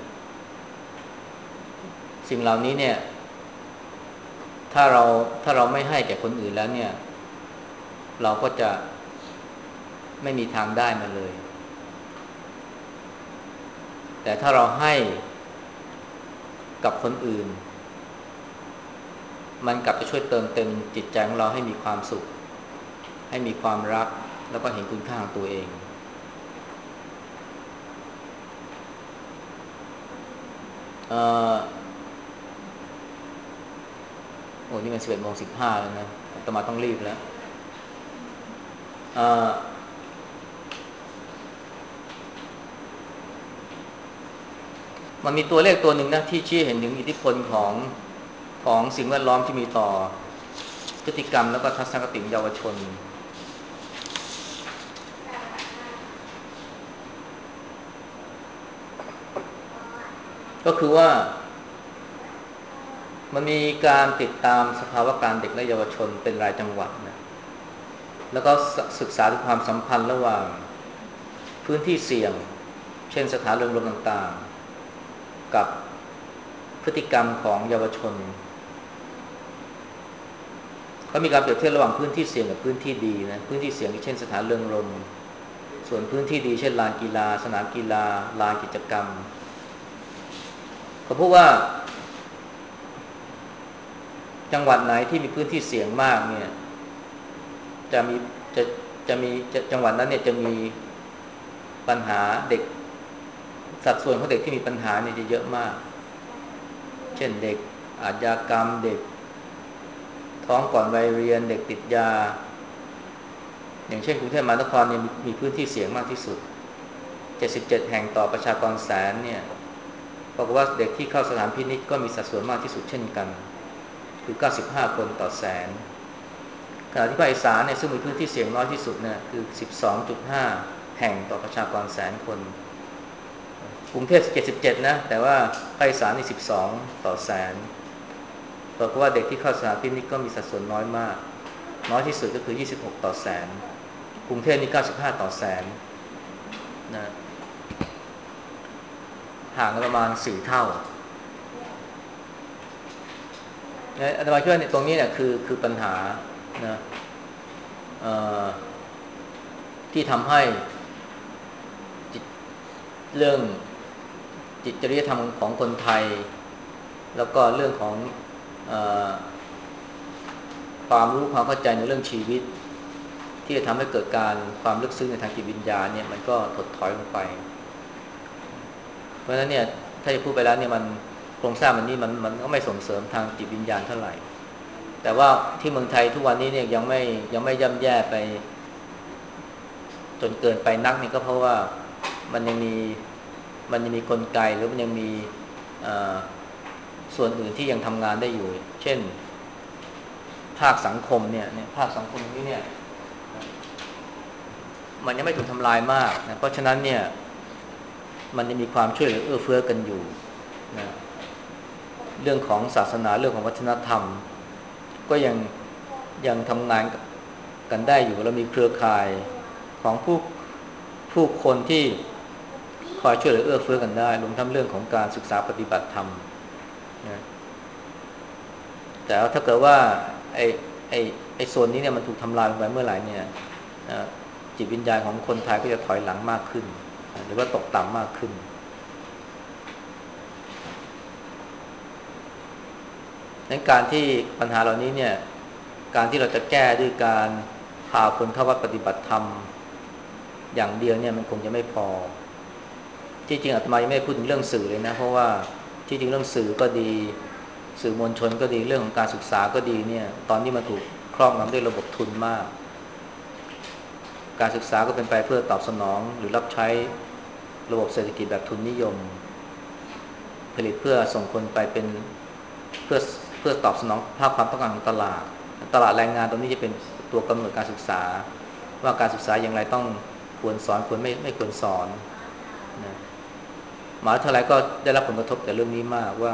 สิ่งเหล่านี้เนี่ยถ้าเราไม่ให้แก่คนอื่นแล้วเนี่ยเราก็จะไม่มีทางได้มาเลยแต่ถ้าเราให้กับคนอื่นมันกลับจะช่วยเติมเต็มจิตใจของเราให้มีความสุขให้มีความรักแล้วก็เห็นคุณค่าของตัวเองโอ้นี่มัน11:15แล้วนะอาตมาต้องรีบแล้วมันมีตัวเลขตัวหนึ่งนะที่ชี้เห็นถึงอิทธิพลของสิ่งแวดล้อมที่มีต่อพฤติกรรมแล้วก็ทัศนคติเยาวชนก็คือว่ามันมีการติดตามสภาวะการเด็กและเยาวชนเป็นรายจังหวัดนะแล้วก็ศึกษาถึงความสัมพันธ์ระหว่างพื้นที่เสี่ยงเช่นสถานเริงรมย์ต่างๆกับพฤติกรรมของเยาวชนก็มีการเปรียบเทียบระหว่างพื้นที่เสี่ยงกับพื้นที่ดีนะพื้นที่เสี่ยงเช่นสถานเริงรมย์ส่วนพื้นที่ดีเช่นลานกีฬาสนามกีฬาลานกิจกรรมเขาพบว่าจังหวัดไหนที่มีพื้นที่เสี่ยงมากเนี่ยจะมีจังหวัดนั้นเนี่ยจะมีปัญหาเด็กสัดส่วนของเด็กที่มีปัญหาเนี่ยจะเยอะมากเช่นเด็กอาชญากรรมเด็กท้องก่อนวัยเรียนเด็กติดยาอย่างเช่นกรุงเทพมหานครเนี่ยมีพื้นที่เสี่ยงมากที่สุด77แห่งต่อประชากรแสนเนี่ยบอกว่าเด็กที่เข้าสถานพินิจก็มีสัดส่วนมากที่สุดเช่นกันคือ95คนต่อแสนขณะที่ภาคอีสานเนี่ยซึ่งมีพื้นที่เสี่ยงน้อยที่สุดเนี่ยคือ 12.5 แห่งต่อประชากรแสนคนกรุงเทพ77นะแต่ว่าภาคอีสานนี่12ต่อแสนบอกว่าเด็กที่เข้าสถานพินิจก็มีสัดส่วนน้อยมากน้อยที่สุดก็คือ26ต่อแสนกรุงเทพนี่95ต่อแสนนะห่างกันประมาณ4เท่าอาตมาคิดว่าตรงนี้เนี่ยคือปัญหานะที่ทำให้เรื่องจิตจริยธรรมของคนไทยแล้วก็เรื่องของความรู้ความเข้าใจในเรื่องชีวิตที่จะทำให้เกิดการความลึกซึ้งในทางจิตวิญญาณเนี่ยมันก็ถดถอยลงไปเพราะฉะนั้นเนี่ยถ้าจะพูดไปแล้วเนี่ยมันโครงสร้างมันก็ไม่ส่งเสริมทางจิตวิญญาณเท่าไหร่แต่ว่าที่เมืองไทยทุกวันนี้เนี่ยยังไม่ย่ำแย่ไปจนเกินไปนักนี่ก็เพราะว่ามันยังมีกลไกหรือมันยังมีส่วนอื่นที่ยังทำงานได้อยู่เช่นภาคสังคมเนี่ยภาคสังคมนี้เนี่ยมันยังไม่ถูกทำลายมากนะเพราะฉะนั้นเนี่ยมันยังมีความช่วยเหลือเอื้อเฟื้อกันอยู่นะเรื่องของศาสนาเรื่องของวัฒนธรรมก็ยังทำงานกันได้อยู่แล้วมีเครือข่ายของผู้คนที่คอยช่วยเหลือเอื้อเฟื้อกันได้รวมทั้งเรื่องของการศึกษาปฏิบัติธรรมนะแต่ถ้าเกิดว่าไอ้โซนนี้เนี่ยมันถูกทำลายไปเมื่อไหร่เนี่ยจิตวิญญาณของคนไทยก็จะถอยหลังมากขึ้นหรือว่าตกต่ำมากขึ้นดังนั้นการที่ปัญหาเหล่านี้เนี่ยการที่เราจะแก้ด้วยการพาคนเข้าวัดปฏิบัติธรรมอย่างเดียวเนี่ยมันคงจะไม่พอที่จริงอาตมายังไม่ได้พูดถึงเรื่องสื่อเลยนะเพราะว่าที่จริงเรื่องสื่อก็ดีสื่อมวลชนก็ดีเรื่องของการศึกษาก็ดีเนี่ยตอนนี้มันถูกครอบงำด้วยระบบทุนมากการศึกษาก็เป็นไปเพื่อตอบสนองหรือรับใช้ระบบเศรษฐกิจแบบทุนนิยมผลิตเพื่อส่งคนไปเป็นเพื่อตอบสนองภาพความต้องการของตลาดแรงงานตรงนี้จะเป็นตัวกำหนดการศึกษาว่าการศึกษาอย่างไรต้องควรสอนควรไม่ควรสอนนะมหาวิทยาลัยก็ได้รับผลกระทบจากเรื่องนี้มากว่า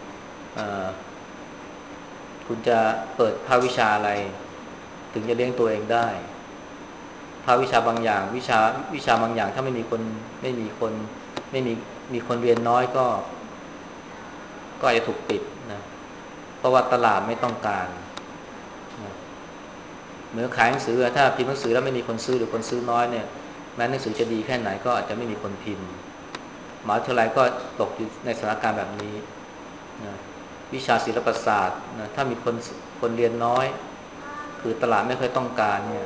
คุณจะเปิดภาควิชาอะไรถึงจะเลี้ยงตัวเองได้ภาควิชาบางอย่างวิชาบางอย่างถ้าไม่มีคนมีคนเรียนน้อยก็อาจจะถูกปิดนะเพราะว่าตลาดไม่ต้องการนะเหมือนขายหนังสือถ้าพิมพ์หนังสือแล้วไม่มีคนซื้อหรือคนซื้อน้อยเนี่ยแม้หนังสือจะดีแค่ไหนก็อาจจะไม่มีคนพิมพ์มหาวิทยาลัยก็ตกอยู่ในสถานการณ์แบบนี้นะวิชาศิลปศาสตร์นะถ้ามีคนเรียนน้อยคือตลาดไม่ค่อยต้องการเนี่ย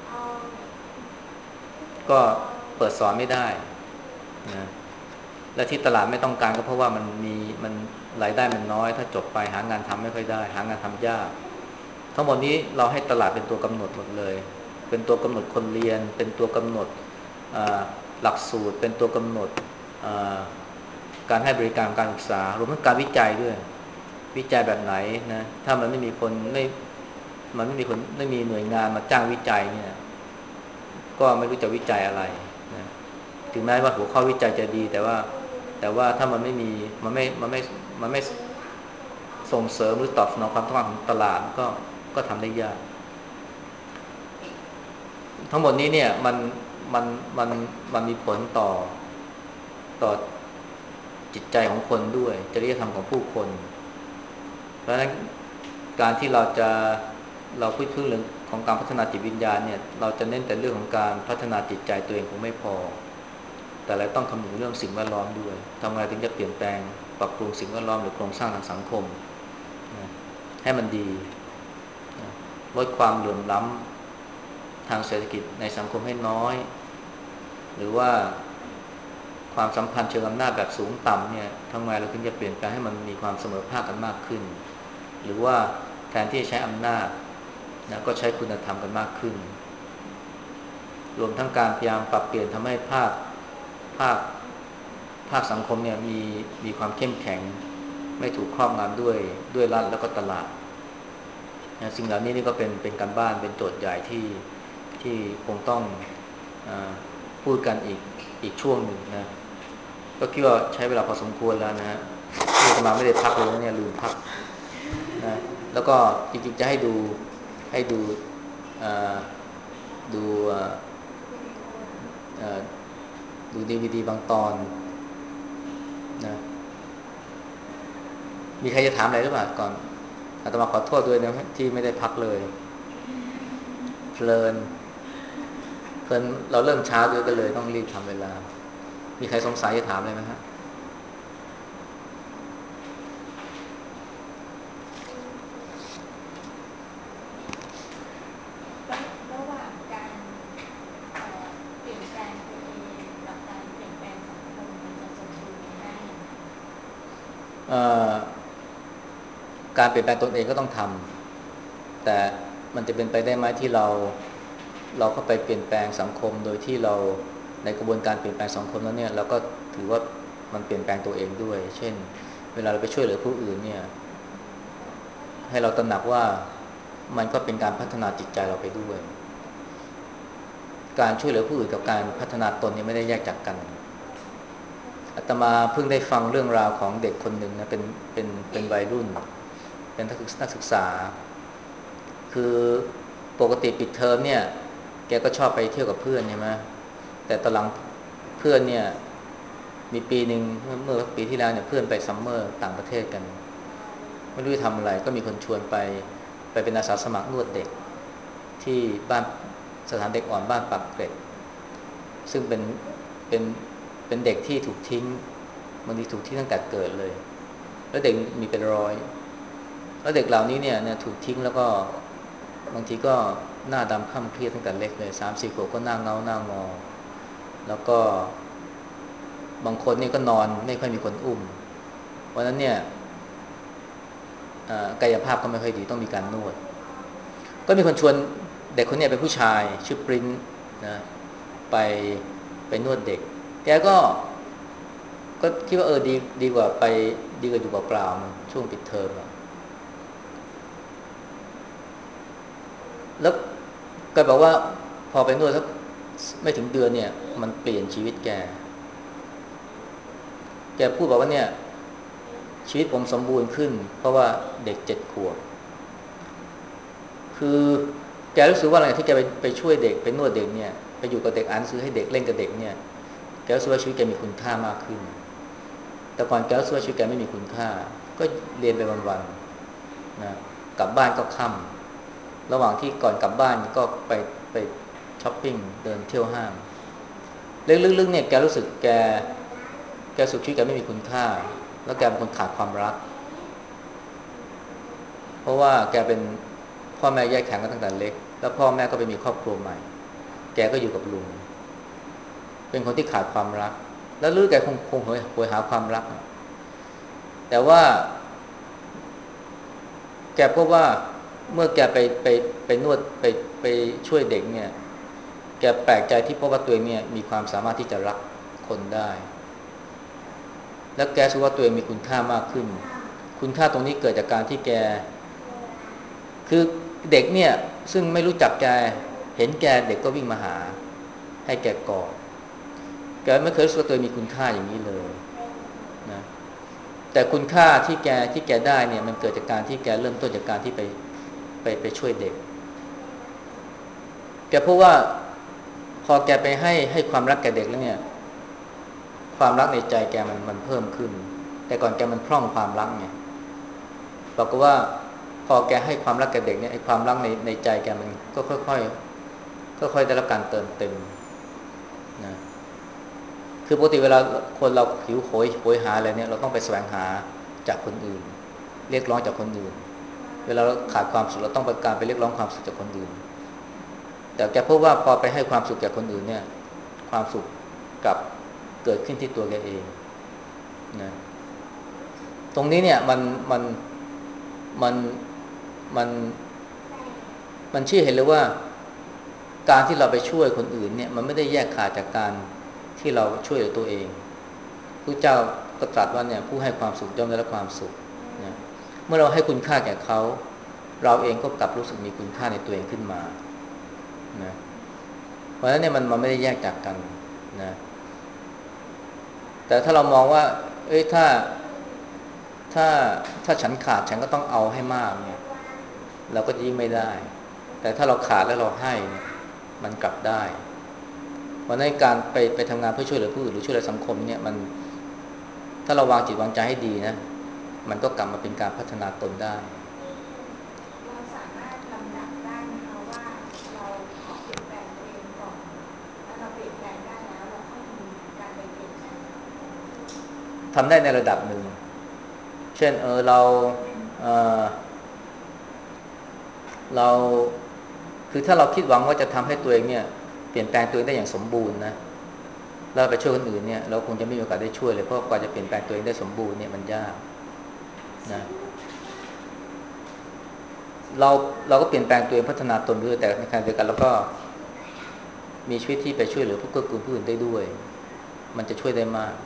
ก็เปิดสอนไม่ได้นะและที่ตลาดไม่ต้องการก็เพราะว่ามันรายได้มันน้อยถ้าจบไปหางานทำไม่ค่อยได้หางานทำยากทั้งหมดนี้เราให้ตลาดเป็นตัวกำหนดหมดเลยเป็นตัวกำหนดคนเรียนเป็นตัวกำหนดหลักสูตรเป็นตัวกำหนดการให้บริการการศึกษารวมทั้งการวิจัยด้วยวิจัยแบบไหนนะถ้ามันไม่มีคนไม่มีหน่วยงานมาจ้างวิจัยเนี่ยก็ไม่รู้จะวิจัยอะไรนะถึงแม้ว่าหัวข้อวิจัยจะดีแต่ว่าถ้ามันไม่มีมันไม่ส่งเสริมหรือตอบสนองความต้องการของตลาดก็ทำได้ยากทั้งหมดนี้เนี่ยมันมันมันมีผลต่อจิตใจของคนด้วยจริยธรรมของผู้คนเพราะฉะนั้นการที่เราพูดถึงเรื่องของการพัฒนาจิตวิญญาณเนี่ยเราจะเน้นแต่เรื่องของการพัฒนาจิตใจตัวเองคงไม่พอแต่เราต้องคำนึงเรื่องสิ่งแวดล้อมด้วยทำไงถึงจะเปลี่ยนแปลงปรับปรุงสิ่งแวดล้อมหรือโครงสร้างทางสังคมนะให้มันดีนะลดความเหลื่อมล้ำทางเศรษฐกิจในสังคมให้น้อยหรือว่าความสัมพันธ์เชิงอำนาจแบบสูงต่ำเนี่ยทำไงเราถึงจะเปลี่ยนแปลงให้มันมีความเสมอภาคกันมากขึ้นหรือว่าแทนที่จะใช้อำนาจนะก็ใช้คุณธรรมกันมากขึ้นรวมทั้งการพยายามปรับเปลี่ยนทำให้ภาคสังคมเนี่ยมีความเข้มแข็งไม่ถูกครอบงำด้วยรัฐแล้วก็ตลาดนะสิ่งเหล่านี้นี่ก็เป็นการบ้านเป็นโจทย์ใหญ่ที่คงต้องพูดกันอีกช่วงหนึ่งนะก็คิดว่าใช้เวลาพอสมควรแล้วนะฮะที่อาตมาไม่ได้พักเลยนะเนี่ยลืมพักนะแล้วก็จริงๆจะให้ดูดูดูดีวีดีบางตอนนะมีใครจะถามอะไรหรือเปล่าก่อนอาตมาขอโทษด้วยนะที่ไม่ได้พักเลยเพลินเราเริ่มช้าด้วยก็เลยต้องรีบทำเวลามีใครสงสัยจะถามอะไรไหมฮะระหว่างการเปลี่ยนแปลงตัวเองกับการเปลี่ยนแปลงสังคมมันจะสมดุลกันได้การเปลี่ยนแปลงตนเองก็ต้องทำแต่มันจะเป็นไปได้ไหมที่เราเข้าไปเปลี่ยนแปลงสังคมโดยที่เราในกระบวนการเปลี่ยนแปลงสังคมนั้นเนี่ยเราก็ถือว่ามันเปลี่ยนแปลงตัวเองด้วยเช่นเวลาเราไปช่วยเหลือผู้อื่นเนี่ยให้เราตระหนักว่ามันก็เป็นการพัฒนาจิตใจเราไปด้วยการช่วยเหลือผู้อื่นกับการพัฒนาตนเนี่ยไม่ได้แยกจากกันอาตมาเพิ่งได้ฟังเรื่องราวของเด็กคนหนึ่งนะเป็นวัยรุ่นเป็นนักศึกษาคือปกติปิดเทอมเนี่ยแกก็ชอบไปเที่ยวกับเพื่อนใช่ไหมแต่ตอนหลังเพื่อนเนี่ยมีปีหนึ่งเมื่อปีที่แล้วเนี่ยเพื่อนไปซัมเมอร์ต่างประเทศกันไม่รู้จะทำอะไรก็มีคนชวนไปเป็นอาสาสมัครนวดเด็กที่บ้านสถานเด็กอ่อนบ้านปากเกร็ดซึ่งเป็นเป็นเด็กที่ถูกทิ้งบางทีถูกทิ้งตั้งแต่เกิดเลยแล้วเด็กมีเป็นร้อยแล้วเด็กเหล่านี้เนี่ยถูกทิ้งแล้วก็บางทีก็หน้าดำคล้ำเครียดตั้งแต่เล็กเลย3-4 ขวบก็หน้าเงาหน้างอแล้วก็บางคนนี่ก็นอนไม่ค่อยมีคนอุ้มเพราะนั้นเนี่ยกายภาพก็ไม่ค่อยดีต้องมีการนวดก็มีคนชวนเด็กคนนี้เป็นผู้ชายชื่อปริ้นนะไปนวดเด็กแกก็คิดว่าดีกว่าดีกว่าอยู่เปล่าๆช่วงปิดเทอมแล้วก็บอกว่าพอไปนวดสักไม่ถึงเดือนเนี่ยมันเปลี่ยนชีวิตแกพูดบอกว่าเนี่ยชีวิตผมสมบูรณ์ขึ้นเพราะว่าเด็ก7 ขวบคือแกรู้สึกว่าอะไรที่แกไปช่วยเด็กไปนวดเด็กเนี่ยไปอยู่กับเด็กอ่านหนังสือให้เด็กเล่นกับเด็กเนี่ยแกรู้สึกว่าชีวิตแกมีคุณค่ามากขึ้นแต่ก่อนแกรู้สึกว่าชีวิตแกไม่มีคุณค่าก็เรียนไปวันๆนะกลับบ้านก็ค่ำระหว่างที่ก่อนกลับบ้านก็ไปช้อปปิ้งเดินเที่ยวห้างลึกๆเนี่ยแกรู้สึกแกสุขชีวิตแกไม่มีคุณค่าแล้วแกเป็นคนขาดความรักเพราะว่าแกเป็นพ่อแม่แยกทางกันตั้งแต่เล็กแล้วพ่อแม่ก็ไปมีครอบครัวใหม่แกก็อยู่กับลุงเป็นคนที่ขาดความรักแล้วลึกแกคงโหยหาความรักแต่ว่าแกพบว่าเมื่อแกไปนวดไปช่วยเด็กเนี่ยแกแปลกใจที่พบว่าตัวเองเนี่ยมีความสามารถที่จะรักคนได้แล้วแกรู้ว่าตัวเองมีคุณค่ามากขึ้นคุณค่าตรงนี้เกิดจากการที่แกคือเด็กเนี่ยซึ่งไม่รู้จักแกเห็นแกเด็กก็วิ่งมาหาให้แกกอดแกไม่เคยรู้สึกว่าตัวเองมีคุณค่าอย่างนี้เลยนะแต่คุณค่าที่แกได้เนี่ยมันเกิดจากการที่แกเริ่มต้นจากการที่ไปช่วยเด็กแกพบว่าพอแกไปให้ความรักแกเด็กแล้วเนี่ยความรักในใจแกมันเพิ่มขึ้นแต่ก่อนแกมันพร่องความรักไงบอกว่าพอแกให้ความรักแกเด็กเนี่ยไอ้ความรักในใจแกมันก็ค่อยๆได้รับการเติมเต็มนะคือปกติเวลาคนเราหิวโหยหาอะไรเนี่ยเราต้องไปแสวงหาจากคนอื่นเรียกร้องจากคนอื่นเวลาเราขาดความสุขเราต้องไปการไปเรียกร้องความสุขจากคนอื่นแต่แกพบว่าพอไปให้ความสุขแก่คนอื่นเนี่ยความสุขกลับเกิดขึ้นที่ตัวแกเองนะตรงนี้เนี่ยมันมันมันชี้เห็นเลยว่าการที่เราไปช่วยคนอื่นเนี่ยมันไม่ได้แยกขาดจากการที่เราช่วยเหลือตัวเองพระเจ้าก็ตรัสว่าเนี่ยผู้ให้ความสุขย่อมได้รับความสุขนะเมื่อเราให้คุณค่าแก่เขาเราเองก็กลับรู้สึกมีคุณค่าในตัวเองขึ้นมานะเพราะฉะนั้นเนี่ยมันไม่ได้แยกจากกันนะแต่ถ้าเรามองว่าเอ้ยถ้าถ้าฉันขาดฉันก็ต้องเอาให้มากเนี่ยเราก็จะยิ่งไม่ได้แต่ถ้าเราขาดแล้วเราให้เนี่ยมันกลับได้เพราะในการไปทำงานเพื่อช่วยเหลือผู้อื่นหรือช่วยเหลือสังคมเนี่ยมันถ้าเราวางจิตวางใจให้ดีนะมันก็กลับมาเป็นการพัฒนาตนได้เราสามารถลำดับได้ไหมคะว่าเราขอเปลี่ยนแปลงตัวเองก่อนแล้วเราเปลี่ยนแปลงได้แล้วเราค่อยมีการไปเปลี่ยนแปลงทำได้ในระดับหนึ่งเช่นเออเราคือถ้าเราคิดหวังว่าจะทำให้ตัวเองเนี่ยเปลี่ยนแปลงตัวเองได้อย่างสมบูรณ์นะเราไปช่วยคนอื่นเนี่ยเราคงจะไม่มีโอกาสได้ช่วยเลยเพราะกว่าจะเปลี่ยนแปลงตัวเองได้สมบูรณ์เนี่ยมันยากนะเราก็เปลี่ยนแปลงตัวเองพัฒนาตนด้วยแต่ในขณะเดียวกันเราก็มีชีวิตที่ไปช่วยเหลือผู้เกื้อกูลผู้อื่นได้ด้วยมันจะช่วยได้มาก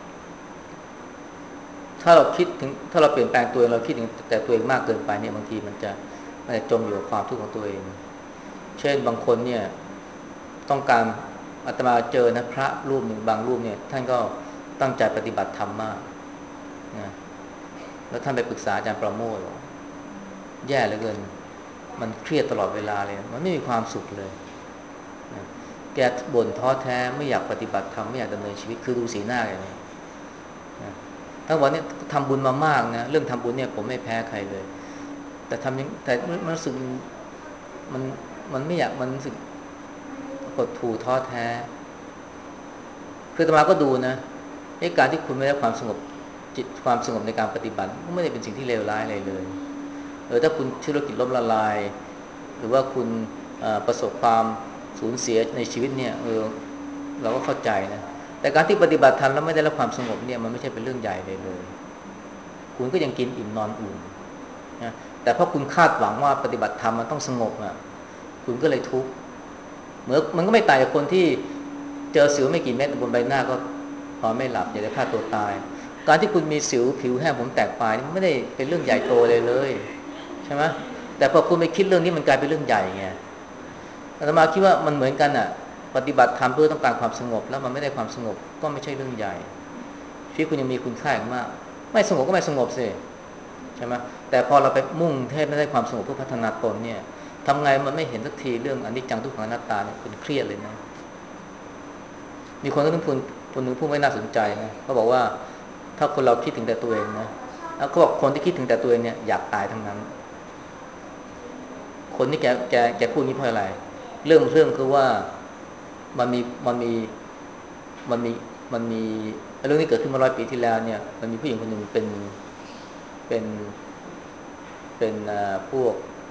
ถ้าเราเปลี่ยนแปลงตัวเองเราคิดถึงแต่ตัวเองมากเกินไปเนี่ยบางทีมันจะจมอยู่กับความทุกข์ของตัวเองเช่นบางคนเนี่ยต้องการอาตมาเจอนะพระรูปหนึ่งบางรูปเนี่ยท่านก็ตั้งใจปฏิบัติธรรมมากนะแล้วท่านไปปรึกษาอาจารย์ประโมทบอกแย่เหลือเกินมันเครียดตลอดเวลาเลยมันไม่มีความสุขเลยนะแกบ่นท้อแท้ไม่อยากปฏิบัติธรรมไม่อยากดำเนินชีวิตคือดูสีหน้าอย่างนี้นะทั้งวันนี้ทำบุญมามากนะเรื่องทำบุญเนี่ยผมไม่แพ้ใครเลยแต่มันรู้สึกมันมันไม่อยากมันรู้สึกหดหู่ท้อแท้คืออาตมาก็ดูนะการที่คุณไม่ได้ความสงบจิตความสงบในการปฏิบัติก็ไม่ได้เป็นสิ่งที่เลวร้ายอะไรเลยถ้าคุณธุรกิจล้มละลายหรือว่าคุณประสบความสูญเสียในชีวิตเนี่ยเราก็เข้าใจนะแต่การที่ปฏิบัติธรรมแล้วไม่ได้รับความสงบเนี่ยมันไม่ใช่เป็นเรื่องใหญ่เลยคุณก็ยังกินอิ่มนอนอุ่นนะแต่เพราะคุณคาดหวังว่าปฏิบัติธรรมมันต้องสงบอ่ะคุณก็เลยทุกข์เหมือนมันก็ไม่ต่างจากคนที่เจอสิวไม่กี่เม็ดบนใบหน้าก็นอนไม่หลับอยากจะฆ่าตัวตายการที่คุณมีสิวผิวแห้งผมแตกปลายนี่ไม่ได้เป็นเรื่องใหญ่โตเลยใช่ไหมแต่พอคุณไปคิดเรื่องนี้มันกลายเป็นเรื่องใหญ่ไงอาตมาคิดว่ามันเหมือนกันอ่ะปฏิบัติธรรมเพื่อต้องการความสงบแล้วมันไม่ได้ความสงบก็ไม่ใช่เรื่องใหญ่ชีวิตคุณยังมีคุณค่าอย่างมากไม่สงบก็ไม่สงบสิใช่ไหมแต่พอเราไปมุ่งให้ไม่ได้ความสงบเพื่อพัฒนาตนเนี่ยทำไงมันไม่เห็นสักทีเรื่องอนิจจังทุกขังอนัตตาเนี่ยเป็นเครียดเลยนะมีคนนึงพูดไม่น่าสนใจนะเขาบอกว่าถ้าคนเราคิดถึงแต่ตัวเองนะแล้วเขาบอกคนที่คิดถึงแต่ตัวเองเนี่ยอยากตายทั้งนั้นคคนที่แกพูดนี้เพราะอะไรเรื่องคือว่ามันมีมันมีมันมีมันมีเรื่องนี้เกิดขึ้นมา100 ปีที่แล้วเนี่ยมันมีผู้หญิงคนหนึ่งเป็นเป็นพวก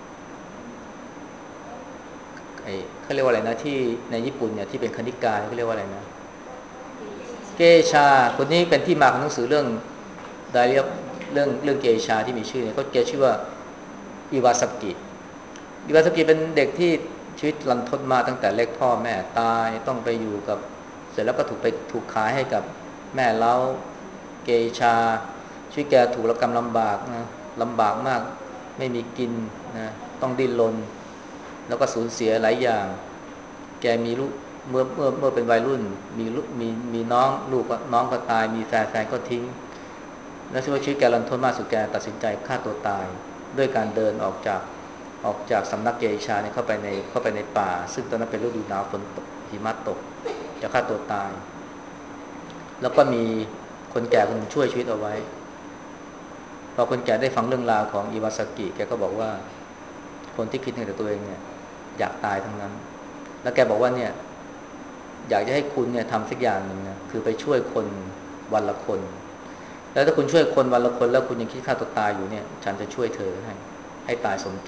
ไอ้เขาเรียกว่าอะไรนะที่ในญี่ปุ่นเนี่ยที่เป็นคณิกาเขาเรียกว่าอะไรนะเกชาคนนี้เป็นที่มาของหนังสือเรื่องไดเรียเรื่องเกชาที่มีชื่อเนี่ยเขาชื่อว่าอิวาสกิเป็นเด็กที่ชีวิตรันทดมาตั้งแต่เล็กพ่อแม่ตายต้องไปอยู่กับเสร็จแล้วก็ถูกขายให้กับแม่เล้าเกชาชีวิตแกถูกระกำลำบากนะลำบากมากไม่มีกินนะต้องดิ้นรนแล้วก็สูญเสียหลายอย่างแกมีลูกเมื่อเป็นวัยรุ่นมีลูกมีน้องลูกน้องก็ตายมีแฟนก็ทิ้งแล้วชีวิตแกรันทดมากสุดแกตัดสินใจฆ่าตัวตายด้วยการเดินออกจากสำนักเกชาเนี่ยเข้าไปในป่าซึ่งตอนนั้นเป็นฤดูหนาวฝนตกหิมะตกจะฆ่าตัวตายแล้วก็มีคนแก่คนช่วยชีวิตเอาไว้พอคนแก่ได้ฟังเรื่องราวของอิวาซากิแกก็บอกว่าคนที่คิดเห็นแต่ตัวเองเนี่ยอยากตายทั้งนั้นแล้วแกบอกว่าเนี่ยอยากจะให้คุณเนี่ยทำสักอย่างหนึ่งนะคือไปช่วยคนวันละคนแล้วถ้าคุณช่วยคนวันละคนแล้วคุณยังคิดฆ่าตัวตายอยู่เนี่ยฉันจะช่วยเธอให้ตายสมใจ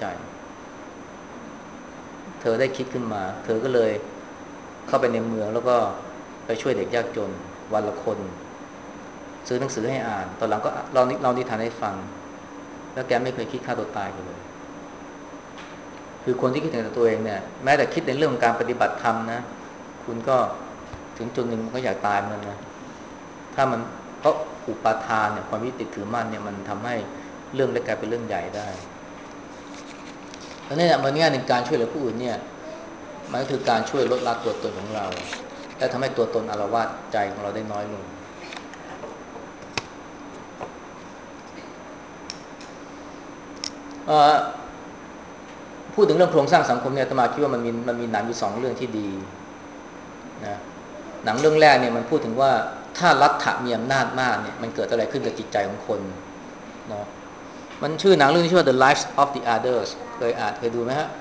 เธอได้คิดขึ้นมาเธอก็เลยเข้าไปในเมืองแล้วก็ไปช่วยเด็กยากจนวันละคนซื้อหนังสือให้อ่านตอนหลังก็เรานิทานให้ฟังแล้วแกไม่เคยคิดฆ่าตัวตายเลยคือคนที่คิดถึงแต่ตัวเองเนี่ยแม้แต่คิดในเรื่องของการปฏิบัติธรรมนะคุณก็ถึงจุดหนึ่งมันก็อยากตายมันนะถ้ามันเพราะอุปาทานเนี่ยความยึดติดถือมั่นเนี่ยมันทำให้เรื่องเล็กกลายเป็นเรื่องใหญ่ได้แล้วเนี่ยมันง่ายในการช่วยเหลือผู้อื่นเนี่ยมันก็คือการช่วยลดละตัวตนของเราและทำให้ตัวตนอาละวาดใจของเราได้น้อยลงพูดถึงเรื่องโครงสร้างสังคมเนี่ยอาตมาคิดว่ามันมีหนังอยู่2 เรื่องที่ดีนะหนังเรื่องแรกเนี่ยมันพูดถึงว่าถ้ารัฐะมีอำนาจมากเนี่ยมันเกิดอะไรขึ้นกับจิตใจของคนเนาะมันชื่อหนังเรื่องนี้ชื่อว่า The Lives of the Others เคยดูไหมฮะ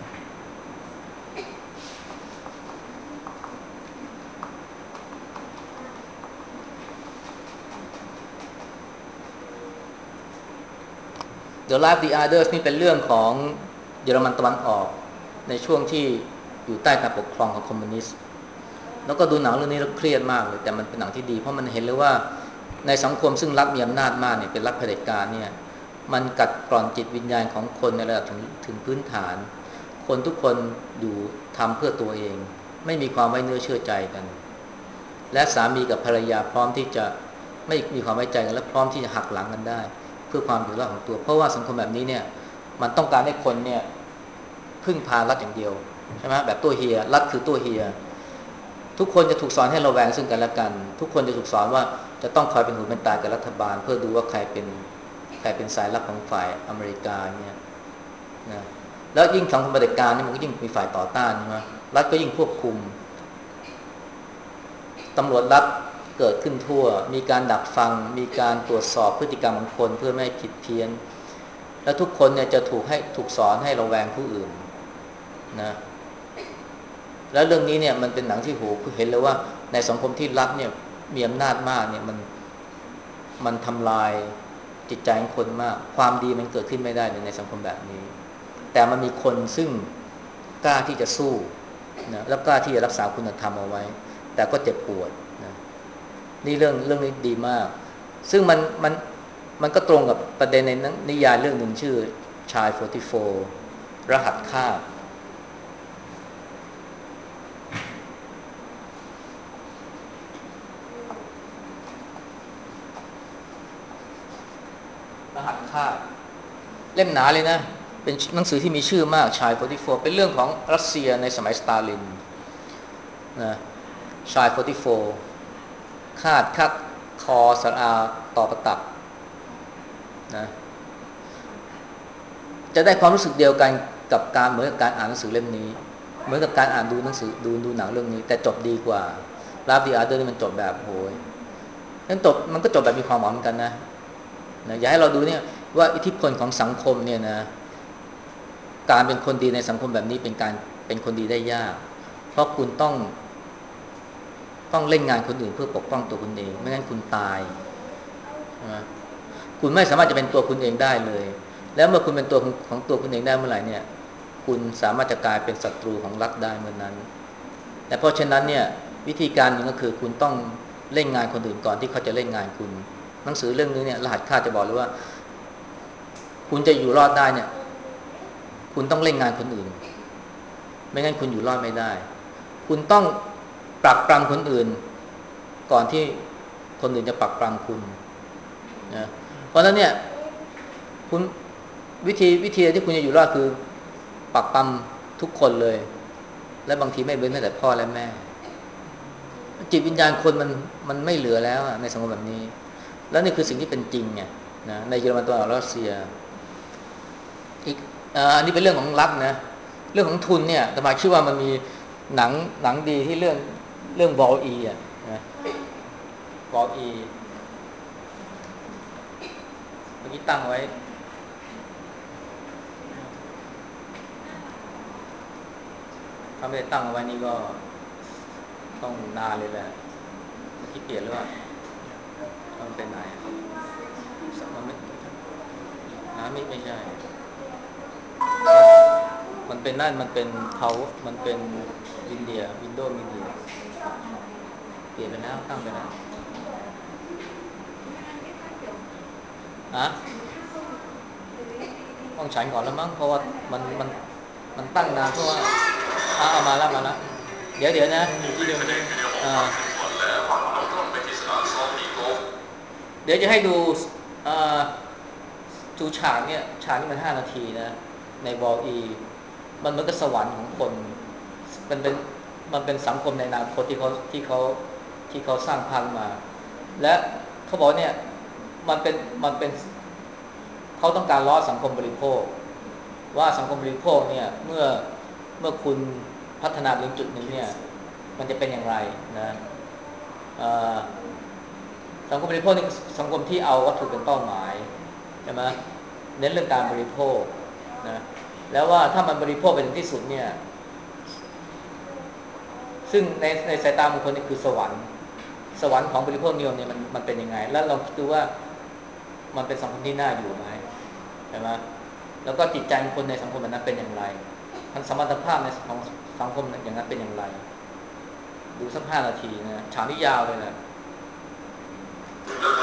The Life of the Others นี่เป็นเรื่องของเยอรมันตะวันออกในช่วงที่อยู่ใต้การปกครองของคอมมิวนิสต์แล้วก็ดูหนังเรื่องนี้แล้วเครียดมากเลยแต่มันเป็นหนังที่ดีเพราะมันเห็นเลยว่าในสังคมซึ่งรัฐมีอำนาจมากเนี่ยเป็นรัฐเผด็จการเนี่ยมันกัดกร่อนจิตวิญญาณของคนในระดับถึงพื้นฐานคนทุกคนอยู่ทำเพื่อตัวเองไม่มีความไว้เนื้อเชื่อใจกันและสามีกับภรรยาพร้อมที่จะไม่มีความไว้ใจกันและพร้อมที่จะหักหลังกันได้เพื่อความอยู่รอดของตัวเพราะว่าสังคมแบบนี้เนี่ยมันต้องการให้คนเนี่ยพึ่งพารัฐอย่างเดียวใช่ไหมแบบตัวเฮียรัฐคือตัวเฮียทุกคนจะถูกสอนให้ระแวงซึ่งกันและกันทุกคนจะถูกสอนว่าจะต้องคอยเป็นหูเป็นตากับรัฐบาลเพื่อดูว่าใครเป็นสายลับของฝ่ายอเมริกาเนี่ยนะแล้วยิ่งสังคมเผด็จการนี่มันก็ยิ่งมีฝ่ายต่อต้านใช่ไหมรัฐก็ยิ่งควบคุมตำรวจรัฐเกิดขึ้นทั่วมีการดักฟังมีการตรวจสอบพฤติกรรมของคนเพื่อไม่ให้ผิดเพี้ยนและทุกคนเนี่ยจะถูกสอนให้ระแวงผู้อื่นนะแล้วเรื่องนี้เนี่ยมันเป็นหนังที่เห็นเลยว่าในสังคมที่รัฐเนี่ยมีอำนาจมากเนี่ยมันทำลายจิตใจของคนมากความดีมันเกิดขึ้นไม่ได้ในสังคมแบบนี้แต่มันมีคนซึ่งกล้าที่จะสู้นะแล้วกล้าที่จะรักษาคุณธรรมเอาไว้แต่ก็เจ็บปวดนะนี่เรื่องนี้ดีมากซึ่งมันก็ตรงกับประเด็นในนิยายเรื่องหนึ่งชื่อชาย44รหัสคาบรหัสคาบเล่มหนาเลยนะเป็นหนังสือที่มีชื่อมากชาย44เป็นเรื่องของรัสเซียในสมัยสตาลินนะชาย44คาดคอสระอาต่อประตักนะจะได้ความรู้สึกเดียวกันกับเหมือนกับการอ่านหนังสือเล่มนี้เหมือนกับการอ่านดูหนังสือดูหนังเรื่องนี้แต่จบดีกว่าลาฟดีอาร์เดอร์นี่มันจบแบบโหยนั้นมันก็จบแบบมีความหวังกันนะอยากให้เราดูเนี่ยว่าอิทธิพลของสังคมเนี่ยนะการเป็นคนดีในสังคมแบบนี้เป็นคนดีได้ยากเพราะคุณต้องเล่นงานคนอื่นเพื่อปกป้องตัวคุณเองไม่งั้นคุณตายนะคุณไม่สามารถจะเป็นตัวคุณเองได้เลยแล้วเมื่อคุณเป็นตัวของตัวคุณเองได้เมื่อไหร่เนี่ยคุณสามารถจะกลายเป็นศัตรูของรัฐได้เมื่อนั้นแต่เพราะฉะนั้นเนี่ยวิธีการหนึ่งก็คือคุณต้องเล่นงานคนอื่นก่อนที่เขาจะเล่นงานคุณหนังสือเรื่องนี้เนี่ยรหัสค่าจะบอกเลยว่าคุณจะอยู่รอดได้เนี่ยคุณต้องเล่นงานคนอื่นไม่งั้นคุณอยู่รอดไม่ได้คุณต้องปรักปรำคนอื่นก่อนที่คนอื่นจะปรักปรำคุณนะเพราะฉะนั้นเนี่ยคุณวิธีที่คุณจะอยู่รอดคือปรักปรำทุกคนเลยและบางทีไม่เว้นแม้แต่พ่อและแม่จิตวิญญาณคนมันไม่เหลือแล้วในสังคมแบบนี้แล้วนี่คือสิ่งที่เป็นจริงไงนะในเยอรมันตะวันออกรัสเซียอีกอันนี้เป็นเรื่องของรัฐนะเรื่องของทุนเนี่ยแต่มาคิดว่ามันมีหนังดีที่เรื่องวอลอีอ่ะนะวอลอีเมื่อกี้ตั้งไว้ถ้าไม่ได้ตั้งเอาไว้นี่ก็ต้องนานเลยแหละเมื่อกี้เปลี่ยนหรือเปล่ามันเป็นไหนมันไม่ใช่มันเป็นนั่นมันเป็นเขามันเป็นวินโดว์มีเดียเปลี่ยนไปแล้วตั้งไปแล้วอะต้องฉันก่อนแล้วมั้งเพราะว่ามันตั้งนานเพราะว่าเอามาแล้วเดี๋ยวนะอยู่ที่เดิมเลยเดี๋ยวจะให้ดูดูฉากเนี่ยฉากนี้มัน5 นาทีนะในบอลอีมันเหมือนกับสวรรค์ของคนมันเป็นสังคมในอนาคตที่เขาสร้างพันมาและเขาบอกเนี่ยมันเป็นเขาต้องการล้อสังคมบริโภคว่าสังคมบริโภคเนี่ยเมื่อคุณพัฒนาไปถึงจุดหนึ่งเนี่ยมันจะเป็นอย่างไรนะสังคมบริโภคนี่สังคมที่เอาวัตถุเป็นเป้าหมายใช่ไหมเน้นเรื่องการบริโภคนะแล้วว่าถ้ามันบริโภคไปถึงที่สุดเนี่ยซึ่งในสายตาบางคนนี่คือสวรรค์ของบริโภคนิยมเนี่ยมันเป็นยังไงแล้วเราคิดดูว่ามันเป็นสังคมที่น่าอยู่ไหมใช่ไหมแล้วก็จิตใจของคนในสังคมแบบนั้นเป็นอย่างไรทันสมรรถภาพในของสังคมอย่างนั้นเป็นอย่างไรดูสัก5 นาทีนะฉากนี้ยาวเลยนะ